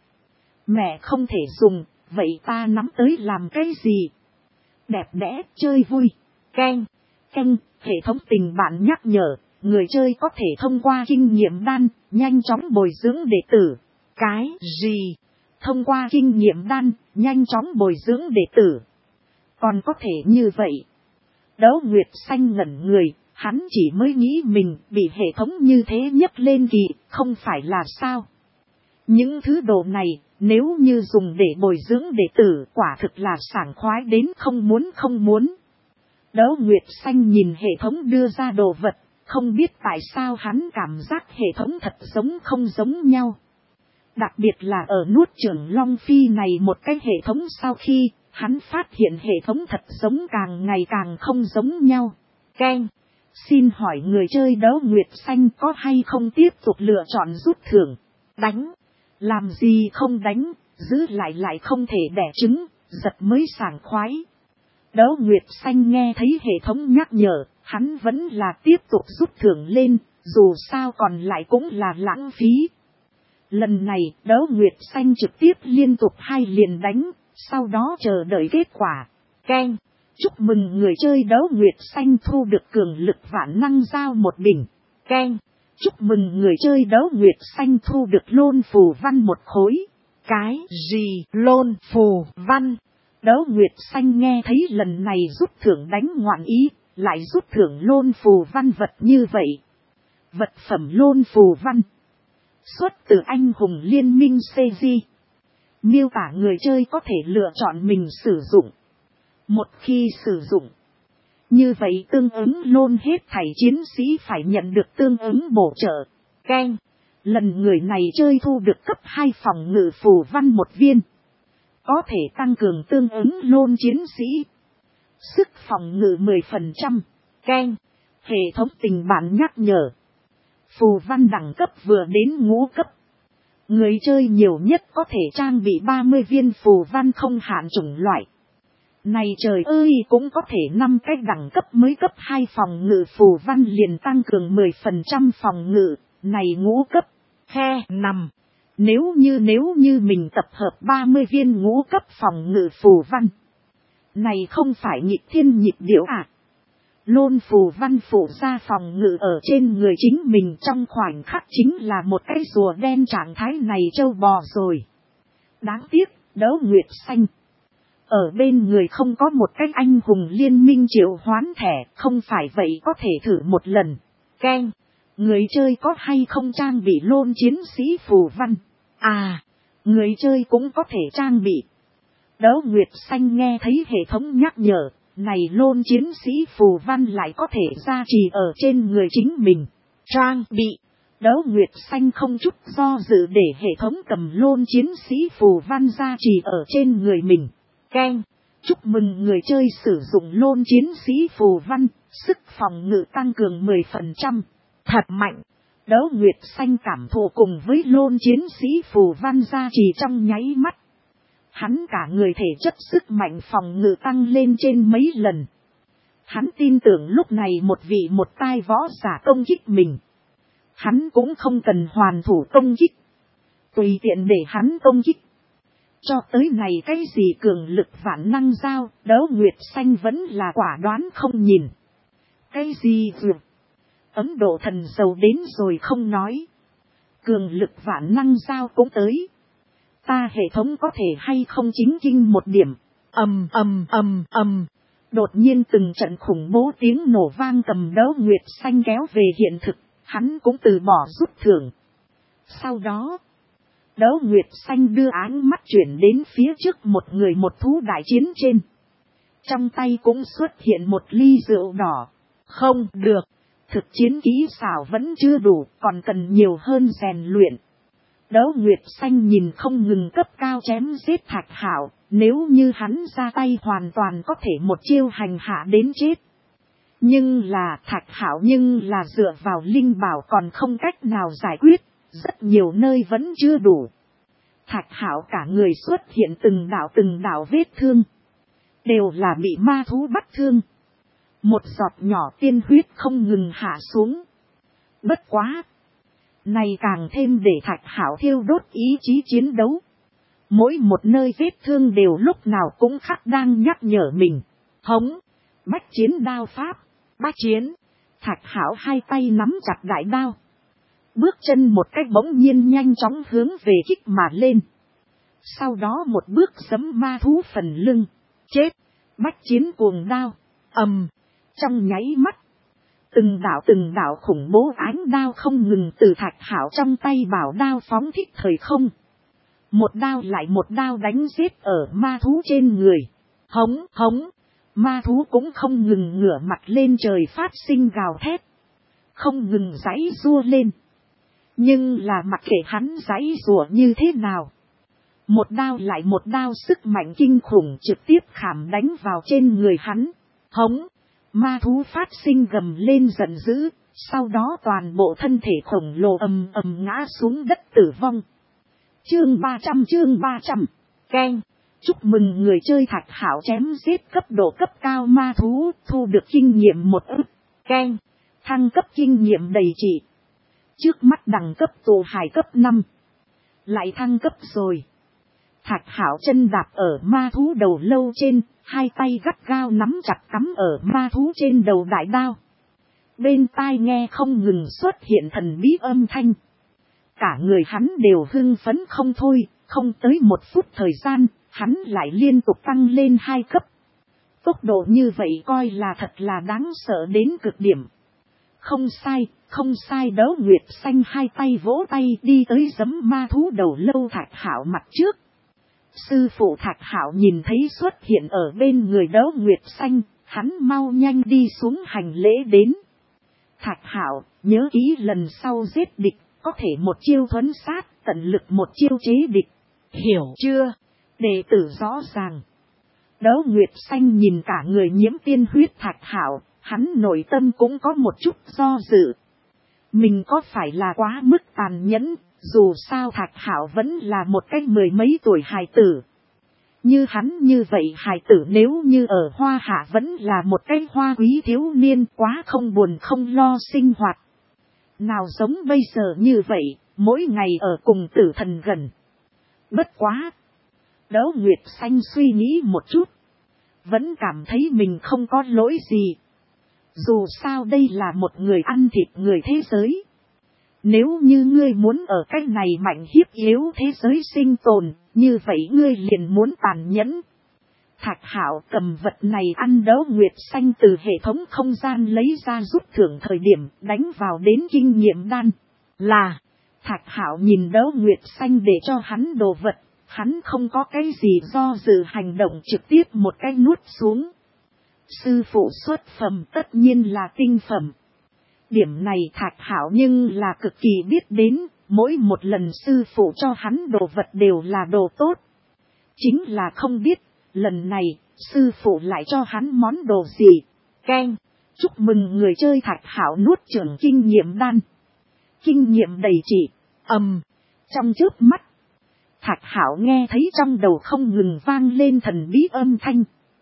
Mẹ không thể dùng, vậy ta nắm tới làm cái gì? Đẹp đẽ, chơi vui. Keng, keng, hệ thống tình bạn nhắc nhở, người chơi có thể thông qua kinh nghiệm đan, nhanh chóng bồi dưỡng đệ tử. Cái gì? Thông qua kinh nghiệm đan, nhanh chóng bồi dưỡng đệ tử. Còn có thể như vậy. Đấu Nguyệt Xanh ngẩn người, hắn chỉ mới nghĩ mình bị hệ thống như thế nhấc lên kỳ, không phải là sao. Những thứ đồ này, nếu như dùng để bồi dưỡng đệ tử, quả thực là sảng khoái đến không muốn không muốn. Đấu Nguyệt Xanh nhìn hệ thống đưa ra đồ vật, không biết tại sao hắn cảm giác hệ thống thật giống không giống nhau. Đặc biệt là ở nuốt chửng Long Phi này một cái hệ thống sau khi, hắn phát hiện hệ thống thật giống càng ngày càng không giống nhau. Keng, xin hỏi người chơi Đấu Nguyệt Xanh có hay không tiếp tục lựa chọn rút thưởng? Đánh. Làm gì không đánh, giữ lại lại không thể đẻ trứng, giật mới sảng khoái. Đấu Nguyệt Xanh nghe thấy hệ thống nhắc nhở, hắn vẫn là tiếp tục rút thưởng lên, dù sao còn lại cũng là lãng phí. Lần này, Đấu Nguyệt Xanh trực tiếp liên tục hai liền đánh, sau đó chờ đợi kết quả. Keng, chúc mừng người chơi Đấu Nguyệt Xanh thu được cường lực vạn năng giao một bình. Keng, chúc mừng người chơi Đấu Nguyệt Xanh thu được lôn phù văn một khối. Cái gì lôn phù văn? Đấu Nguyệt Xanh nghe thấy lần này rút thưởng đánh ngoạn ý, lại rút thưởng lôn phù văn vật như vậy. Vật phẩm lôn phù văn. Xuất từ anh hùng liên minh xê giê. Miêu tả người chơi có thể lựa chọn mình sử dụng. Một khi sử dụng, như vậy tương ứng lôn hết thảy chiến sĩ phải nhận được tương ứng bổ trợ. Keng, lần người này chơi thu được cấp hai phòng ngự phù văn một viên. Có thể tăng cường tương ứng lôn chiến sĩ. Sức phòng ngự mười phần trăm. Keng, hệ thống tình bạn nhắc nhở. Phù văn đẳng cấp vừa đến ngũ cấp. Người chơi nhiều nhất có thể trang bị ba mươi viên phù văn không hạn chủng loại. Này trời ơi, cũng có thể năm cái đẳng cấp mới cấp hai phòng ngự phù văn liền tăng cường mười phần trăm phòng ngự, này ngũ cấp. He nằm. Nếu như nếu như mình tập hợp ba mươi viên ngũ cấp phòng ngự phù văn. Này không phải nhịp thiên nhịp điểu à. Lôn phù văn phụ ra phòng ngự ở trên người chính mình trong khoảnh khắc chính là một cái rùa đen trạng thái này trâu bò rồi. Đáng tiếc, Đấu Nguyệt Xanh. Ở bên người không có một cái anh hùng liên minh triệu hoán thẻ, không phải vậy có thể thử một lần. Keng, người chơi có hay không trang bị lôn chiến sĩ phù văn? À, người chơi cũng có thể trang bị. Đấu Nguyệt Xanh nghe thấy hệ thống nhắc nhở, này lôn chiến sĩ phù văn lại có thể gia trì ở trên người chính mình. Trang bị, Đấu Nguyệt Xanh không chút do dự để hệ thống cầm lôn chiến sĩ phù văn gia trì ở trên người mình. Keng, chúc mừng người chơi sử dụng lôn chiến sĩ phù văn, sức phòng ngự tăng cường mười phần trăm. Thật mạnh. Đấu Nguyệt Xanh cảm thụ cùng với lôn chiến sĩ phù văn gia trì trong nháy mắt. Hắn cả người thể chất sức mạnh phòng ngự tăng lên trên mấy lần. Hắn tin tưởng lúc này một vị một tai võ giả công kích mình, hắn cũng không cần hoàn thủ công kích, tùy tiện để hắn công kích. Cho tới này cái gì cường lực vạn năng giao, Đấu Nguyệt Xanh vẫn là quả đoán không nhìn. Cái gì vượt? Ấn Độ thần dầu đến rồi không nói. Cường lực vạn năng giao cũng tới. Ta hệ thống có thể hay không chính kinh một điểm. Ầm ầm ầm ầm. Đột nhiên từng trận khủng bố tiếng nổ vang cầm Đấu Nguyệt Xanh kéo về hiện thực. Hắn cũng từ bỏ rút thưởng. Sau đó, Đấu Nguyệt Xanh đưa áng mắt chuyển đến phía trước một người một thú đại chiến trên. Trong tay cũng xuất hiện một ly rượu đỏ. Không được, thực chiến kỹ xảo vẫn chưa đủ, còn cần nhiều hơn rèn luyện. Đấu Nguyệt Xanh nhìn không ngừng cấp cao chém giết Thạch Hạo, nếu như hắn ra tay hoàn toàn có thể một chiêu hành hạ đến chết. Nhưng là Thạch Hạo nhưng là dựa vào linh bảo còn không cách nào giải quyết, rất nhiều nơi vẫn chưa đủ. Thạch Hạo cả người xuất hiện từng đạo từng đạo vết thương, đều là bị ma thú bắt thương. Một giọt nhỏ tiên huyết không ngừng hạ xuống. Bất quá, này càng thêm để Thạch Hạo thiêu đốt ý chí chiến đấu. Mỗi một nơi vết thương đều lúc nào cũng khắc đang nhắc nhở mình. Hống, bách chiến đao pháp, bách chiến. Thạch Hạo hai tay nắm chặt đại đao, bước chân một cách bỗng nhiên nhanh chóng hướng về kích mà lên. Sau đó một bước giẫm ma thú phần lưng. Chết, bách chiến cuồng đao. Ầm, trong nháy mắt, từng đạo từng đạo khủng bố ánh đao không ngừng từ Thạch Hạo trong tay bảo đao phóng thích thời không. Một đao lại một đao đánh giết ở ma thú trên người. Hống hống, ma thú cũng không ngừng ngửa mặt lên trời phát sinh gào thét, không ngừng giãy giụa lên. Nhưng là mặc kệ hắn giãy giụa như thế nào, một đao lại một đao sức mạnh kinh khủng trực tiếp khảm đánh vào trên người hắn. Hống, ma thú phát sinh gầm lên giận dữ, sau đó toàn bộ thân thể khổng lồ ầm ầm ngã xuống đất tử vong. Chương ba trăm chương ba trăm. Keng, chúc mừng người chơi Thạch Hạo chém giết cấp độ cấp cao ma thú, thu được kinh nghiệm một ức. Keng, thăng cấp kinh nghiệm đầy trị. Trước mắt đẳng cấp tù hải cấp năm. Lại thăng cấp rồi. Thạch Hạo chân đạp ở ma thú đầu lâu trên, hai tay gắt gao nắm chặt cắm ở ma thú trên đầu đại đao. Bên tai nghe không ngừng xuất hiện thần bí âm thanh. Cả người hắn đều hưng phấn không thôi, không tới một phút thời gian, hắn lại liên tục tăng lên hai cấp. Tốc độ như vậy coi là thật là đáng sợ đến cực điểm. Không sai, không sai. Đấu Nguyệt Xanh hai tay vỗ tay đi tới giẫm ma thú đầu lâu Thạch Hạo mặt trước. Sư phụ Thạch Hạo nhìn thấy xuất hiện ở bên người Đấu Nguyệt Xanh, hắn mau nhanh đi xuống hành lễ đến. Thạch Hạo, nhớ kỹ lần sau giết địch, có thể một chiêu thuấn sát, tận lực một chiêu chế địch. Hiểu chưa? Đệ tử rõ ràng. Đấu Nguyệt Xanh nhìn cả người nhiễm tiên huyết Thạch Hạo, hắn nội tâm cũng có một chút do dự. Mình có phải là quá mức tàn nhẫn, dù sao Thạch Hạo vẫn là một cái mười mấy tuổi hài tử. Như hắn như vậy hài tử nếu như ở Hoa Hạ vẫn là một cái hoa quý thiếu niên, quá không buồn không lo sinh hoạt. Nào giống bây giờ như vậy, mỗi ngày ở cùng tử thần gần. Bất quá. Đấu Nguyệt Xanh suy nghĩ một chút, vẫn cảm thấy mình không có lỗi gì. Dù sao đây là một người ăn thịt người thế giới. Nếu như ngươi muốn ở cái này mạnh hiếp yếu thế giới sinh tồn, như vậy ngươi liền muốn tàn nhẫn. Thạch Hạo cầm vật này ăn. Đấu Nguyệt Xanh từ hệ thống không gian lấy ra rút thưởng thời điểm đánh vào đến kinh nghiệm đan. Là, Thạch Hạo nhìn Đấu Nguyệt Xanh để cho hắn đồ vật, hắn không có cái gì do dự hành động trực tiếp một cái nuốt xuống. Sư phụ xuất phẩm tất nhiên là tinh phẩm. Điểm này Thạch Hạo nhưng là cực kỳ biết đến, mỗi một lần sư phụ cho hắn đồ vật đều là đồ tốt. Chính là không biết, lần này, sư phụ lại cho hắn món đồ gì. Keng, chúc mừng người chơi Thạch Hạo nuốt chửng kinh nghiệm đan. Kinh nghiệm đầy chỉ, ầm, trong chớp mắt. Thạch Hạo nghe thấy trong đầu không ngừng vang lên thần bí âm thanh.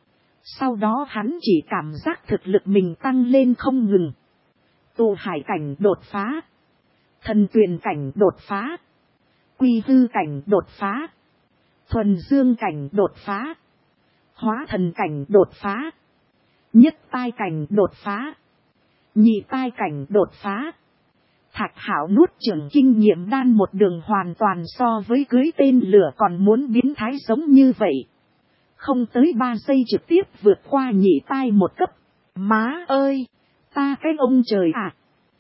Sau đó hắn chỉ cảm giác thực lực mình tăng lên không ngừng. Tụ hải cảnh đột phá. Thần tuyền cảnh đột phá. Quy hư cảnh đột phá. Thuần dương cảnh đột phá. Hóa thần cảnh đột phá. Nhất tai cảnh đột phá. Nhị tai cảnh đột phá. Thạch Hạo nuốt chửng kinh nghiệm đan một đường hoàn toàn so với cưới tên lửa còn muốn biến thái giống như vậy. Không tới ba giây trực tiếp vượt qua nhị tai một cấp. Má ơi! Ta cái ông trời à!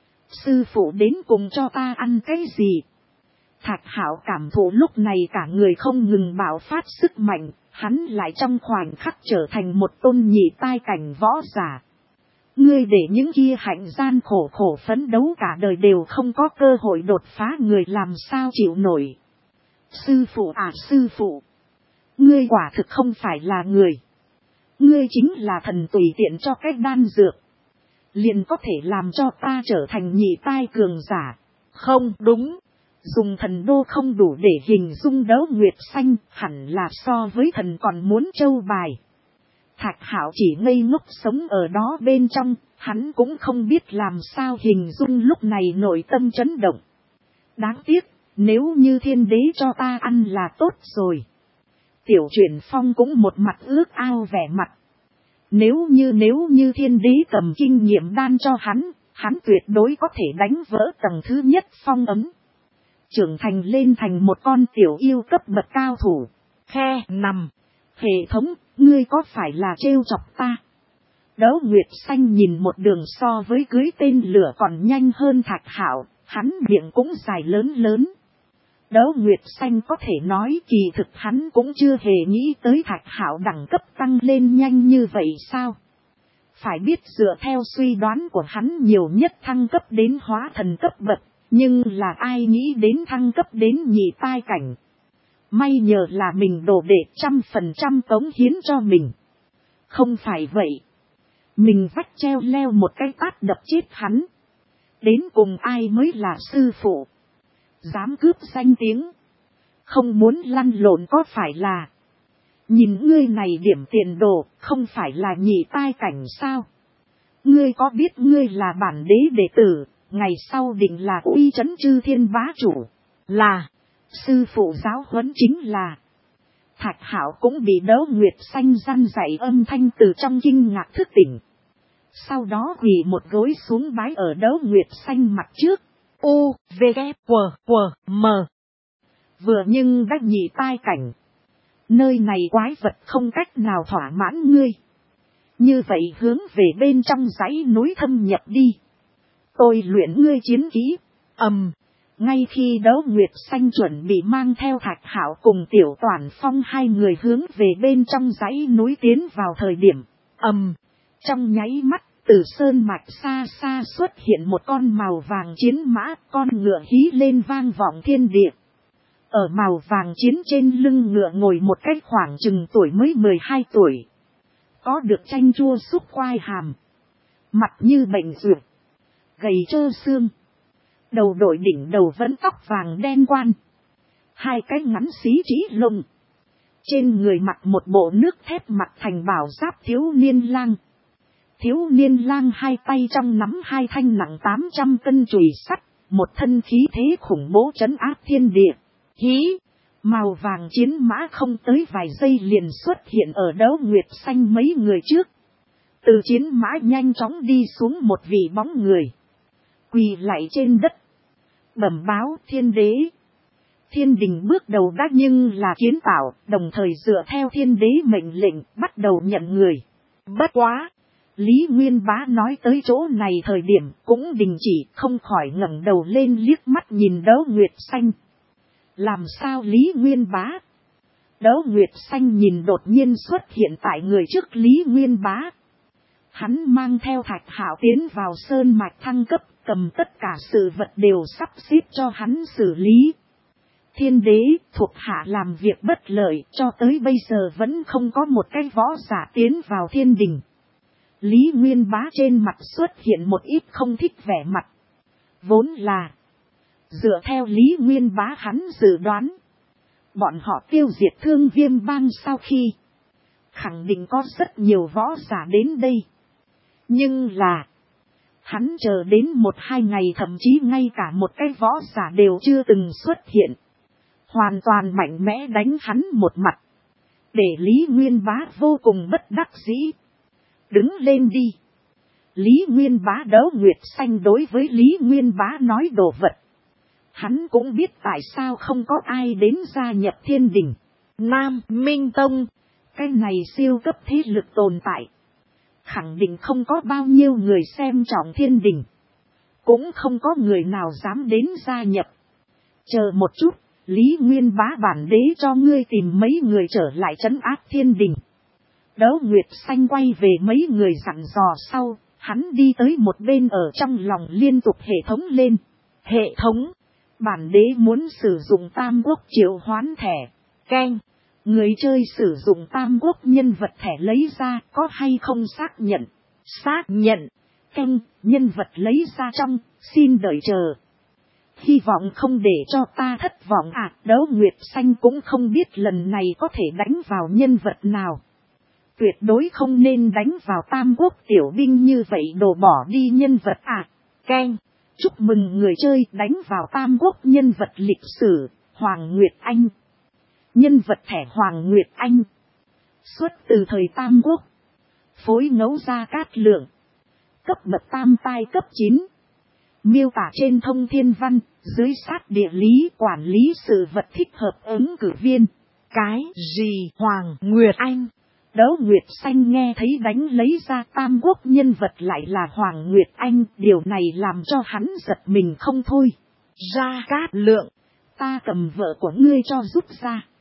Sư phụ đến cùng cho ta ăn cái gì? Thạch Hạo cảm thụ lúc này cả người không ngừng bạo phát sức mạnh, hắn lại trong khoảnh khắc trở thành một tôn nhị tai cảnh võ giả. Ngươi để những kia hạnh gian khổ khổ phấn đấu cả đời đều không có cơ hội đột phá, người làm sao chịu nổi. Sư phụ à sư phụ! Ngươi quả thực không phải là người. Ngươi chính là thần tùy tiện cho cách đan dược. Liền có thể làm cho ta trở thành nhị tai cường giả. Không đúng. Dùng thần đô không đủ để hình dung Đấu Nguyệt Xanh, hẳn là so với thần còn muốn trâu bài. Thạch Hạo chỉ ngây ngốc sống ở đó bên trong, hắn cũng không biết làm sao hình dung lúc này nội tâm chấn động. Đáng tiếc, nếu như thiên đế cho ta ăn là tốt rồi. Tiểu Chuyển Phong cũng một mặt ước ao vẻ mặt. Nếu như nếu như thiên đế cầm kinh nghiệm đan cho hắn, hắn tuyệt đối có thể đánh vỡ tầng thứ nhất phong ấm. Trưởng thành lên thành một con tiểu yêu cấp bậc cao thủ. Khe nằm. Hệ thống, ngươi có phải là trêu chọc ta? Đấu Nguyệt Xanh nhìn một đường so với cưới tên lửa còn nhanh hơn Thạch Hạo, hắn miệng cũng dài lớn lớn. Đấu Nguyệt Xanh có thể nói kỳ thực hắn cũng chưa hề nghĩ tới Thạch Hạo đẳng cấp tăng lên nhanh như vậy sao? Phải biết dựa theo suy đoán của hắn nhiều nhất thăng cấp đến hóa thần cấp bậc, nhưng là ai nghĩ đến thăng cấp đến nhị tai cảnh. May nhờ là mình đổ để trăm phần trăm cống hiến cho mình. Không phải vậy. Mình vách treo leo một cái tát đập chết hắn. Đến cùng ai mới là sư phụ? Dám cướp danh tiếng. Không muốn lăn lộn có phải là. Nhìn ngươi này điểm tiền đồ, không phải là nhị tai cảnh sao? Ngươi có biết ngươi là bản đế đệ tử, ngày sau định là uy chấn chư thiên bá chủ. Là, sư phụ giáo huấn chính là. Thạch Hạo cũng bị Đấu Nguyệt Xanh răn dạy âm thanh từ trong kinh ngạc thức tỉnh. Sau đó quỳ một gối xuống bái ở Đấu Nguyệt Xanh mặt trước. U, V, K, W, W, M. Vừa nhưng đã nhị tai cảnh. Nơi này quái vật không cách nào thỏa mãn ngươi. Như vậy hướng về bên trong dãy núi thâm nhập đi. Tôi luyện ngươi chiến kỹ. Ầm. Ngay khi Đấu Nguyệt Xanh chuẩn bị mang theo Thạch Hạo cùng Tiểu Toản Phong hai người hướng về bên trong dãy núi tiến vào thời điểm. Ầm. Trong nháy mắt. Từ sơn mạch xa xa xuất hiện một con màu vàng chiến mã, con ngựa hí lên vang vọng thiên địa. Ở màu vàng chiến trên lưng ngựa ngồi một cái khoảng chừng tuổi mới mười hai tuổi. Có được chanh chua xúc quai hàm. Mặt như bệnh ruột. Gầy trơ xương. Đầu đội đỉnh đầu vẫn tóc vàng đen quan. Hai cái ngắn xí trí lông. Trên người mặc một bộ nước thép mặt thành bảo giáp thiếu niên lang. Thiếu niên lang hai tay trong nắm hai thanh nặng tám trăm cân chùy sắt, một thân khí thế khủng bố trấn áp thiên địa. Hí! Màu vàng chiến mã không tới vài giây liền xuất hiện ở Đấu Nguyệt Xanh mấy người trước. Từ chiến mã nhanh chóng đi xuống một vị bóng người. Quỳ lạy trên đất. Bẩm báo thiên đế. Thiên đình bước đầu đã nhưng là kiến tạo, đồng thời dựa theo thiên đế mệnh lệnh bắt đầu nhận người. Bất quá! Lý Nguyên Bá nói tới chỗ này thời điểm cũng đình chỉ, không khỏi ngẩng đầu lên liếc mắt nhìn Đấu Nguyệt Xanh. Làm sao Lý Nguyên Bá? Đấu Nguyệt Xanh nhìn đột nhiên xuất hiện tại người trước Lý Nguyên Bá. Hắn mang theo Thạch Hạo tiến vào sơn mạch thăng cấp, cầm tất cả sự vật đều sắp xếp cho hắn xử lý. Thiên đế thuộc hạ làm việc bất lợi, cho tới bây giờ vẫn không có một cái võ giả tiến vào thiên đình. Lý Nguyên Bá trên mặt xuất hiện một ít không thích vẻ mặt. Vốn là dựa theo Lý Nguyên Bá hắn dự đoán, bọn họ tiêu diệt Thương Viêm Bang sau khi khẳng định có rất nhiều võ giả đến đây. Nhưng là hắn chờ đến một hai ngày, thậm chí ngay cả một cái võ giả đều chưa từng xuất hiện. Hoàn toàn mạnh mẽ đánh hắn một mặt. Để Lý Nguyên Bá vô cùng bất đắc dĩ. Đứng lên đi. Lý Nguyên Bá Đấu Nguyệt Xanh đối với Lý Nguyên Bá nói đồ vật. Hắn cũng biết tại sao không có ai đến gia nhập thiên đình. Nam Minh Tông, cái này siêu cấp thế lực tồn tại. Khẳng định không có bao nhiêu người xem trọng thiên đình. Cũng không có người nào dám đến gia nhập. Chờ một chút, Lý Nguyên Bá bản đế cho ngươi tìm mấy người trở lại trấn áp thiên đình. Đấu Nguyệt Xanh quay về mấy người dặn dò sau, hắn đi tới một bên ở trong lòng liên tục hệ thống lên. Hệ thống, bản đế muốn sử dụng Tam Quốc triệu hoán thẻ. Keng, người chơi sử dụng Tam Quốc nhân vật thẻ lấy ra có hay không xác nhận. Xác nhận. Keng, nhân vật lấy ra trong, xin đợi chờ. Hy vọng không để cho ta thất vọng à. Đấu Nguyệt Xanh cũng không biết lần này có thể đánh vào nhân vật nào. Tuyệt đối không nên đánh vào Tam Quốc tiểu binh như vậy đổ bỏ đi nhân vật à. Keng, chúc mừng người chơi đánh vào Tam Quốc nhân vật lịch sử, Hoàng Nguyệt Anh. Nhân vật thẻ Hoàng Nguyệt Anh. Xuất từ thời Tam Quốc. Phối ngẫu Gia Cát Lượng. Cấp bậc tam tai cấp chín. Miêu tả trên thông thiên văn, dưới sát địa lý quản lý sự vật thích hợp ứng cử viên. Cái gì Hoàng Nguyệt Anh? Đấu Nguyệt Xanh nghe thấy đánh lấy ra Tam Quốc nhân vật lại là Hoàng Nguyệt Anh. Điều này làm cho hắn giật mình không thôi. Gia Cát Lượng, ta cầm vợ của ngươi cho rút ra.